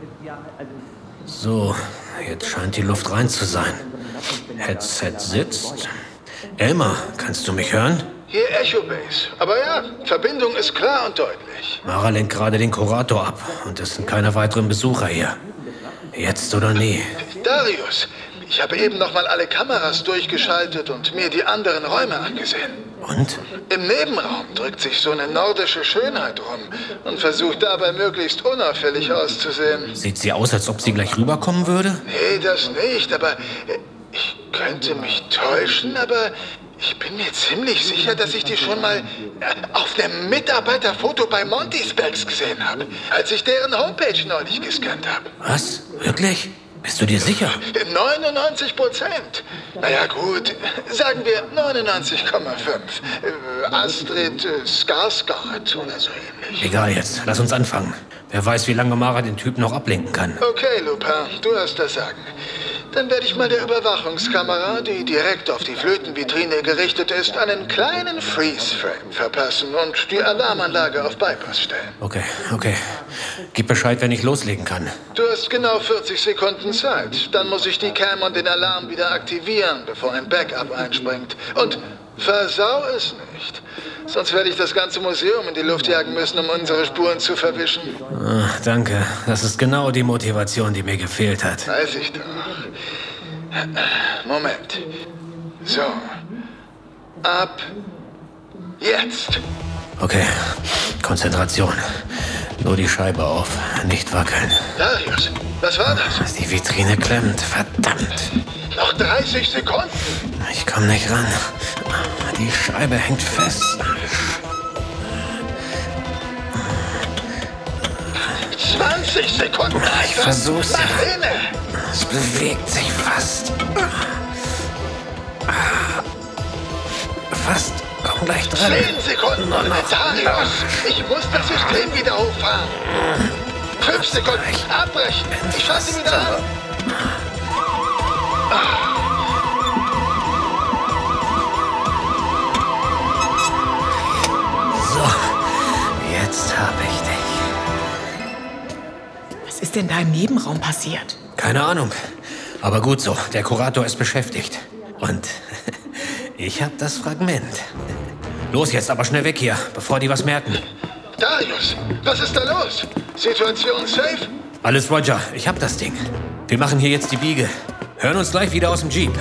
So, jetzt scheint die Luft rein zu sein. Headset sitzt. Elmar, kannst du mich hören? Hier Echo Base. Aber ja, Verbindung ist klar und deutlich. Mara lenkt gerade den Kurator ab und es sind keine weiteren Besucher hier. Jetzt oder nie. Darius, ich habe eben noch mal alle Kameras durchgeschaltet und mir die anderen Räume angesehen. Und? Im Nebenraum drückt sich so eine nordische Schönheit rum und versucht dabei möglichst unauffällig auszusehen. Sieht sie aus, als ob sie gleich rüberkommen würde? Nee, das nicht, aber ich könnte mich täuschen, aber ich bin mir ziemlich sicher, dass ich die schon mal auf einem Mitarbeiterfoto bei Monty Specs gesehen habe, als ich deren Homepage neulich gescannt habe. Was? Wirklich? Bist du dir sicher? neunundneunzig Prozent. Naja gut, sagen wir neunundneunzig Komma fünf. Astrid Skarsgård oder so ähnlich. Egal jetzt, lass uns anfangen. Wer weiß, wie lange Mara den Typen noch ablenken kann. Okay, Lupin, du hast das Sagen. Dann werde ich mal der Überwachungskamera, die direkt auf die Flötenvitrine gerichtet ist, einen kleinen Freeze-Frame verpassen und die Alarmanlage auf Bypass stellen. Okay, okay. Gib Bescheid, wenn ich loslegen kann. Du hast genau vierzig Sekunden Zeit. Dann muss ich die Cam und den Alarm wieder aktivieren, bevor ein Backup einspringt. Und versau es nicht. Sonst werde ich das ganze Museum in die Luft jagen müssen, um unsere Spuren zu verwischen. Ah, danke. Das ist genau die Motivation, die mir gefehlt hat. Weiß ich doch. Moment. So. Ab jetzt. Okay. Konzentration. Nur die Scheibe auf. Nicht wackeln. Darius, was war das? Die Vitrine klemmt. Verdammt. Noch dreißig Sekunden. Ich komme nicht ran. Die Scheibe hängt fest. zwanzig Sekunden. Ich versuch's. Mach inne. Es bewegt sich fast. Fast. Komm gleich dran. zehn Sekunden. Darius, ich muss das System wieder hochfahren. fünf Sekunden. Abbrechen. Ich schalte wieder an. So, jetzt hab ich dich. Was ist denn da im Nebenraum passiert? Keine Ahnung. Aber gut so, der Kurator ist beschäftigt. Und ich hab das Fragment. Los jetzt, aber schnell weg hier, bevor die was merken. Darius, was ist da los? Situation safe? Alles Roger, ich hab das Ding. Wir machen hier jetzt die Biege. Hören uns gleich wieder aus dem Jeep.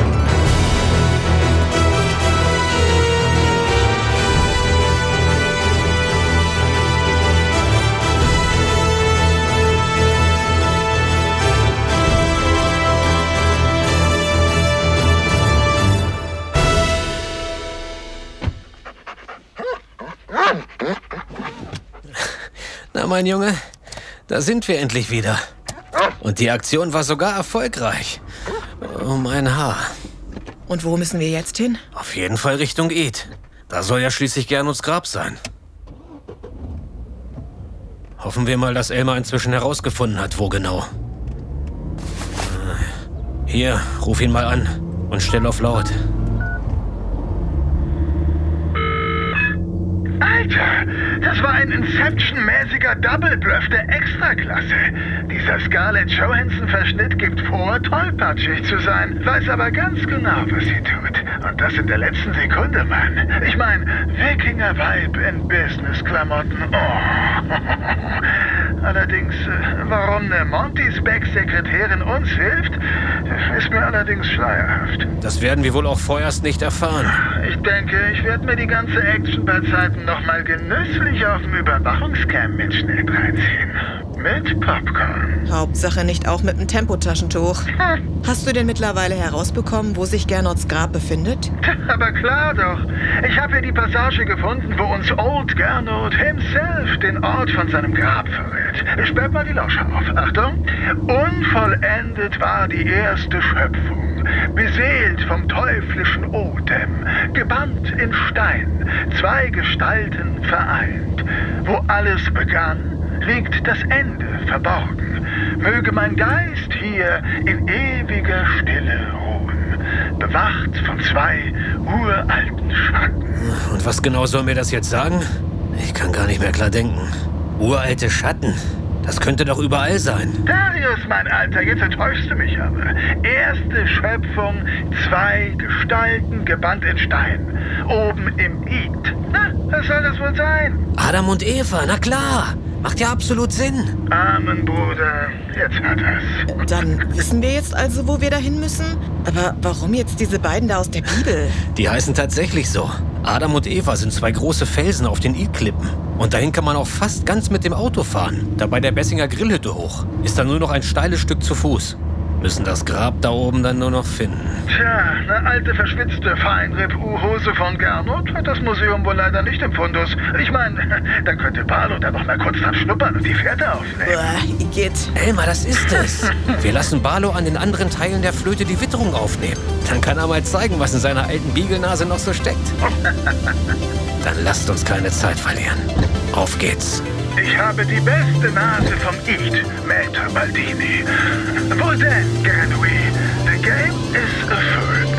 Na, mein Junge, da sind wir endlich wieder. Und die Aktion war sogar erfolgreich. Um ein Haar. Und wo müssen wir jetzt hin? Auf jeden Fall Richtung Ed. Da soll ja schließlich Gernot Grab sein. Hoffen wir mal, dass Elmar inzwischen herausgefunden hat, wo genau. Hier, ruf ihn mal an und stell auf laut. Alter, das war ein Inception-mäßiger Double-Bluff der Extraklasse. Dieser Scarlett Johansson-Verschnitt gibt vor, tollpatschig zu sein, weiß aber ganz genau, was sie tut. Und das in der letzten Sekunde, Mann. Ich meine, Wikinger-Vibe in Business-Klamotten. Oh. Allerdings, warum eine Monty Specs-Sekretärin uns hilft, ist mir allerdings schleierhaft. Das werden wir wohl auch vorerst nicht erfahren. Ich denke, ich werde mir die ganze Action bei Zeiten noch mal genüsslich auf dem Überwachungscam-Mitschnitt reinziehen. Mit Popcorn. Hauptsache nicht auch mit dem Tempotaschentuch. Hm. Hast du denn mittlerweile herausbekommen, wo sich Gernots Grab befindet? Aber klar doch. Ich habe hier die Passage gefunden, wo uns Old Gernot himself den Ort von seinem Grab verrät. Sperrt mal die Lauscher auf. Achtung. Unvollendet war die erste Schöpfung. Beseelt vom teuflischen Odem. Gebannt in Stein. Zwei Gestalten vereint. Wo alles begann, liegt das Ende verborgen. Möge mein Geist hier in ewiger Stille ruhen, bewacht von zwei uralten Schatten. Und was genau soll mir das jetzt sagen? Ich kann gar nicht mehr klar denken. Uralte Schatten? Das könnte doch überall sein. Darius, mein Alter, jetzt enttäuschst du mich aber. Erste Schöpfung, zwei Gestalten gebannt in Stein. Oben im Id. Na, was soll das wohl sein? Adam und Eva, na klar. Macht ja absolut Sinn. Amen, Bruder. Jetzt hat er's. Dann wissen wir jetzt also, wo wir dahin müssen? Aber warum jetzt diese beiden da aus der Bibel? Die heißen tatsächlich so. Adam und Eva sind zwei große Felsen auf den Id-Klippen. Und dahin kann man auch fast ganz mit dem Auto fahren. Da bei der Bessinger Grillhütte hoch. Ist dann nur noch ein steiles Stück zu Fuß. Müssen das Grab da oben dann nur noch finden. Tja, eine alte, verschwitzte Feinripp-U-Hose von Gernot hat das Museum wohl leider nicht im Fundus. Ich meine, da könnte Barlow da noch mal kurz dran schnuppern und die Fährte aufnehmen. Uah, Igitt. Elmar, das ist es. Wir lassen Barlow an den anderen Teilen der Flöte die Witterung aufnehmen. Dann kann er mal zeigen, was in seiner alten Biegelnase noch so steckt. Dann lasst uns keine Zeit verlieren. Auf geht's. Ich habe die beste Nase vom Eid, Maître Baldini. Wohl denn, Grenouille, the game is afoot.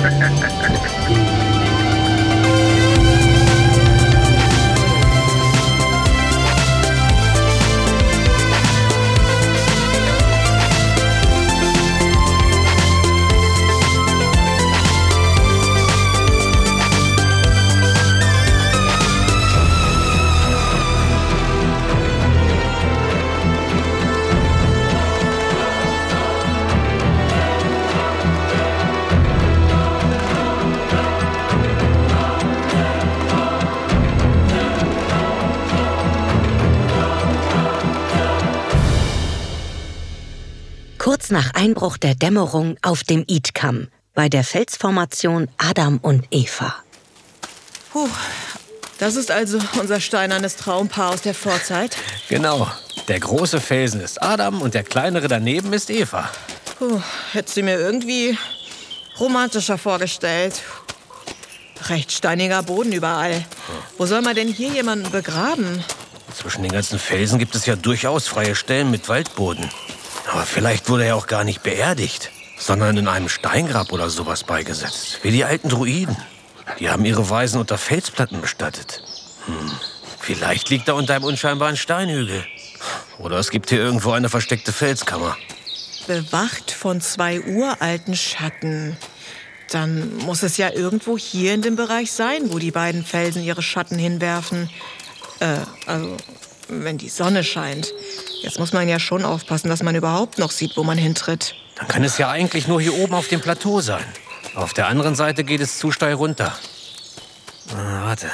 Kurz nach Einbruch der Dämmerung auf dem Id-Kamm, bei der Felsformation Adam und Eva. Puh, das ist also unser steinernes Traumpaar aus der Vorzeit. Genau. Der große Felsen ist Adam und der kleinere daneben ist Eva. Puh, hätte sie mir irgendwie romantischer vorgestellt. Recht steiniger Boden überall. Wo soll man denn hier jemanden begraben? Zwischen den ganzen Felsen gibt es ja durchaus freie Stellen mit Waldboden. Aber vielleicht wurde er auch gar nicht beerdigt, sondern in einem Steingrab oder sowas beigesetzt. Wie die alten Druiden. Die haben ihre Weisen unter Felsplatten bestattet. Hm. Vielleicht liegt er unter einem unscheinbaren Steinhügel. Oder es gibt hier irgendwo eine versteckte Felskammer. Bewacht von zwei uralten Schatten. Dann muss es ja irgendwo hier in dem Bereich sein, wo die beiden Felsen ihre Schatten hinwerfen. Äh, also, wenn die Sonne scheint. Jetzt muss man ja schon aufpassen, dass man überhaupt noch sieht, wo man hintritt. Dann kann es ja eigentlich nur hier oben auf dem Plateau sein. Auf der anderen Seite geht es zu steil runter. Ah, warte.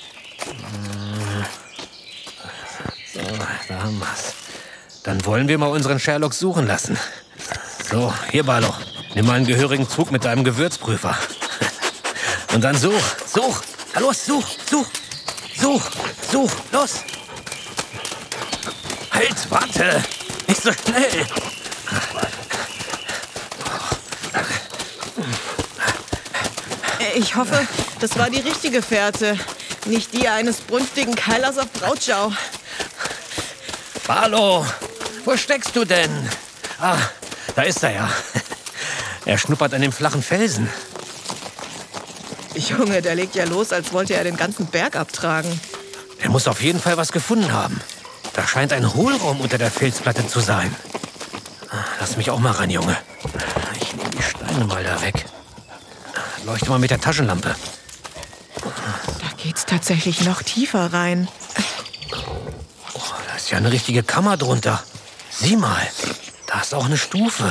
So, da haben wir's. Dann wollen wir mal unseren Sherlock suchen lassen. So, hier, Barlow. Nimm mal einen gehörigen Zug mit deinem Gewürzprüfer. Und dann such, such. Na los, such, such. Such, such, los. Halt, warte! Nicht so schnell! Ich hoffe, das war die richtige Fährte. Nicht die eines brünftigen Keilers auf Brautschau. Barlow, wo steckst du denn? Ah, da ist er ja. Er schnuppert an dem flachen Felsen. Junge, der legt ja los, als wollte er den ganzen Berg abtragen. Er muss auf jeden Fall was gefunden haben. Da scheint ein Hohlraum unter der Felsplatte zu sein. Lass mich auch mal ran, Junge. Ich nehme die Steine mal da weg. Leuchte mal mit der Taschenlampe. Da geht's tatsächlich noch tiefer rein. Oh, da ist ja eine richtige Kammer drunter. Sieh mal, da ist auch eine Stufe.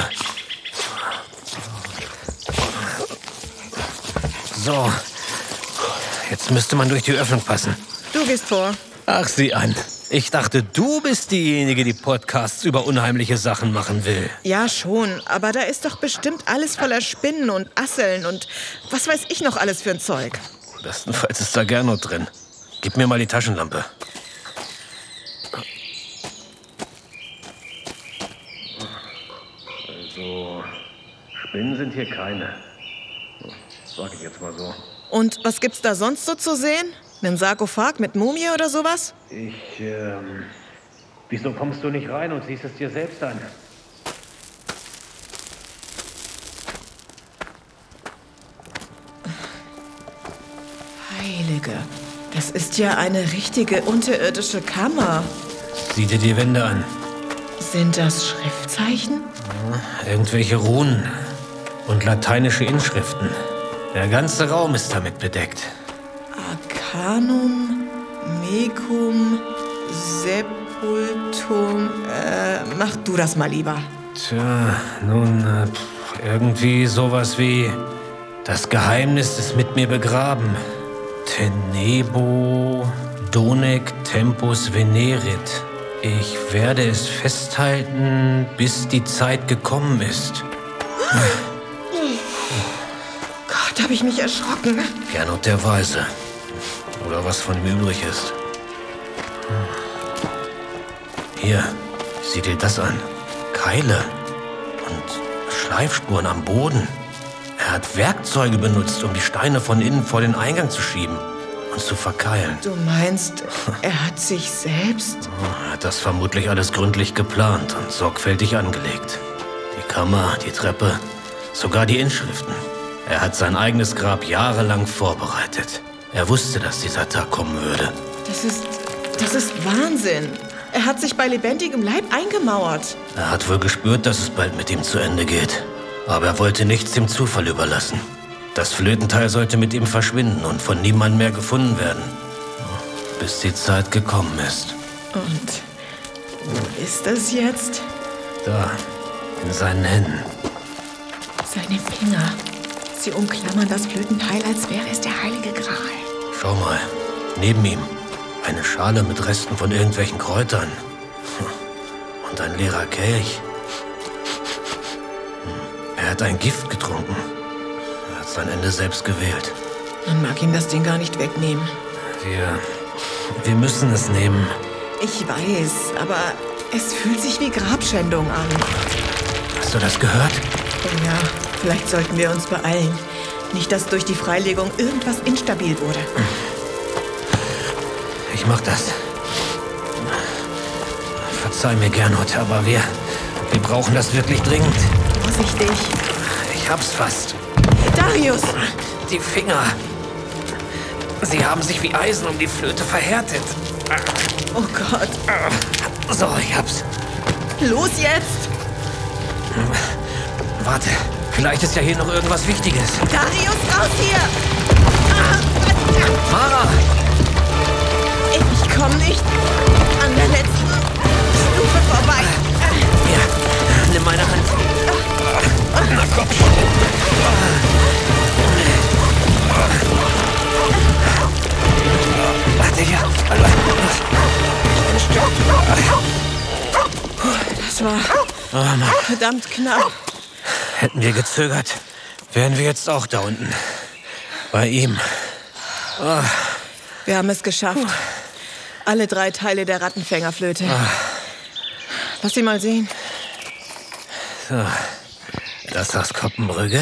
So, jetzt müsste man durch die Öffnung passen. Du gehst vor. Ach, sieh an. Ich dachte, du bist diejenige, die Podcasts über unheimliche Sachen machen will. Ja, schon. Aber da ist doch bestimmt alles voller Spinnen und Asseln und was weiß ich noch alles für ein Zeug. Bestenfalls ist da Gernot drin. Gib mir mal die Taschenlampe. Also, Spinnen sind hier keine. Das sag ich jetzt mal so. Und was gibt's da sonst so zu sehen? Einen Sarkophag mit Mumie oder sowas? Ich, ähm... Wieso kommst du nicht rein und siehst es dir selbst an? Heilige, das ist ja eine richtige unterirdische Kammer. Sieh dir die Wände an. Sind das Schriftzeichen? Ja, irgendwelche Runen und lateinische Inschriften. Der ganze Raum ist damit bedeckt. Arcanum, Mecum, Sepultum. Äh, mach du das mal lieber. Tja, nun, äh, pff, irgendwie sowas wie: Das Geheimnis ist mit mir begraben. Tenebo donec tempus venerit. Ich werde es festhalten, bis die Zeit gekommen ist. Gott, habe ich mich erschrocken. Gernot der Weise. Oder was von ihm übrig ist. Hier, sieh dir das an. Keile und Schleifspuren am Boden. Er hat Werkzeuge benutzt, um die Steine von innen vor den Eingang zu schieben und zu verkeilen. Du meinst, er hat sich selbst... Er hat das vermutlich alles gründlich geplant und sorgfältig angelegt. Die Kammer, die Treppe, sogar die Inschriften. Er hat sein eigenes Grab jahrelang vorbereitet. Er wusste, dass dieser Tag kommen würde. Das ist... das ist Wahnsinn. Er hat sich bei lebendigem Leib eingemauert. Er hat wohl gespürt, dass es bald mit ihm zu Ende geht. Aber er wollte nichts dem Zufall überlassen. Das Flötenteil sollte mit ihm verschwinden und von niemandem mehr gefunden werden. Bis die Zeit gekommen ist. Und wo ist es jetzt? Da, in seinen Händen. Seine Finger. Sie umklammern das Flötenteil, als wäre es der heilige Gral. Schau mal, neben ihm. Eine Schale mit Resten von irgendwelchen Kräutern. Und ein leerer Kelch. Er hat ein Gift getrunken. Er hat sein Ende selbst gewählt. Man mag ihm das Ding gar nicht wegnehmen. Wir... wir müssen es nehmen. Ich weiß, aber es fühlt sich wie Grabschändung an. Hast du das gehört? Oh ja, vielleicht sollten wir uns beeilen. Nicht, dass durch die Freilegung irgendwas instabil wurde. Ich mach das. Verzeih mir, Gernot, aber wir... wir brauchen das wirklich dringend. Vorsichtig. Ich hab's fast. Darius! Die Finger. Sie haben sich wie Eisen um die Flöte verhärtet. Oh Gott. So, ich hab's. Los jetzt! Warte, vielleicht ist ja hier noch irgendwas Wichtiges. Darius, raus hier! Mara! Ich komme nicht an der letzten Stufe vorbei. Hier, nimm meine Hand. Na komm schon. Warte hier. Das war oh verdammt knapp. Hätten wir gezögert, wären wir jetzt auch da unten. Bei ihm. Oh. Wir haben es geschafft. Alle drei Teile der Rattenfängerflöte. Ah. Lass sie mal sehen. So. Das aus Koppenbrügge.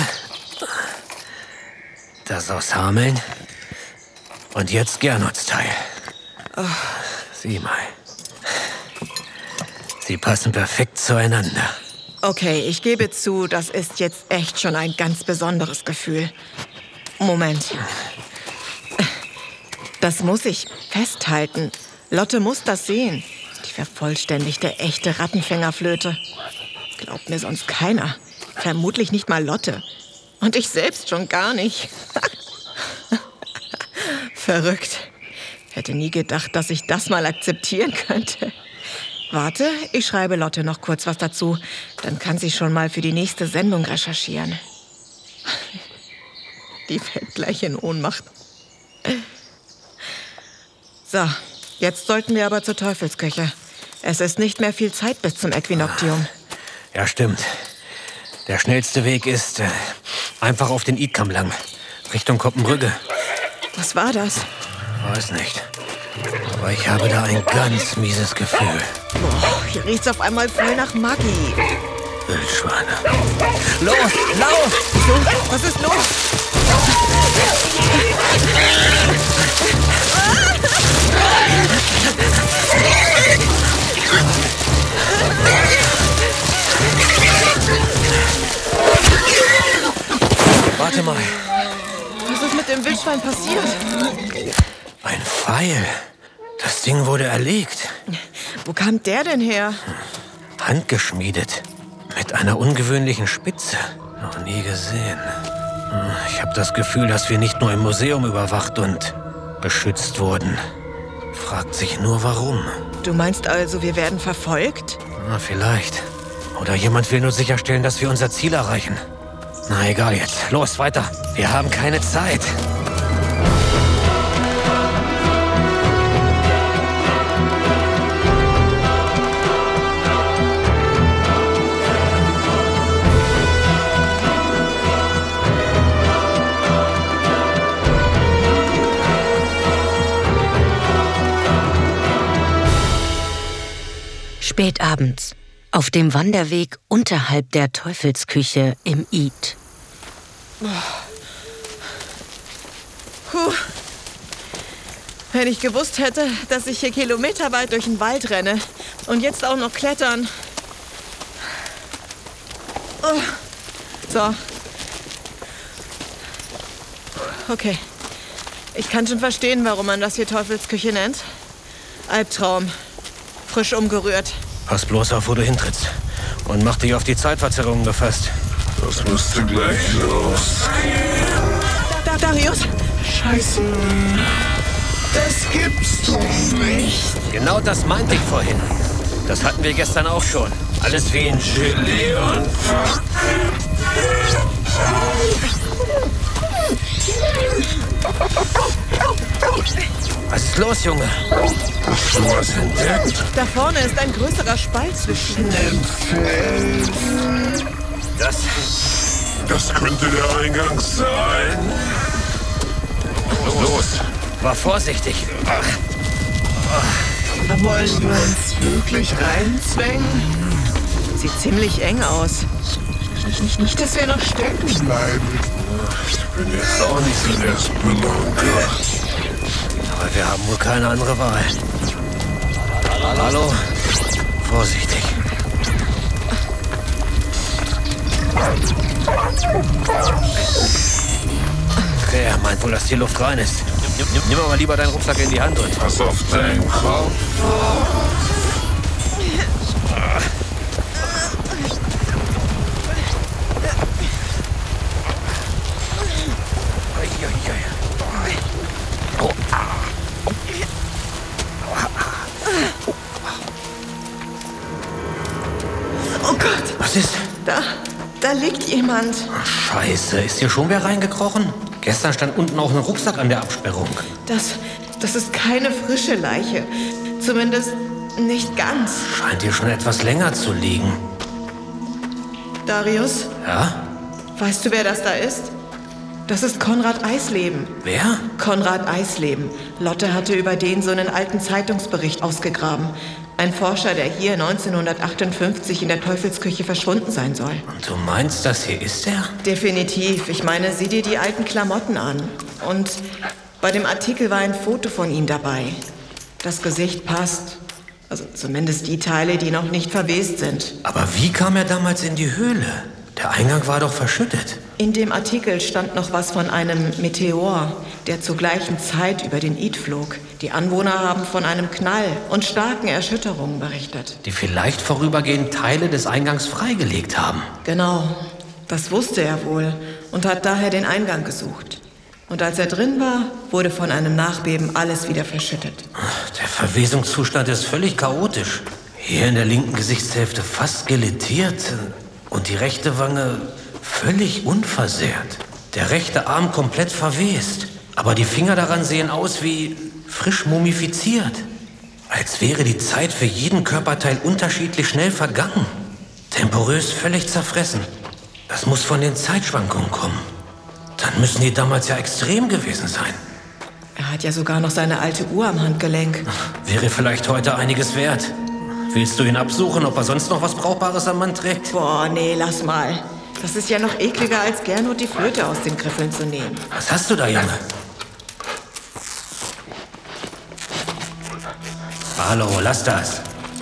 Das aus Hameln. Und jetzt Gernots Teil. Oh. Sieh mal. Sie passen perfekt zueinander. Okay, ich gebe zu, das ist jetzt echt schon ein ganz besonderes Gefühl. Moment. Das muss ich festhalten. Lotte muss das sehen. Die vervollständigte, echte Rattenfängerflöte. Glaubt mir sonst keiner. Vermutlich nicht mal Lotte. Und ich selbst schon gar nicht. Verrückt. Hätte nie gedacht, dass ich das mal akzeptieren könnte. Warte, ich schreibe Lotte noch kurz was dazu. Dann kann sie schon mal für die nächste Sendung recherchieren. Die fällt gleich in Ohnmacht. So, jetzt sollten wir aber zur Teufelsküche. Es ist nicht mehr viel Zeit bis zum Äquinoktium. Ja, stimmt. Der schnellste Weg ist äh, einfach auf den Idkamm lang. Richtung Koppenbrügge. Was war das? Weiß nicht. Aber ich habe da ein ganz mieses Gefühl. Boah, hier riecht's auf einmal voll nach Maggi. Wildschweine. Los, lauf! So, was ist los? Warte mal. Was ist mit dem Wildschwein passiert? Ein Pfeil. Das Ding wurde erlegt. Wo kam der denn her? Handgeschmiedet. Mit einer ungewöhnlichen Spitze. Noch nie gesehen. Ich habe das Gefühl, dass wir nicht nur im Museum überwacht und beschützt wurden. Fragt sich nur, warum. Du meinst also, wir werden verfolgt? Na, vielleicht. Oder jemand will nur sicherstellen, dass wir unser Ziel erreichen. Na, egal jetzt. Los, weiter. Wir haben keine Zeit. abends, auf dem Wanderweg unterhalb der Teufelsküche im Id. Puh. Wenn ich gewusst hätte, dass ich hier kilometerweit durch den Wald renne und jetzt auch noch klettern. Oh. So. Okay. Ich kann schon verstehen, warum man das hier Teufelsküche nennt. Albtraum. Frisch umgerührt. Pass bloß auf, wo du hintrittst. Und mach dich auf die Zeitverzerrungen gefasst. Das müsste gleich losgehen. Da, da, Darius! Scheiße. Das gibt's doch nicht. Genau das meinte ich vorhin. Das hatten wir gestern auch schon. Alles wie ein Gelee und Was ist los, Junge? Hast du was entdeckt? Da vorne ist ein größerer Spalt zwischen dem Felsen. Das... Das könnte der Eingang sein. Los! Los. War vorsichtig. Ach. Ach. Wollen wir uns wirklich reinzwängen? Sieht ziemlich eng aus. Nicht, nicht, nicht, dass wir noch stecken bleiben. Ich bin jetzt auch nicht so der Spelunker. Aber wir haben wohl keine andere Wahl. Hallo? Vorsichtig. Okay, er meint wohl, dass die Luft rein ist. Nimm, nimm, nimm mal lieber deinen Rucksack in die Hand und... Pass auf deinen Kopf. Oh Gott! Was ist? Da, da liegt jemand. Ach, Scheiße, ist hier schon wer reingekrochen? Gestern stand unten auch ein Rucksack an der Absperrung. Das, das ist keine frische Leiche. Zumindest nicht ganz. Scheint hier schon etwas länger zu liegen. Darius? Ja? Weißt du, wer das da ist? Das ist Konrad Eisleben. Wer? Konrad Eisleben. Lotte hatte über den so einen alten Zeitungsbericht ausgegraben. Ein Forscher, der hier neunzehnhundertachtundfünfzig in der Teufelsküche verschwunden sein soll. Und du meinst, das hier ist er? Definitiv. Ich meine, sieh dir die alten Klamotten an. Und bei dem Artikel war ein Foto von ihm dabei. Das Gesicht passt. Also zumindest die Teile, die noch nicht verwest sind. Aber wie kam er damals in die Höhle? Der Eingang war doch verschüttet. In dem Artikel stand noch was von einem Meteor, der zur gleichen Zeit über den Id flog. Die Anwohner haben von einem Knall und starken Erschütterungen berichtet. Die vielleicht vorübergehend Teile des Eingangs freigelegt haben. Genau, das wusste er wohl und hat daher den Eingang gesucht. Und als er drin war, wurde von einem Nachbeben alles wieder verschüttet. Der Verwesungszustand ist völlig chaotisch. Hier in der linken Gesichtshälfte fast skelettiert und die rechte Wange völlig unversehrt. Der rechte Arm komplett verwest. Aber die Finger daran sehen aus wie frisch mumifiziert. Als wäre die Zeit für jeden Körperteil unterschiedlich schnell vergangen. Temporös völlig zerfressen. Das muss von den Zeitschwankungen kommen. Dann müssen die damals ja extrem gewesen sein. Er hat ja sogar noch seine alte Uhr am Handgelenk. Wäre vielleicht heute einiges wert. Willst du ihn absuchen, ob er sonst noch was Brauchbares am Mann trägt? Boah, nee, lass mal. Das ist ja noch ekliger, als Gernot die Flöte aus den Griffeln zu nehmen. Was hast du da, Junge? Hallo, lass das.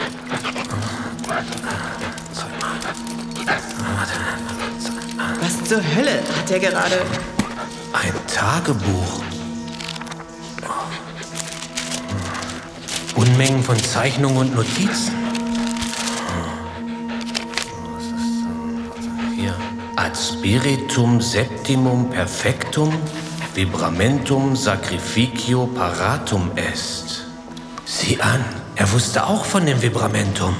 Was zur Hölle hat er gerade? Ein Tagebuch. Unmengen von Zeichnungen und Notizen. Hier. Ad spiritum septimum perfectum vibramentum sacrificio paratum est. Sieh an, er wusste auch von dem Vibramentum.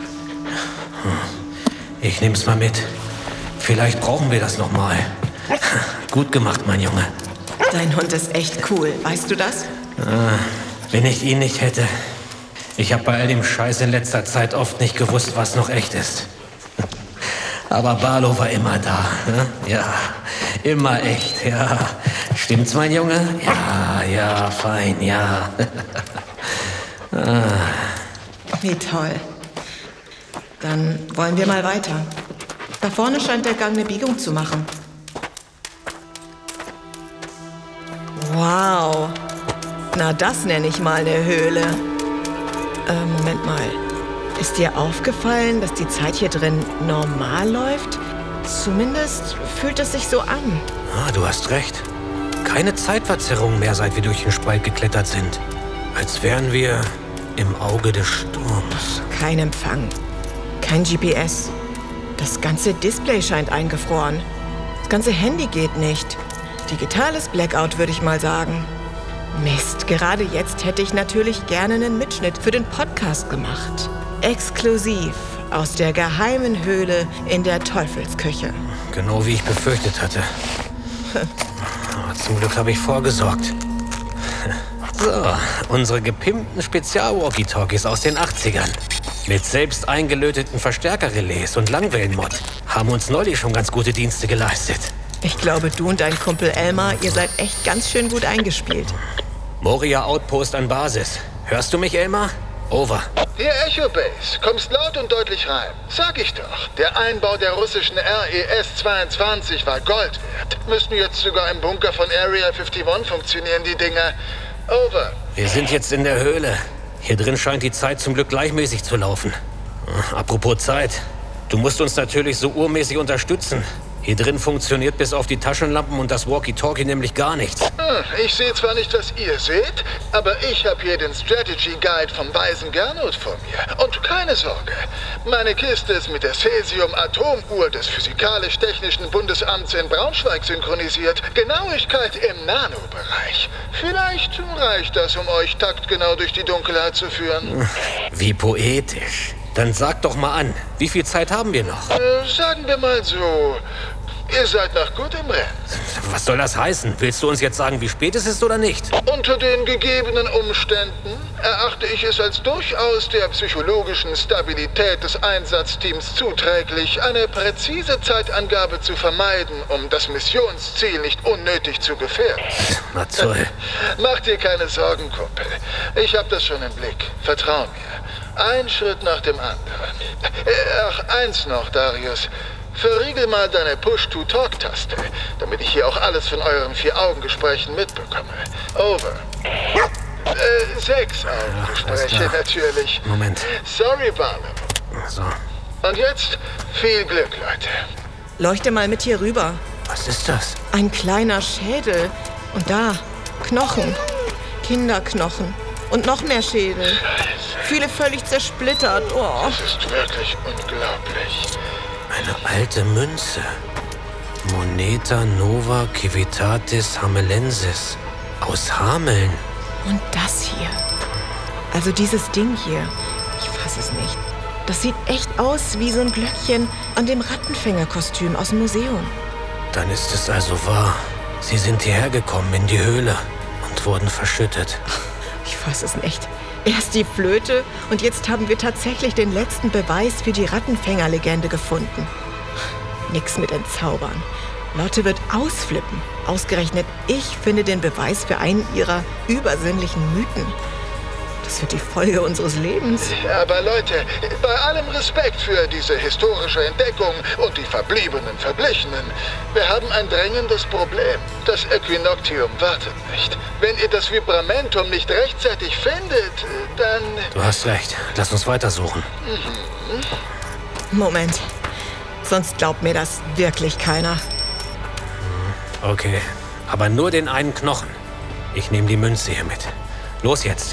Ich nehm's mal mit. Vielleicht brauchen wir das noch mal. Gut gemacht, mein Junge. Dein Hund ist echt cool, weißt du das? Ah, wenn ich ihn nicht hätte. Ich habe bei all dem Scheiß in letzter Zeit oft nicht gewusst, was noch echt ist. Aber Barlow war immer da. Ne? Ja, immer echt, ja. Stimmt's, mein Junge? Ja, ja, fein, ja. ah. Wie toll. Dann wollen wir mal weiter. Da vorne scheint der Gang eine Biegung zu machen. Wow. Na, das nenne ich mal eine Höhle. Äh, Moment mal. Ist dir aufgefallen, dass die Zeit hier drin normal läuft? Zumindest fühlt es sich so an. Ah, du hast recht. Keine Zeitverzerrung mehr, seit wir durch den Spalt geklettert sind. Als wären wir im Auge des Sturms. Kein Empfang. Kein G P S. Das ganze Display scheint eingefroren. Das ganze Handy geht nicht. Digitales Blackout, würde ich mal sagen. Mist, gerade jetzt hätte ich natürlich gerne einen Mitschnitt für den Podcast gemacht. Exklusiv aus der geheimen Höhle in der Teufelsküche. Genau wie ich befürchtet hatte. Aber zum Glück habe ich vorgesorgt. So, unsere gepimpten Spezial-Walkie-Talkies aus den achtzigern. Mit selbst eingelöteten Verstärkerrelais und Langwellenmod haben uns neulich schon ganz gute Dienste geleistet. Ich glaube, du und dein Kumpel Elmar, ihr seid echt ganz schön gut eingespielt. Moria Outpost an Basis. Hörst du mich, Elmar? Over. Hier Echo Base. Kommst laut und deutlich rein. Sag ich doch. Der Einbau der russischen R E S zweiundzwanzig war Gold wert. Müssten jetzt sogar im Bunker von Area einundfünfzig funktionieren, die Dinger. Over. Wir sind jetzt in der Höhle. Hier drin scheint die Zeit zum Glück gleichmäßig zu laufen. Apropos Zeit. Du musst uns natürlich so urmäßig unterstützen. Hier drin funktioniert bis auf die Taschenlampen und das Walkie-Talkie nämlich gar nichts. Hm, ich sehe zwar nicht, was ihr seht, aber ich habe hier den Strategy Guide vom weisen Gernot vor mir. Und keine Sorge, meine Kiste ist mit der Cäsium-Atomuhr des Physikalisch-Technischen Bundesamts in Braunschweig synchronisiert. Genauigkeit im Nanobereich. Vielleicht reicht das, um euch taktgenau durch die Dunkelheit zu führen. Wie poetisch. Dann sag doch mal an, wie viel Zeit haben wir noch? Äh, sagen wir mal so, ihr seid noch gut im Rennen. Was soll das heißen? Willst du uns jetzt sagen, wie spät es ist oder nicht? Unter den gegebenen Umständen erachte ich es als durchaus der psychologischen Stabilität des Einsatzteams zuträglich, eine präzise Zeitangabe zu vermeiden, um das Missionsziel nicht unnötig zu gefährden. Na toll. Mach dir keine Sorgen, Kumpel. Ich hab das schon im Blick. Vertrau mir. Ein Schritt nach dem anderen. Ach, eins noch, Darius. Verriegel mal deine Push-to-Talk-Taste, damit ich hier auch alles von euren Vier-Augen-Gesprächen mitbekomme. Over. Äh, Sechs-Augen-Gespräche ja, natürlich. Moment. Sorry, Barlow. So. Und jetzt viel Glück, Leute. Leuchte mal mit hier rüber. Was ist das? Ein kleiner Schädel. Und da, Knochen. Kinderknochen. Und noch mehr Schädel. Scheiße. Viele völlig zersplittert. Oh. Das ist wirklich unglaublich. Eine alte Münze. Moneta Nova Civitatis Hamelensis. Aus Hameln. Und das hier. Also dieses Ding hier. Ich fass es nicht. Das sieht echt aus wie so ein Glöckchen an dem Rattenfängerkostüm aus dem Museum. Dann ist es also wahr. Sie sind hierher gekommen in die Höhle und wurden verschüttet. Ich fass es nicht. Erst die Flöte und jetzt haben wir tatsächlich den letzten Beweis für die Rattenfängerlegende gefunden. Nix mit Entzaubern. Lotte wird ausflippen. Ausgerechnet ich finde den Beweis für einen ihrer übersinnlichen Mythen. Das wird die Folge unseres Lebens. Aber Leute, bei allem Respekt für diese historische Entdeckung und die verbliebenen Verblichenen, wir haben ein drängendes Problem. Das Äquinoctium wartet nicht. Wenn ihr das Vibramentum nicht rechtzeitig findet, dann... Du hast recht. Lass uns weitersuchen. Mhm. Moment. Sonst glaubt mir das wirklich keiner. Okay, aber nur den einen Knochen. Ich nehme die Münze hier mit. Los jetzt.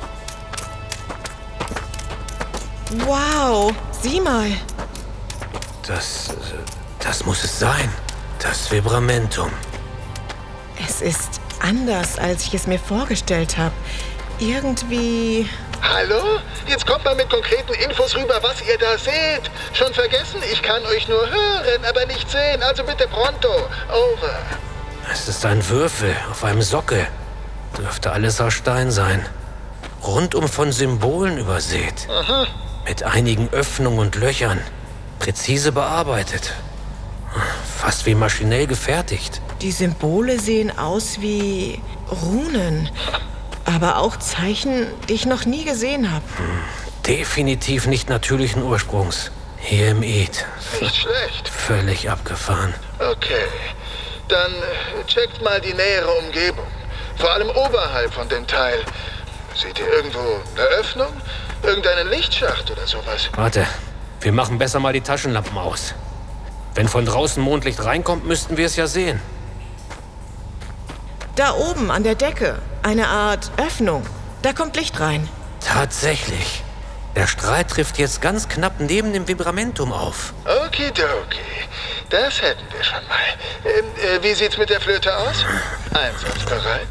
Wow, sieh mal. Das, das muss es sein. Das Vibramentum. Es ist anders, als ich es mir vorgestellt habe. Irgendwie... Hallo? Jetzt kommt mal mit konkreten Infos rüber, was ihr da seht. Schon vergessen? Ich kann euch nur hören, aber nicht sehen. Also bitte pronto. Over. Es ist ein Würfel auf einem Sockel. Dürfte alles aus Stein sein. Rundum von Symbolen übersät. Aha. Mit einigen Öffnungen und Löchern. Präzise bearbeitet. Fast wie maschinell gefertigt. Die Symbole sehen aus wie Runen. Aber auch Zeichen, die ich noch nie gesehen habe. definitiv nicht natürlichen Ursprungs. Hier im Eid. Nicht schlecht. Völlig abgefahren. Okay, dann äh, checkt mal die nähere Umgebung. Vor allem oberhalb von dem Teil. Seht ihr irgendwo eine Öffnung? Irgendeinen Lichtschacht oder sowas? Warte, wir machen besser mal die Taschenlampen aus. Wenn von draußen Mondlicht reinkommt, müssten wir es ja sehen. Da oben an der Decke, eine Art Öffnung. Da kommt Licht rein. Tatsächlich. Der Strahl trifft jetzt ganz knapp neben dem Vibramentum auf. Okidoki, das hätten wir schon mal. Ähm, äh, wie sieht's mit der Flöte aus? Einsatzbereit?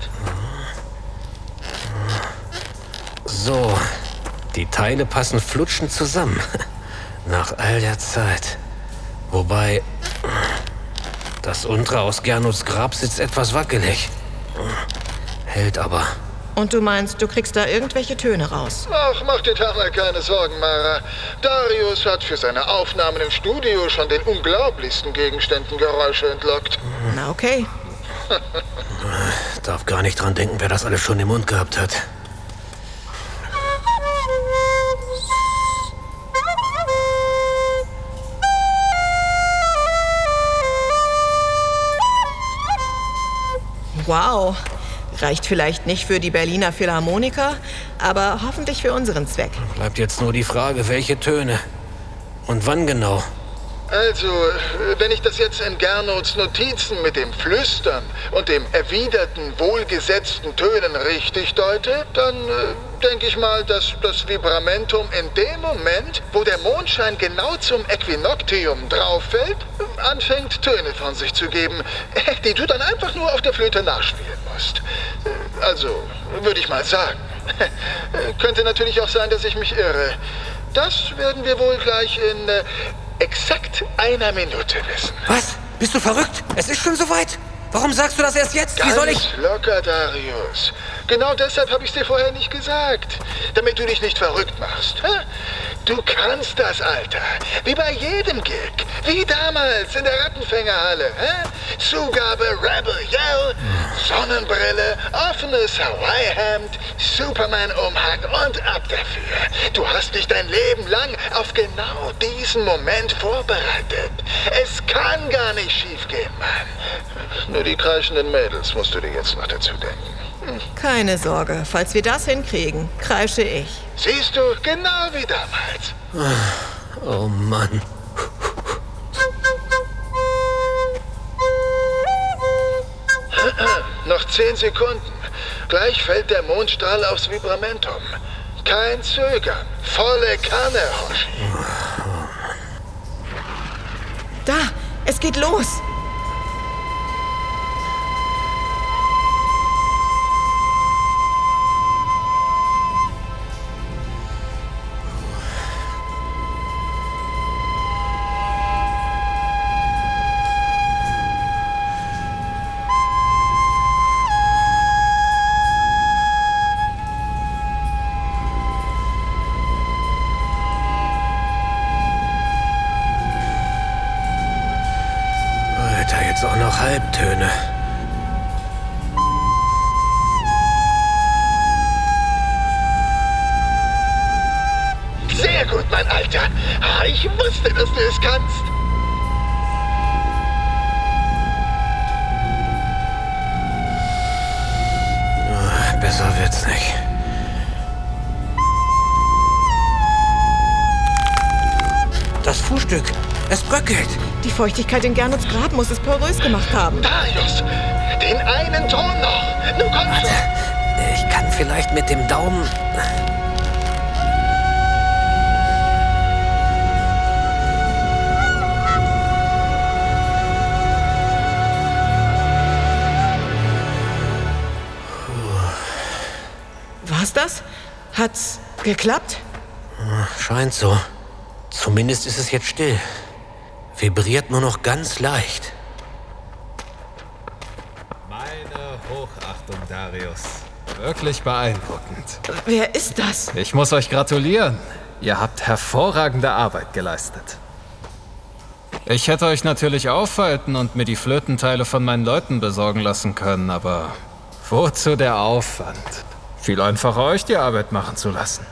So, die Teile passen flutschend zusammen. Nach all der Zeit. Wobei, das untere aus Gernots Grab sitzt etwas wackelig. Hält aber. Und du meinst, du kriegst da irgendwelche Töne raus? Ach, mach dir da mal keine Sorgen, Mara. Darius hat für seine Aufnahmen im Studio schon den unglaublichsten Gegenständen Geräusche entlockt. Na okay. Darf gar nicht dran denken, wer das alles schon im Mund gehabt hat. Wow. Reicht vielleicht nicht für die Berliner Philharmoniker, aber hoffentlich für unseren Zweck. Bleibt jetzt nur die Frage, welche Töne und wann genau. Also, wenn ich das jetzt in Gernots Notizen mit dem Flüstern und dem erwiderten, wohlgesetzten Tönen richtig deute, dann äh, denke ich mal, dass das Vibramentum in dem Moment, wo der Mondschein genau zum Äquinoctium drauf fällt, anfängt Töne von sich zu geben, die du dann einfach nur auf der Flöte nachspielen musst. Also, würde ich mal sagen. Könnte natürlich auch sein, dass ich mich irre. Das werden wir wohl gleich in äh, exakt einer Minute wissen. Was? Bist du verrückt? Es ist schon soweit. Warum sagst du das erst jetzt? Wie soll ich... Ganz locker, Darius. Genau deshalb habe ich es dir vorher nicht gesagt. Damit du dich nicht verrückt machst. Hä? Du kannst das, Alter. Wie bei jedem Gig. Wie damals in der Rattenfängerhalle. Hä? Zugabe Rebel Yell, Sonnenbrille, offenes Hawaii-Hemd, Superman-Umhang und ab dafür. Du hast dich dein Leben lang auf genau diesen Moment vorbereitet. Es kann gar nicht schiefgehen, Mann. Nur die kreischenden Mädels musst du dir jetzt noch dazu denken. Hm. Keine Sorge, falls wir das hinkriegen, kreische ich. Siehst du, genau wie damals. Oh Mann. Noch zehn Sekunden. Gleich fällt der Mondstrahl aufs Vibramentum. Kein Zögern. Volle Kanne, Hoshi. Da, es geht los. Auch noch Halbtöne. Sehr gut, mein Alter. Ich wusste, dass du es kannst. Besser wird's nicht. Das Frühstück. Es bröckelt. Die Feuchtigkeit in Gernots Grab muss es porös gemacht haben. Darius, den einen Ton noch. Nun komm Warte, ich kann vielleicht mit dem Daumen... War's das? Hat's geklappt? Scheint so. Zumindest ist es jetzt still. Vibriert nur noch ganz leicht. Meine Hochachtung, Darius. Wirklich beeindruckend. Wer ist das? Ich muss euch gratulieren. Ihr habt hervorragende Arbeit geleistet. Ich hätte euch natürlich aufhalten und mir die Flötenteile von meinen Leuten besorgen lassen können, aber wozu der Aufwand? Viel einfacher, euch die Arbeit machen zu lassen.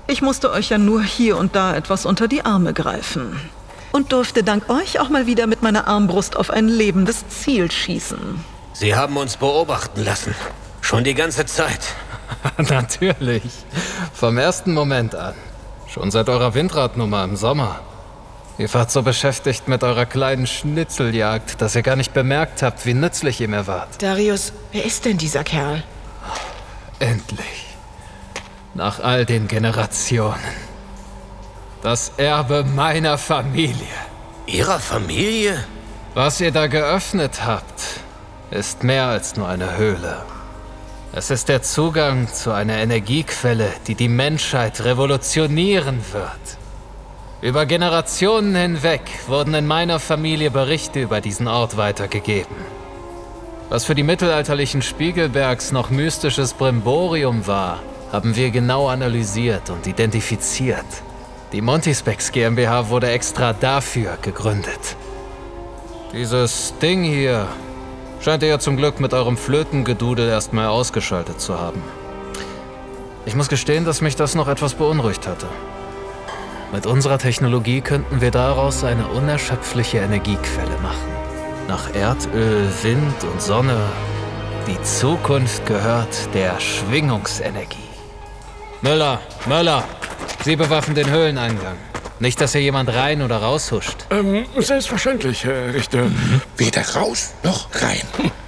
Ich musste euch ja nur hier und da etwas unter die Arme greifen. Und durfte dank euch auch mal wieder mit meiner Armbrust auf ein lebendes Ziel schießen. Sie haben uns beobachten lassen. Schon die ganze Zeit. Natürlich. Vom ersten Moment an. Schon seit eurer Windradnummer im Sommer. Ihr wart so beschäftigt mit eurer kleinen Schnitzeljagd, dass ihr gar nicht bemerkt habt, wie nützlich ihr mir wart. Darius, wer ist denn dieser Kerl? Endlich. Nach all den Generationen. Das Erbe meiner Familie. Ihrer Familie? Was ihr da geöffnet habt, ist mehr als nur eine Höhle. Es ist der Zugang zu einer Energiequelle, die die Menschheit revolutionieren wird. Über Generationen hinweg wurden in meiner Familie Berichte über diesen Ort weitergegeben. Was für die mittelalterlichen Spiegelbergs noch mystisches Brimborium war, haben wir genau analysiert und identifiziert. Die Montispex GmbH wurde extra dafür gegründet. Dieses Ding hier scheint ihr ja zum Glück mit eurem Flötengedudel erstmal ausgeschaltet zu haben. Ich muss gestehen, dass mich das noch etwas beunruhigt hatte. Mit unserer Technologie könnten wir daraus eine unerschöpfliche Energiequelle machen. Nach Erdöl, Wind und Sonne. Die Zukunft gehört der Schwingungsenergie. Müller, Möller, Sie bewachen den Höhleneingang. Nicht, dass hier jemand rein oder raushuscht. Ähm, selbstverständlich, Herr Richter. Mhm. Weder raus noch rein.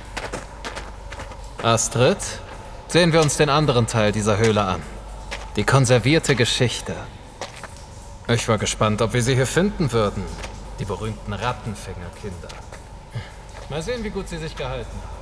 Astrid, sehen wir uns den anderen Teil dieser Höhle an. Die konservierte Geschichte. Ich war gespannt, ob wir sie hier finden würden. Die berühmten Rattenfängerkinder. Mal sehen, wie gut sie sich gehalten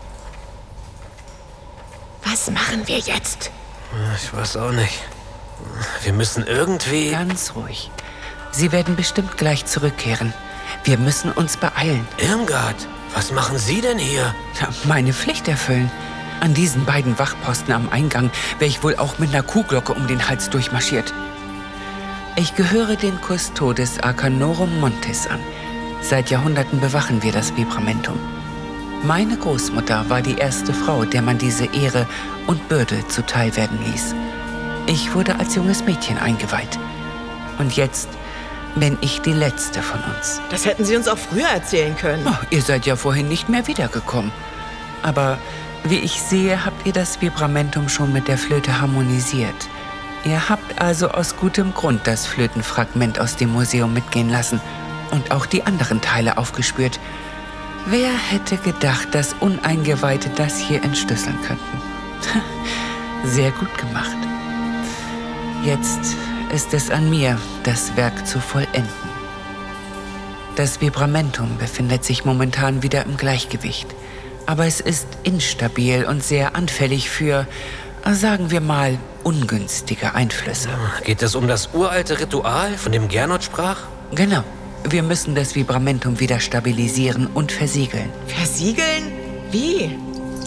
haben. Was machen wir jetzt? Ich weiß auch nicht. Wir müssen irgendwie... Ganz ruhig. Sie werden bestimmt gleich zurückkehren. Wir müssen uns beeilen. Irmgard, was machen Sie denn hier? Ja, meine Pflicht erfüllen. An diesen beiden Wachposten am Eingang wäre ich wohl auch mit einer Kuhglocke um den Hals durchmarschiert. Ich gehöre den Custodes Arcanorum Montis an. Seit Jahrhunderten bewachen wir das Vibramentum. Meine Großmutter war die erste Frau, der man diese Ehre und Bürde zuteil werden ließ. Ich wurde als junges Mädchen eingeweiht. Und jetzt bin ich die Letzte von uns. Das hätten Sie uns auch früher erzählen können. Oh, ihr seid ja vorhin nicht mehr wiedergekommen. Aber wie ich sehe, habt ihr das Vibramentum schon mit der Flöte harmonisiert. Ihr habt also aus gutem Grund das Flötenfragment aus dem Museum mitgehen lassen und auch die anderen Teile aufgespürt. Wer hätte gedacht, dass Uneingeweihte das hier entschlüsseln könnten? Sehr gut gemacht. Jetzt ist es an mir, das Werk zu vollenden. Das Vibramentum befindet sich momentan wieder im Gleichgewicht. Aber es ist instabil und sehr anfällig für, sagen wir mal, ungünstige Einflüsse. Geht es um das uralte Ritual, von dem Gernot sprach? Genau. Wir müssen das Vibramentum wieder stabilisieren und versiegeln. Versiegeln? Wie?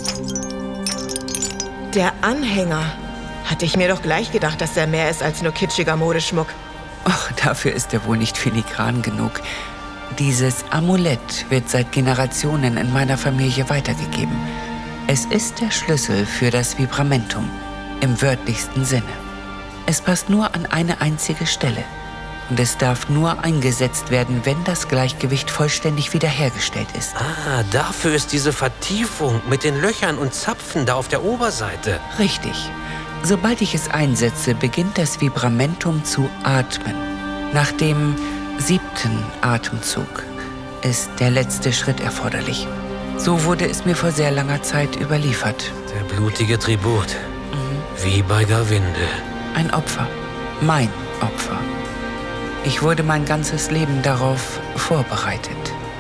Der Anhänger. Hatte ich mir doch gleich gedacht, dass er mehr ist als nur kitschiger Modeschmuck. Ach, dafür ist er wohl nicht filigran genug. Dieses Amulett wird seit Generationen in meiner Familie weitergegeben. Es ist der Schlüssel für das Vibramentum, im wörtlichsten Sinne. Es passt nur an eine einzige Stelle. Und es darf nur eingesetzt werden, wenn das Gleichgewicht vollständig wiederhergestellt ist. Ah, dafür ist diese Vertiefung mit den Löchern und Zapfen da auf der Oberseite. Richtig. Sobald ich es einsetze, beginnt das Vibramentum zu atmen. Nach dem siebten Atemzug ist der letzte Schritt erforderlich. So wurde es mir vor sehr langer Zeit überliefert. Der blutige Tribut. Mhm. Wie bei Gavinde. Ein Opfer. Mein Opfer. Ich wurde mein ganzes Leben darauf vorbereitet.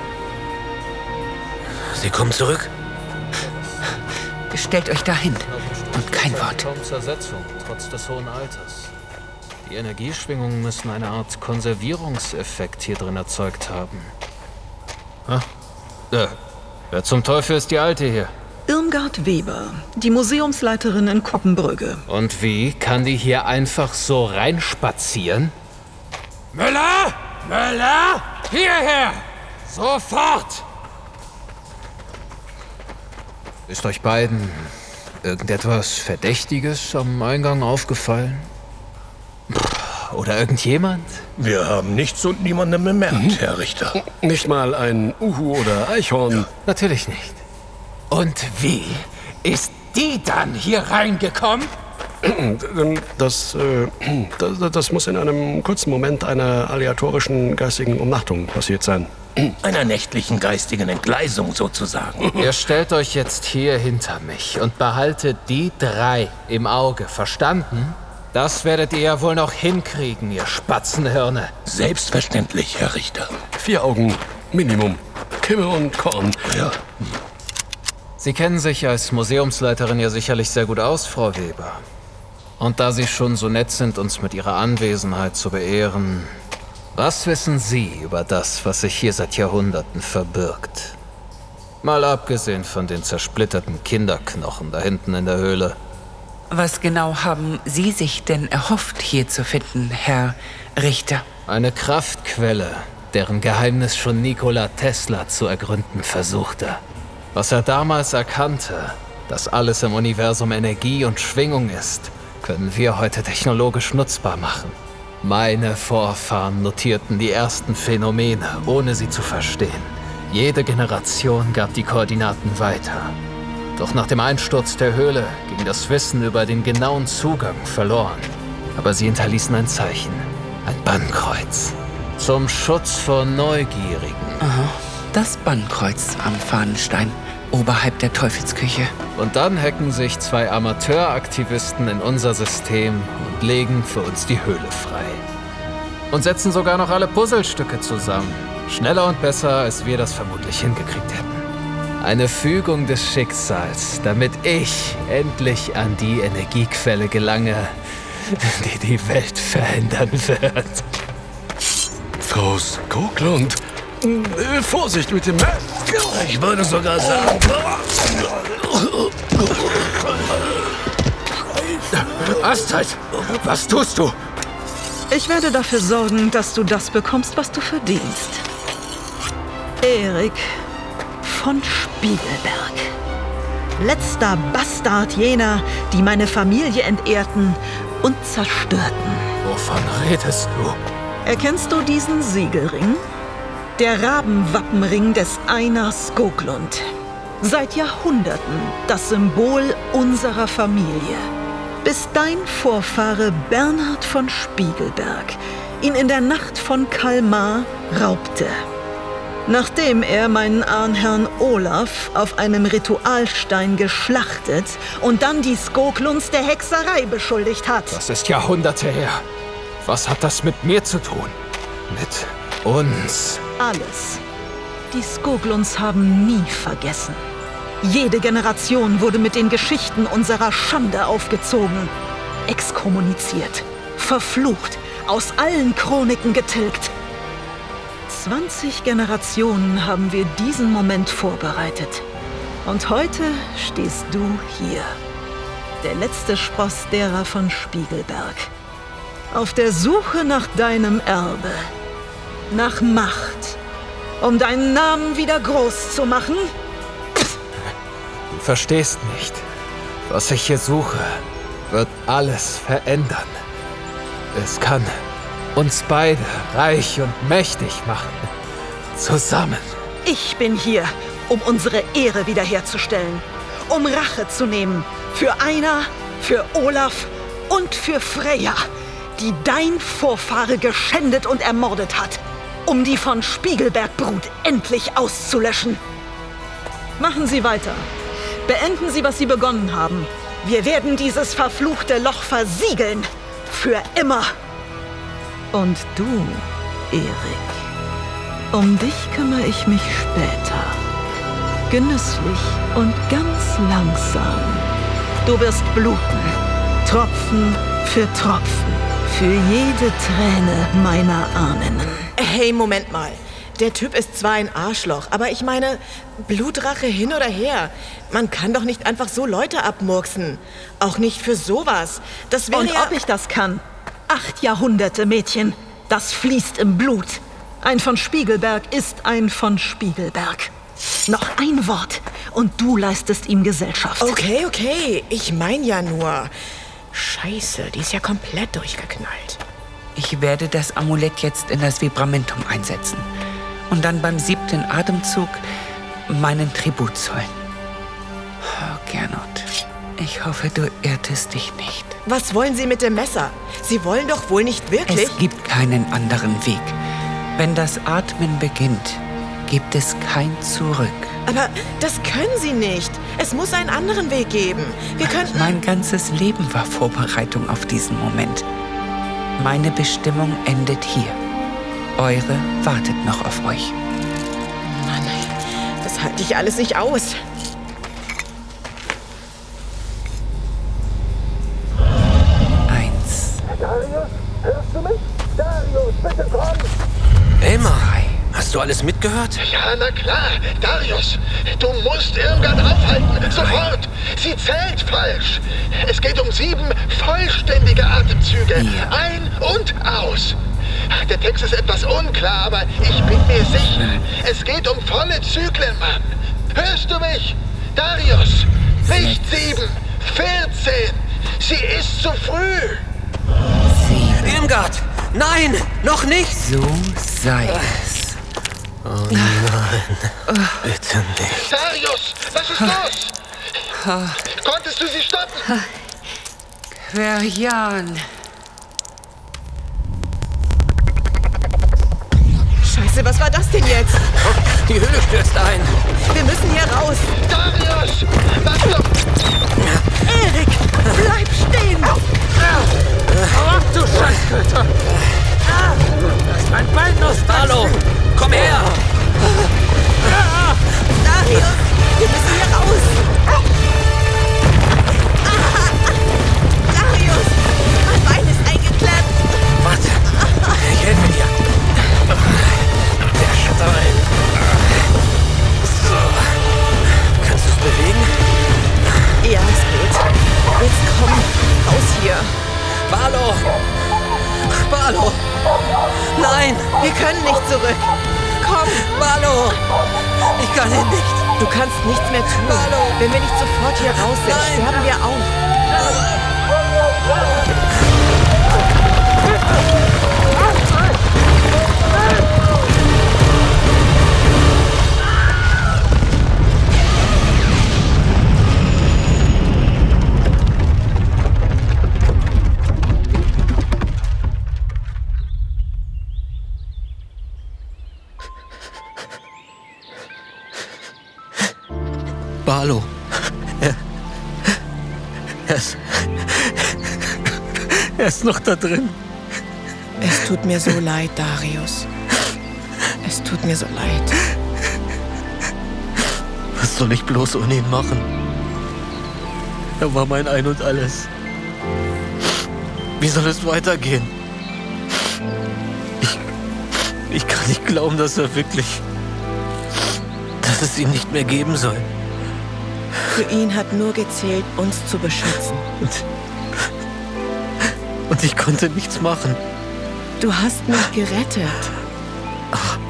Sie kommen zurück? Stellt euch dahin und kein Wort. Kaum Zersetzung, trotz des hohen Alters. Die Energieschwingungen müssen eine Art Konservierungseffekt hier drin erzeugt haben. Ah, äh, wer zum Teufel ist die Alte hier? Irmgard Weber, die Museumsleiterin in Koppenbrügge. Und wie kann die hier einfach so reinspazieren? Müller! Müller! Hierher! Sofort! Ist euch beiden irgendetwas Verdächtiges am Eingang aufgefallen? Oder irgendjemand? Wir haben nichts und niemanden bemerkt, mhm. Herr Richter. Nicht mal ein Uhu oder Eichhorn? Ja. Natürlich nicht. Und wie ist die dann hier reingekommen? Das, äh, das, das muss in einem kurzen Moment einer aleatorischen geistigen Umnachtung passiert sein. Einer nächtlichen geistigen Entgleisung sozusagen. Ihr stellt euch jetzt hier hinter mich und behaltet die drei im Auge, verstanden? Das werdet ihr ja wohl noch hinkriegen, ihr Spatzenhirne. Selbstverständlich, Herr Richter. Vier Augen, Minimum. Kimme und Korn. Ja. Sie kennen sich als Museumsleiterin ja sicherlich sehr gut aus, Frau Weber. Und da Sie schon so nett sind, uns mit Ihrer Anwesenheit zu beehren, was wissen Sie über das, was sich hier seit Jahrhunderten verbirgt? Mal abgesehen von den zersplitterten Kinderknochen da hinten in der Höhle. Was genau haben Sie sich denn erhofft, hier zu finden, Herr Richter? Eine Kraftquelle, deren Geheimnis schon Nikola Tesla zu ergründen versuchte. Was er damals erkannte, dass alles im Universum Energie und Schwingung ist, können wir heute technologisch nutzbar machen. Meine Vorfahren notierten die ersten Phänomene, ohne sie zu verstehen. Jede Generation gab die Koordinaten weiter. Doch nach dem Einsturz der Höhle ging das Wissen über den genauen Zugang verloren. Aber sie hinterließen ein Zeichen, ein Bannkreuz. Zum Schutz vor Neugierigen. Aha, das Bannkreuz am Fahnenstein, oberhalb der Teufelsküche. Und dann hacken sich zwei Amateuraktivisten in unser System und legen für uns die Höhle frei. Und setzen sogar noch alle Puzzlestücke zusammen. Schneller und besser, als wir das vermutlich hingekriegt hätten. Eine Fügung des Schicksals, damit ich endlich an die Energiequelle gelange, die die Welt verändern wird. Frau Skoglund, äh, Vorsicht mit dem Messer. Ich würde sogar sagen... Astrid, was tust du? Ich werde dafür sorgen, dass du das bekommst, was du verdienst. Erik von Spiegelberg. Letzter Bastard jener, die meine Familie entehrten und zerstörten. Wovon redest du? Erkennst du diesen Siegelring? Der Rabenwappenring des Einar Skoglund. Seit Jahrhunderten das Symbol unserer Familie. Bis dein Vorfahre Bernhard von Spiegelberg ihn in der Nacht von Kalmar raubte. Nachdem er meinen Ahnherrn Olaf auf einem Ritualstein geschlachtet und dann die Skoglunds der Hexerei beschuldigt hat. Das ist Jahrhunderte her. Was hat das mit mir zu tun? Mit uns? Alles. Die Skoglunds haben nie vergessen. Jede Generation wurde mit den Geschichten unserer Schande aufgezogen, exkommuniziert, verflucht, aus allen Chroniken getilgt. zwanzig Generationen haben wir diesen Moment vorbereitet. Und heute stehst du hier, der letzte Spross derer von Spiegelberg. Auf der Suche nach deinem Erbe, nach Macht, um deinen Namen wieder groß zu machen? Du verstehst nicht. Was ich hier suche, wird alles verändern. Es kann uns beide reich und mächtig machen. Zusammen. Ich bin hier, um unsere Ehre wiederherzustellen. Um Rache zu nehmen. Für Einar, für Olaf und für Freya, die dein Vorfahre geschändet und ermordet hat. Um die von Spiegelberg-Brut endlich auszulöschen. Machen Sie weiter. Beenden Sie, was Sie begonnen haben. Wir werden dieses verfluchte Loch versiegeln. Für immer. Und du, Erik, um dich kümmere ich mich später. Genüsslich und ganz langsam. Du wirst bluten. Tropfen für Tropfen. Für jede Träne meiner Ahnen. Hey, Moment mal. Der Typ ist zwar ein Arschloch, aber ich meine, Blutrache hin oder her. Man kann doch nicht einfach so Leute abmurksen. Auch nicht für sowas. Das wäre Und ja... ob ich das kann? Acht Jahrhunderte, Mädchen. Das fließt im Blut. Ein von Spiegelberg ist ein von Spiegelberg. Noch ein Wort und du leistest ihm Gesellschaft. Okay, okay. Ich mein ja nur... Scheiße, die ist ja komplett durchgeknallt. Ich werde das Amulett jetzt in das Vibramentum einsetzen und dann beim siebten Atemzug meinen Tribut zollen. Oh, Gernot, ich hoffe, du irrtest dich nicht. Was wollen Sie mit dem Messer? Sie wollen doch wohl nicht wirklich... Es gibt keinen anderen Weg. Wenn das Atmen beginnt, gibt es kein Zurück. Aber das können Sie nicht. Es muss einen anderen Weg geben. Wir könnten... Mein ganzes Leben war Vorbereitung auf diesen Moment. Meine Bestimmung endet hier. Eure wartet noch auf euch. Mann, das halte ich alles nicht aus. Eins. Darius, hörst du mich? Darius, bitte komm! Elmar, hast du alles mitgehört? Ja, na klar. Darius, du musst Irmgard aufhalten. Sofort. Sie zählt falsch. Es geht um sieben vollständige Atemzüge. Ja. Ein und aus. Der Text ist etwas unklar, aber ich bin mir sicher. Es geht um volle Zyklen, Mann. Hörst du mich? Darius, nicht sieben, vierzehn. Sie ist zu früh. Irmgard! Nein! Noch nicht! So sei es. Oh nein. Bitte nicht. Darius, was ist los? Konntest du sie stoppen? Querjan. Scheiße, was war das denn jetzt? Die Höhle stürzt ein. Wir müssen hier raus. Darius, was doch? Erik, bleib stehen! Hau ab, du Scheißköter! Lass mein Bein los, Barlo! Komm her! Darius, wir müssen hier raus! Darius, mein Bein ist eingeklemmt! Warte, ich helfe dir. Der Stein. So. Kannst du es bewegen? Ja, es geht. Jetzt komm, raus hier. Barlo! Barlo! Nein! Wir können nicht zurück. Komm! Barlo! Ich kann ihn nicht. Du kannst nichts mehr tun. Barlo! Wenn wir nicht sofort hier raus sind, Nein. sterben wir auch. Barlo. Er, er, ist, er ist noch da drin. Es tut mir so leid, Darius. Es tut mir so leid. Was soll ich bloß ohne ihn machen? Er war mein Ein und Alles. Wie soll es weitergehen? Ich, ich kann nicht glauben, dass er wirklich... dass es ihn nicht mehr geben soll. Für ihn hat nur gezählt, uns zu beschützen. Und, und ich konnte nichts machen. Du hast mich gerettet. Ach,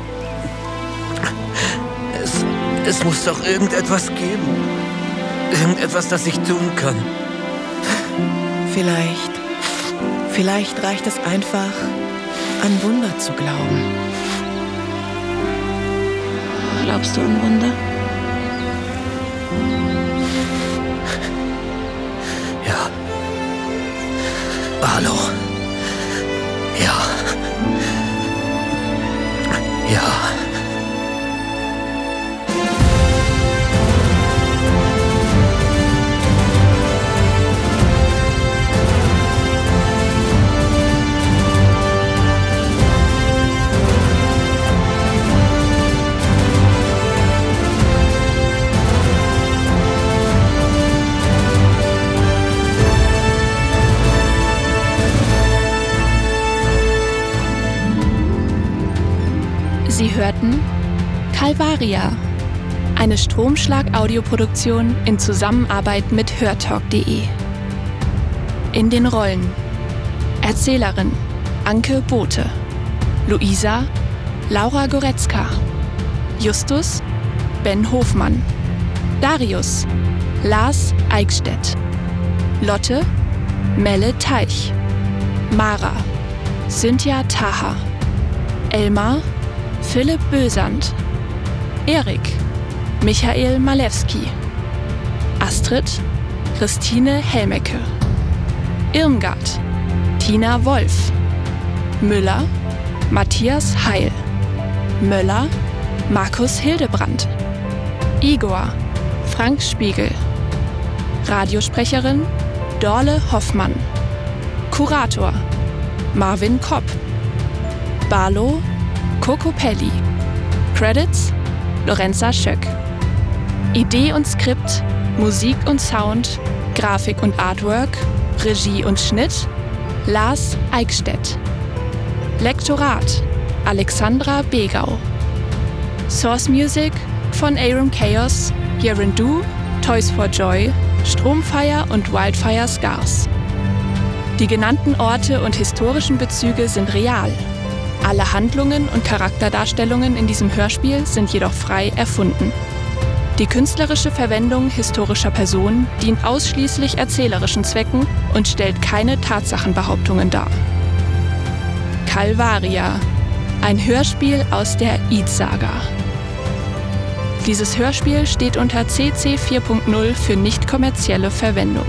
es, es muss doch irgendetwas geben. Irgendetwas, das ich tun kann. Vielleicht, vielleicht reicht es einfach, an Wunder zu glauben. Glaubst du an Wunder? Ja. Hallo. Ja. Ja. Sie hörten Calvaria, eine Stromschlag-Audioproduktion in Zusammenarbeit mit hörtalk punkt de. In den Rollen: Erzählerin Anke Bothe, Luisa Laura Goretzka, Justus Ben Hofmann, Darius Lars Eickstedt, Lotte Melle Teich. Mara, Cynthia Taha. Elmar, Philipp Bösand. Erik, Michael Malewski. Astrid, Christine Helmecke. Irmgard, Tina Wolf. Müller, Matthias Heil. Möller, Markus Hildebrand. Igor, Frank Spiegel. Radiosprecherin, Dorle Hoffmann. Kurator, Marvin Kopp. Barlow, Coco Pelli. Credits, Lorenza Schöck. Idee und Skript, Musik und Sound, Grafik und Artwork, Regie und Schnitt, Lars Eickstedt. Lektorat, Alexandra Begau. Source Music von Aram Chaos, Yerin Du, Toys for Joy, Stromfire und Wildfire Scars. Die genannten Orte und historischen Bezüge sind real. Alle Handlungen und Charakterdarstellungen in diesem Hörspiel sind jedoch frei erfunden. Die künstlerische Verwendung historischer Personen dient ausschließlich erzählerischen Zwecken und stellt keine Tatsachenbehauptungen dar. Calvaria, ein Hörspiel aus der Id-Saga. Dieses Hörspiel steht unter C C vier Punkt null für nicht kommerzielle Verwendung.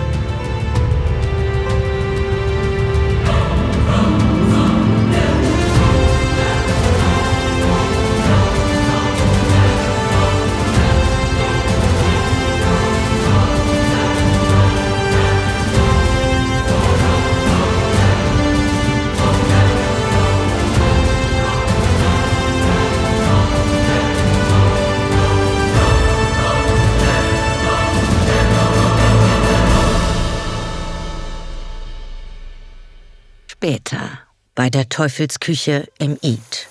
Später, bei der Teufelsküche im Id.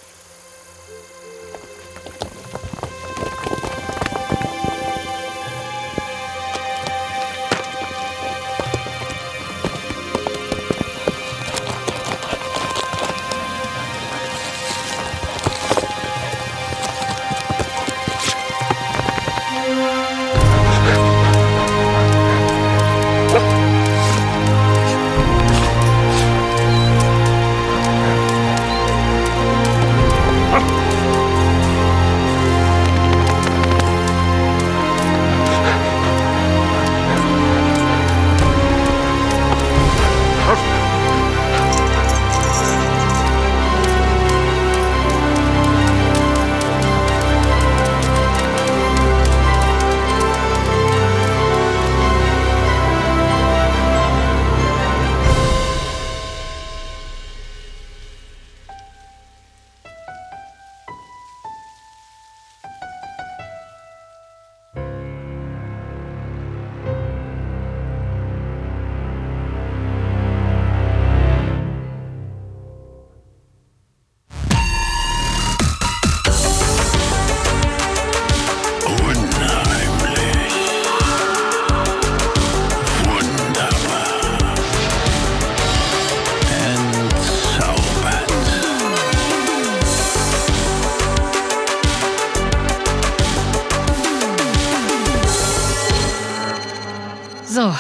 So,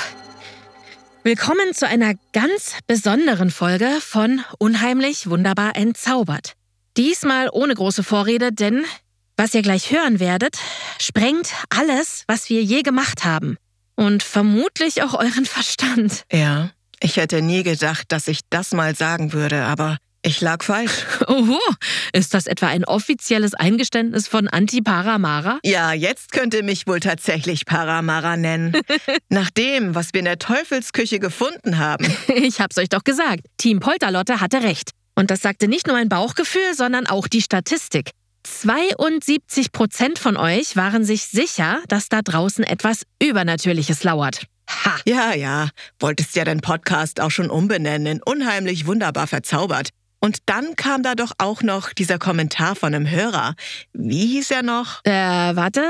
willkommen zu einer ganz besonderen Folge von Unheimlich Wunderbar Entzaubert. Diesmal ohne große Vorrede, denn was ihr gleich hören werdet, sprengt alles, was wir je gemacht haben. Und vermutlich auch euren Verstand. Ja, ich hätte nie gedacht, dass ich das mal sagen würde, aber ich lag falsch. Oho, ist das etwa ein offizielles Eingeständnis von Anti-Paramara? Ja, jetzt könnt ihr mich wohl tatsächlich Paramara nennen. Nach dem, was wir in der Teufelsküche gefunden haben. Ich hab's euch doch gesagt, Team Polterlotte hatte recht. Und das sagte nicht nur mein Bauchgefühl, sondern auch die Statistik. zweiundsiebzig Prozent von euch waren sich sicher, dass da draußen etwas Übernatürliches lauert. Ha! Ja, ja, wolltest ja den Podcast auch schon umbenennen in Unheimlich Wunderbar Verzaubert. Und dann kam da doch auch noch dieser Kommentar von einem Hörer. Wie hieß er noch? Äh, warte.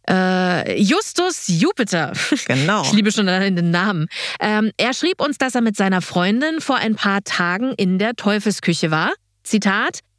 Äh, Justus Jupiter. Genau. Ich liebe schon den Namen. Ähm, er schrieb uns, dass er mit seiner Freundin vor ein paar Tagen in der Teufelsküche war. Zitat: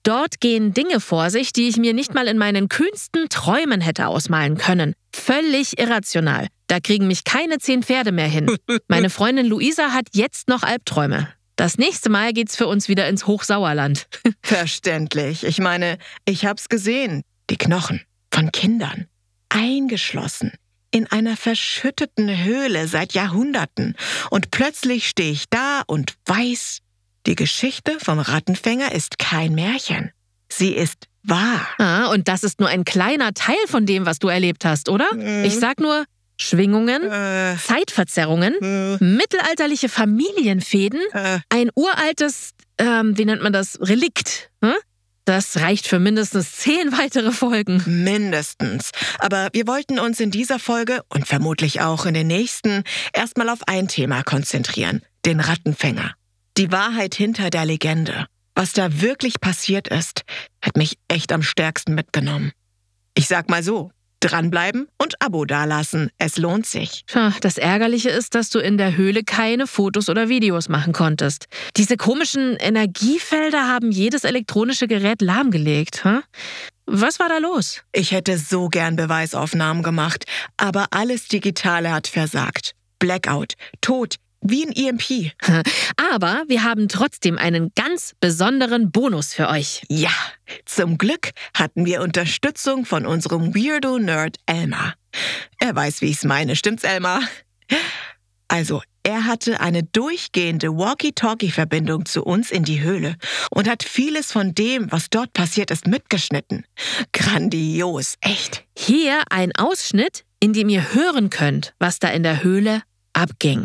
Dort gehen Dinge vor sich, die ich mir nicht mal in meinen kühnsten Träumen hätte ausmalen können. Völlig irrational. Da kriegen mich keine zehn Pferde mehr hin. Meine Freundin Luisa hat jetzt noch Albträume. Das nächste Mal geht's für uns wieder ins Hochsauerland. Verständlich. Ich meine, ich hab's gesehen. Die Knochen von Kindern. Eingeschlossen. In einer verschütteten Höhle seit Jahrhunderten. Und plötzlich stehe ich da und weiß, die Geschichte vom Rattenfänger ist kein Märchen. Sie ist wahr. Ah, und das ist nur ein kleiner Teil von dem, was du erlebt hast, oder? Äh. Ich sag nur Schwingungen, Äh. Zeitverzerrungen, Äh. mittelalterliche Familienfäden, Äh. ein uraltes, ähm, wie nennt man das, Relikt. Hm? Das reicht für mindestens zehn weitere Folgen. Mindestens. Aber wir wollten uns in dieser Folge und vermutlich auch in den nächsten erstmal auf ein Thema konzentrieren. Den Rattenfänger. Die Wahrheit hinter der Legende. Was da wirklich passiert ist, hat mich echt am stärksten mitgenommen. Ich sag mal so, dranbleiben und Abo dalassen. Es lohnt sich. Tja, das Ärgerliche ist, dass du in der Höhle keine Fotos oder Videos machen konntest. Diese komischen Energiefelder haben jedes elektronische Gerät lahmgelegt. Hm? Was war da los? Ich hätte so gern Beweisaufnahmen gemacht, aber alles Digitale hat versagt. Blackout, Tod, wie ein E M P. Aber wir haben trotzdem einen ganz besonderen Bonus für euch. Ja, zum Glück hatten wir Unterstützung von unserem Weirdo-Nerd Elmar. Er weiß, wie ich's meine, stimmt's, Elmar? Also, er hatte eine durchgehende Walkie-Talkie-Verbindung zu uns in die Höhle und hat vieles von dem, was dort passiert ist, mitgeschnitten. Grandios, echt. Hier ein Ausschnitt, in dem ihr hören könnt, was da in der Höhle abging.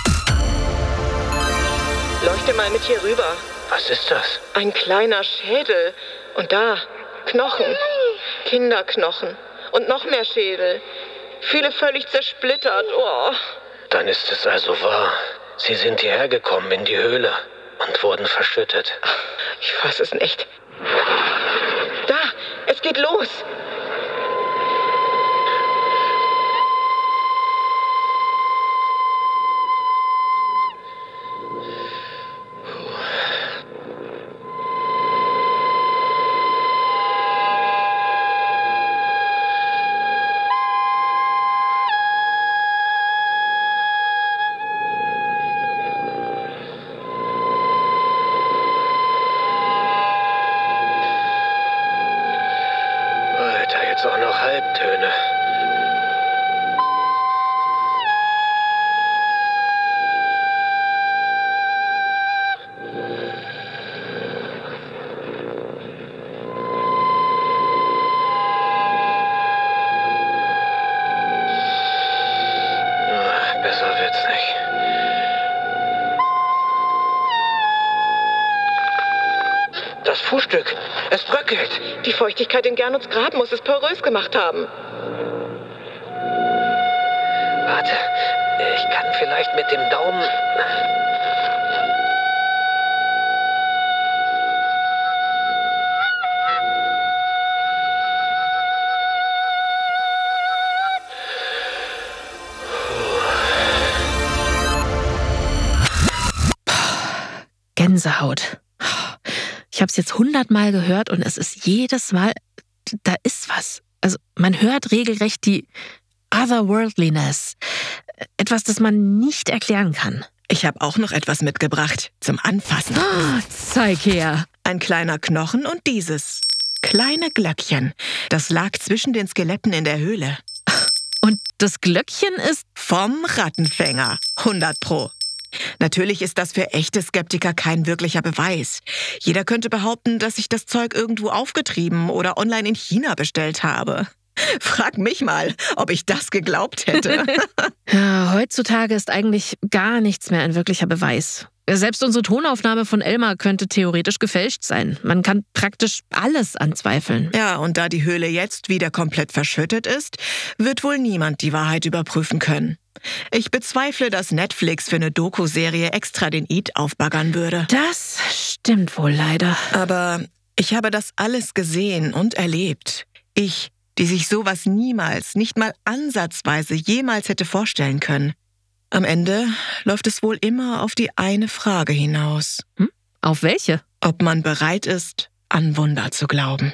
Leuchte mal mit hier rüber. Was ist das? Ein kleiner Schädel. Und da, Knochen. Kinderknochen. Und noch mehr Schädel. Viele völlig zersplittert. Oh. Dann ist es also wahr. Sie sind hierher gekommen in die Höhle und wurden verschüttet. Ich fass es nicht. Da, es geht los. Auch noch Halbtöne. Ach, besser wird's nicht. Das Frühstück. Es bröckelt. Die Feuchtigkeit in Gernot Grab muss es porös gemacht haben. Warte, ich kann vielleicht mit dem Daumen... Gänsehaut. Ich habe es jetzt hundertmal gehört und es ist jedes Mal, da ist was. Also man hört regelrecht die Otherworldliness. Etwas, das man nicht erklären kann. Ich habe auch noch etwas mitgebracht zum Anfassen. Oh, zeig her. Ein kleiner Knochen und dieses kleine Glöckchen. Das lag zwischen den Skeletten in der Höhle. Und das Glöckchen ist vom Rattenfänger. hundert Pro. Natürlich ist das für echte Skeptiker kein wirklicher Beweis. Jeder könnte behaupten, dass ich das Zeug irgendwo aufgetrieben oder online in China bestellt habe. Frag mich mal, ob ich das geglaubt hätte. Ja, heutzutage ist eigentlich gar nichts mehr ein wirklicher Beweis. Selbst unsere Tonaufnahme von Elmar könnte theoretisch gefälscht sein. Man kann praktisch alles anzweifeln. Ja, und da die Höhle jetzt wieder komplett verschüttet ist, wird wohl niemand die Wahrheit überprüfen können. Ich bezweifle, dass Netflix für eine Doku-Serie extra den Eid aufbaggern würde. Das stimmt wohl leider. Aber ich habe das alles gesehen und erlebt. Ich, die sich sowas niemals, nicht mal ansatzweise jemals hätte vorstellen können. Am Ende läuft es wohl immer auf die eine Frage hinaus. Hm? Auf welche? Ob man bereit ist, an Wunder zu glauben.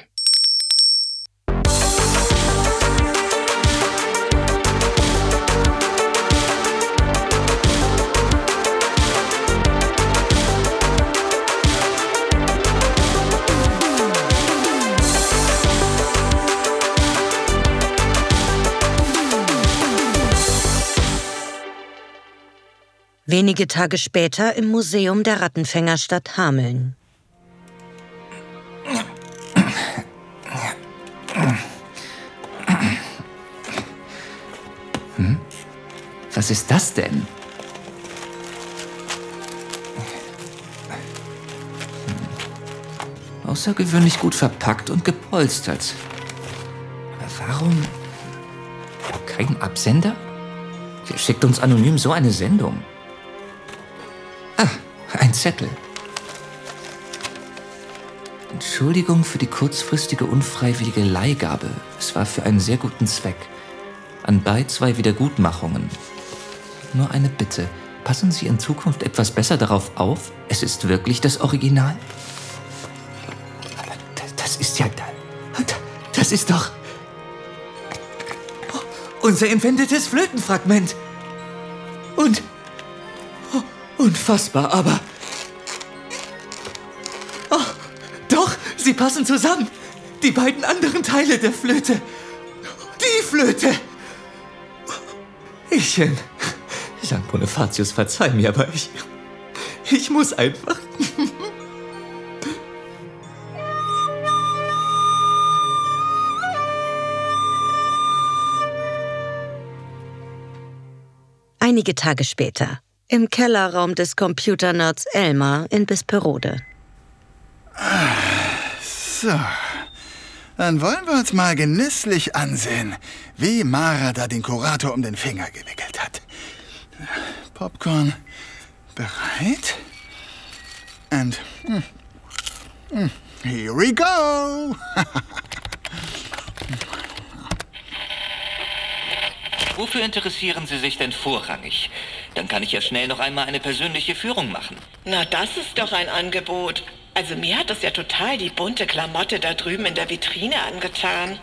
Wenige Tage später im Museum der Rattenfängerstadt Hameln. Hm? Was ist das denn? Hm. Außergewöhnlich gut verpackt und gepolstert. Aber warum kein Absender? Wer schickt uns anonym so eine Sendung? Ah, ein Zettel. Entschuldigung für die kurzfristige unfreiwillige Leihgabe. Es war für einen sehr guten Zweck. Anbei zwei Wiedergutmachungen. Nur eine Bitte. Passen Sie in Zukunft etwas besser darauf auf? Es ist wirklich das Original? Das ist ja... Das ist doch... unser entwendetes Flötenfragment. Und... unfassbar, aber... Oh, doch, sie passen zusammen. Die beiden anderen Teile der Flöte. Die Flöte. Ich, äh, Sankt Bonifatius, verzeih mir, aber ich... Ich muss einfach... Einige Tage später, im Kellerraum des Computernerds Elmar in Bisperode. So, dann wollen wir uns mal genüsslich ansehen, wie Mara da den Kurator um den Finger gewickelt hat. Popcorn bereit. And mm, mm, here we go. Wofür interessieren Sie sich denn vorrangig? Dann kann ich ja schnell noch einmal eine persönliche Führung machen. Na, das ist doch ein Angebot. Also mir hat das ja total die bunte Klamotte da drüben in der Vitrine angetan.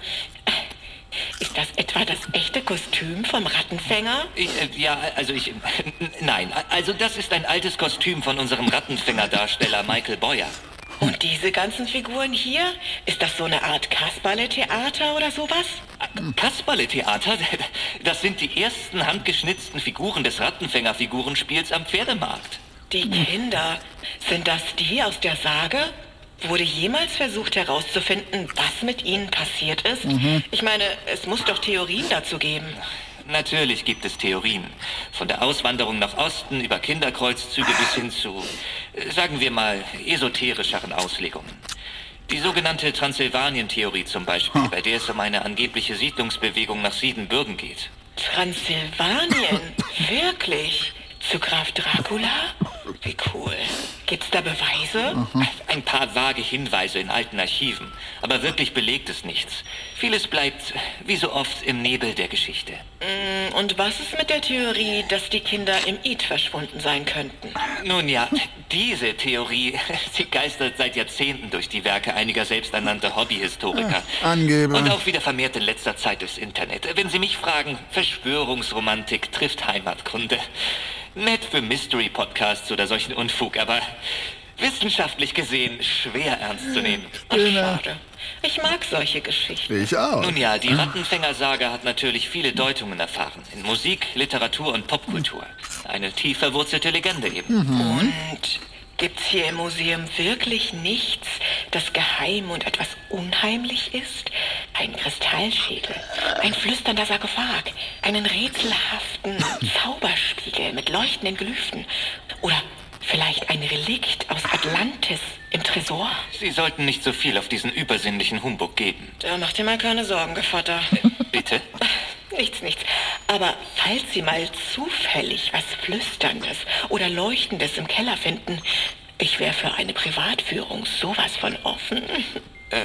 Ist das etwa das echte Kostüm vom Rattenfänger? Ich, äh, ja, also ich... Nein, also das ist ein altes Kostüm von unserem Rattenfänger-Darsteller Michael Boyer. Und diese ganzen Figuren hier? Ist das so eine Art Kasperle-Theater oder sowas? Kasperle-Theater? Das sind die ersten handgeschnitzten Figuren des Rattenfänger-Figurenspiels am Pferdemarkt. Die Kinder, sind das die aus der Sage? Wurde jemals versucht herauszufinden, was mit ihnen passiert ist? Mhm. Ich meine, es muss doch Theorien dazu geben. Natürlich gibt es Theorien. Von der Auswanderung nach Osten über Kinderkreuzzüge bis hin zu, sagen wir mal, esoterischeren Auslegungen. Die sogenannte Transsilvanien-Theorie zum Beispiel, bei der es um eine angebliche Siedlungsbewegung nach Siebenbürgen geht. Transsilvanien? Wirklich? Zu Graf Dracula? Wie cool. Gibt's da Beweise? Mhm. Ein paar vage Hinweise in alten Archiven, aber wirklich belegt es nichts. Vieles bleibt, wie so oft, im Nebel der Geschichte. Und was ist mit der Theorie, dass die Kinder im Id verschwunden sein könnten? Nun ja, diese Theorie, sie geistert seit Jahrzehnten durch die Werke einiger selbsternannter Hobbyhistoriker. Ja, Angeber. Und auch wieder vermehrt in letzter Zeit durchs Internet. Wenn Sie mich fragen, Verschwörungsromantik trifft Heimatkunde. Nett für Mystery-Podcasts oder solchen Unfug, aber wissenschaftlich gesehen schwer ernst zu nehmen. Ach, schade. Ich mag solche Geschichten. Ich auch. Nun ja, die Rattenfänger-Saga hat natürlich viele Deutungen erfahren. In Musik, Literatur und Popkultur. Eine tief verwurzelte Legende eben. Mhm. Und gibt's hier im Museum wirklich nichts, das geheim und etwas unheimlich ist? Ein Kristallschädel, ein flüsternder Sarkophag, einen rätselhaften Zauberspiegel mit leuchtenden Glyphen oder vielleicht ein Relikt aus Atlantis im Tresor? Sie sollten nicht so viel auf diesen übersinnlichen Humbug geben. Da mach dir mal keine Sorgen, Gevatter. Bitte? Nichts, nichts. Aber falls Sie mal zufällig was Flüsterndes oder Leuchtendes im Keller finden, ich wäre für eine Privatführung sowas von offen. Äh,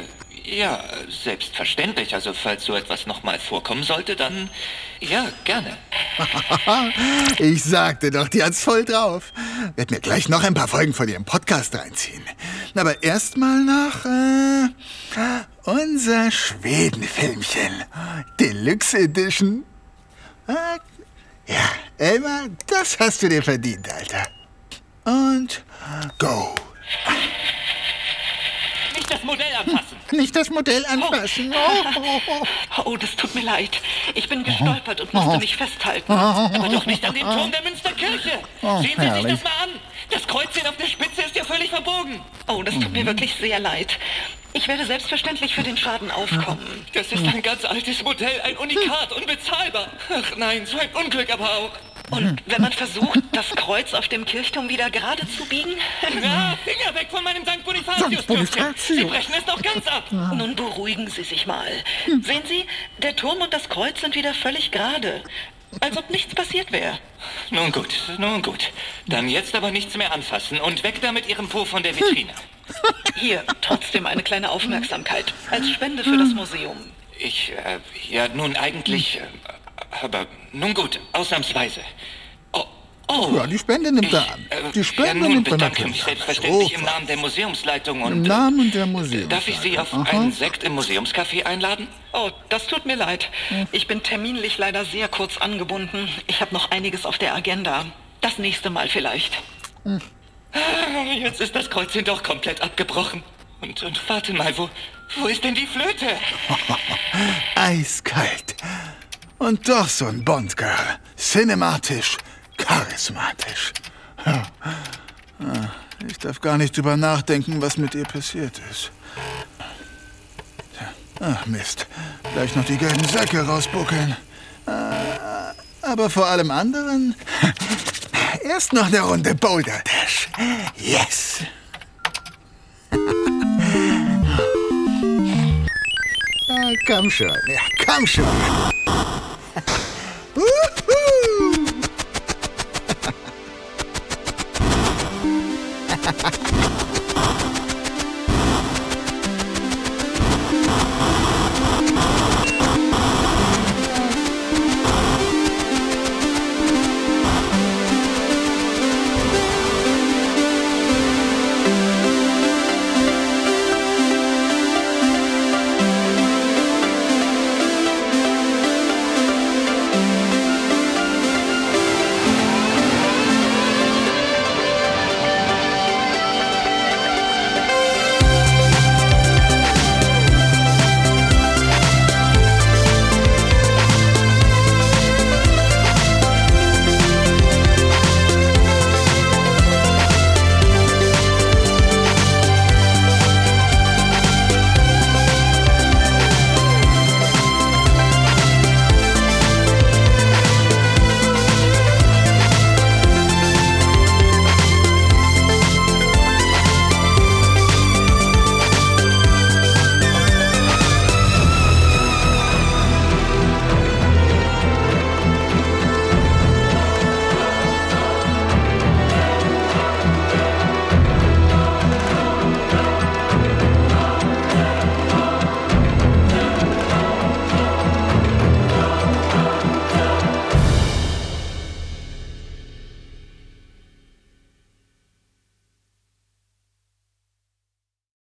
Ja, selbstverständlich. Also falls so etwas nochmal vorkommen sollte, dann ja, gerne. Ich sagte doch, die hat's voll drauf. Werd mir gleich noch ein paar Folgen von ihrem Podcast reinziehen. Aber erstmal noch äh, unser Schweden-Filmchen. Deluxe Edition. Äh, ja, Elmar, das hast du dir verdient, Alter. Und go. Nicht das Modell anfassen. Nicht das Modell anfassen. Oh, oh, oh. Oh, das tut mir leid. Ich bin gestolpert und musste mich festhalten. Aber doch nicht an den Turm der Münsterkirche. Oh, Sehen Sie herrlich. sich das mal an. Das Kreuzchen auf der Spitze ist ja völlig verbogen. Oh, das tut mir wirklich sehr leid. Ich werde selbstverständlich für den Schaden aufkommen. Das ist ein ganz altes Modell, ein Unikat, unbezahlbar. Ach nein, so ein Unglück aber auch. Und wenn man versucht, das Kreuz auf dem Kirchturm wieder gerade zu biegen? Na, Finger weg von meinem Sankt Bonifatius. Sankt Bonifatius. Sie brechen es doch ganz ab. Nun beruhigen Sie sich mal. Sehen Sie, der Turm und das Kreuz sind wieder völlig gerade. Als ob nichts passiert wäre. Nun gut, nun gut. Dann jetzt aber nichts mehr anfassen und weg da mit Ihrem Po von der Vitrine. Hier, trotzdem eine kleine Aufmerksamkeit. Als Spende für das Museum. Ich, äh, ja, nun eigentlich, äh, aber nun gut, ausnahmsweise. Oh, oh. Ja, die Spende nimmt er an. Die Spende ja, nun nimmt er bedanke natürlich mich an. selbstverständlich So, im Namen der Museumsleitung und... Im Namen der Museum. Darf ich Sie auf Aha. einen Sekt im Museumscafé einladen? Oh, das tut mir leid. Ich bin terminlich leider sehr kurz angebunden. Ich habe noch einiges auf der Agenda. Das nächste Mal vielleicht. Hm. Jetzt ist das Kreuzchen doch komplett abgebrochen. Und, und warte mal, wo, wo ist denn die Flöte? Eiskalt. Und doch so ein Bond-Girl. Cinematisch, charismatisch. Ja. Ich darf gar nicht drüber nachdenken, was mit ihr passiert ist. Ach Mist, gleich noch die gelben Säcke rausbuckeln. Aber vor allem anderen, erst noch eine Runde Boulder Dash. Yes! Ah, komm schon, ja, komm schon.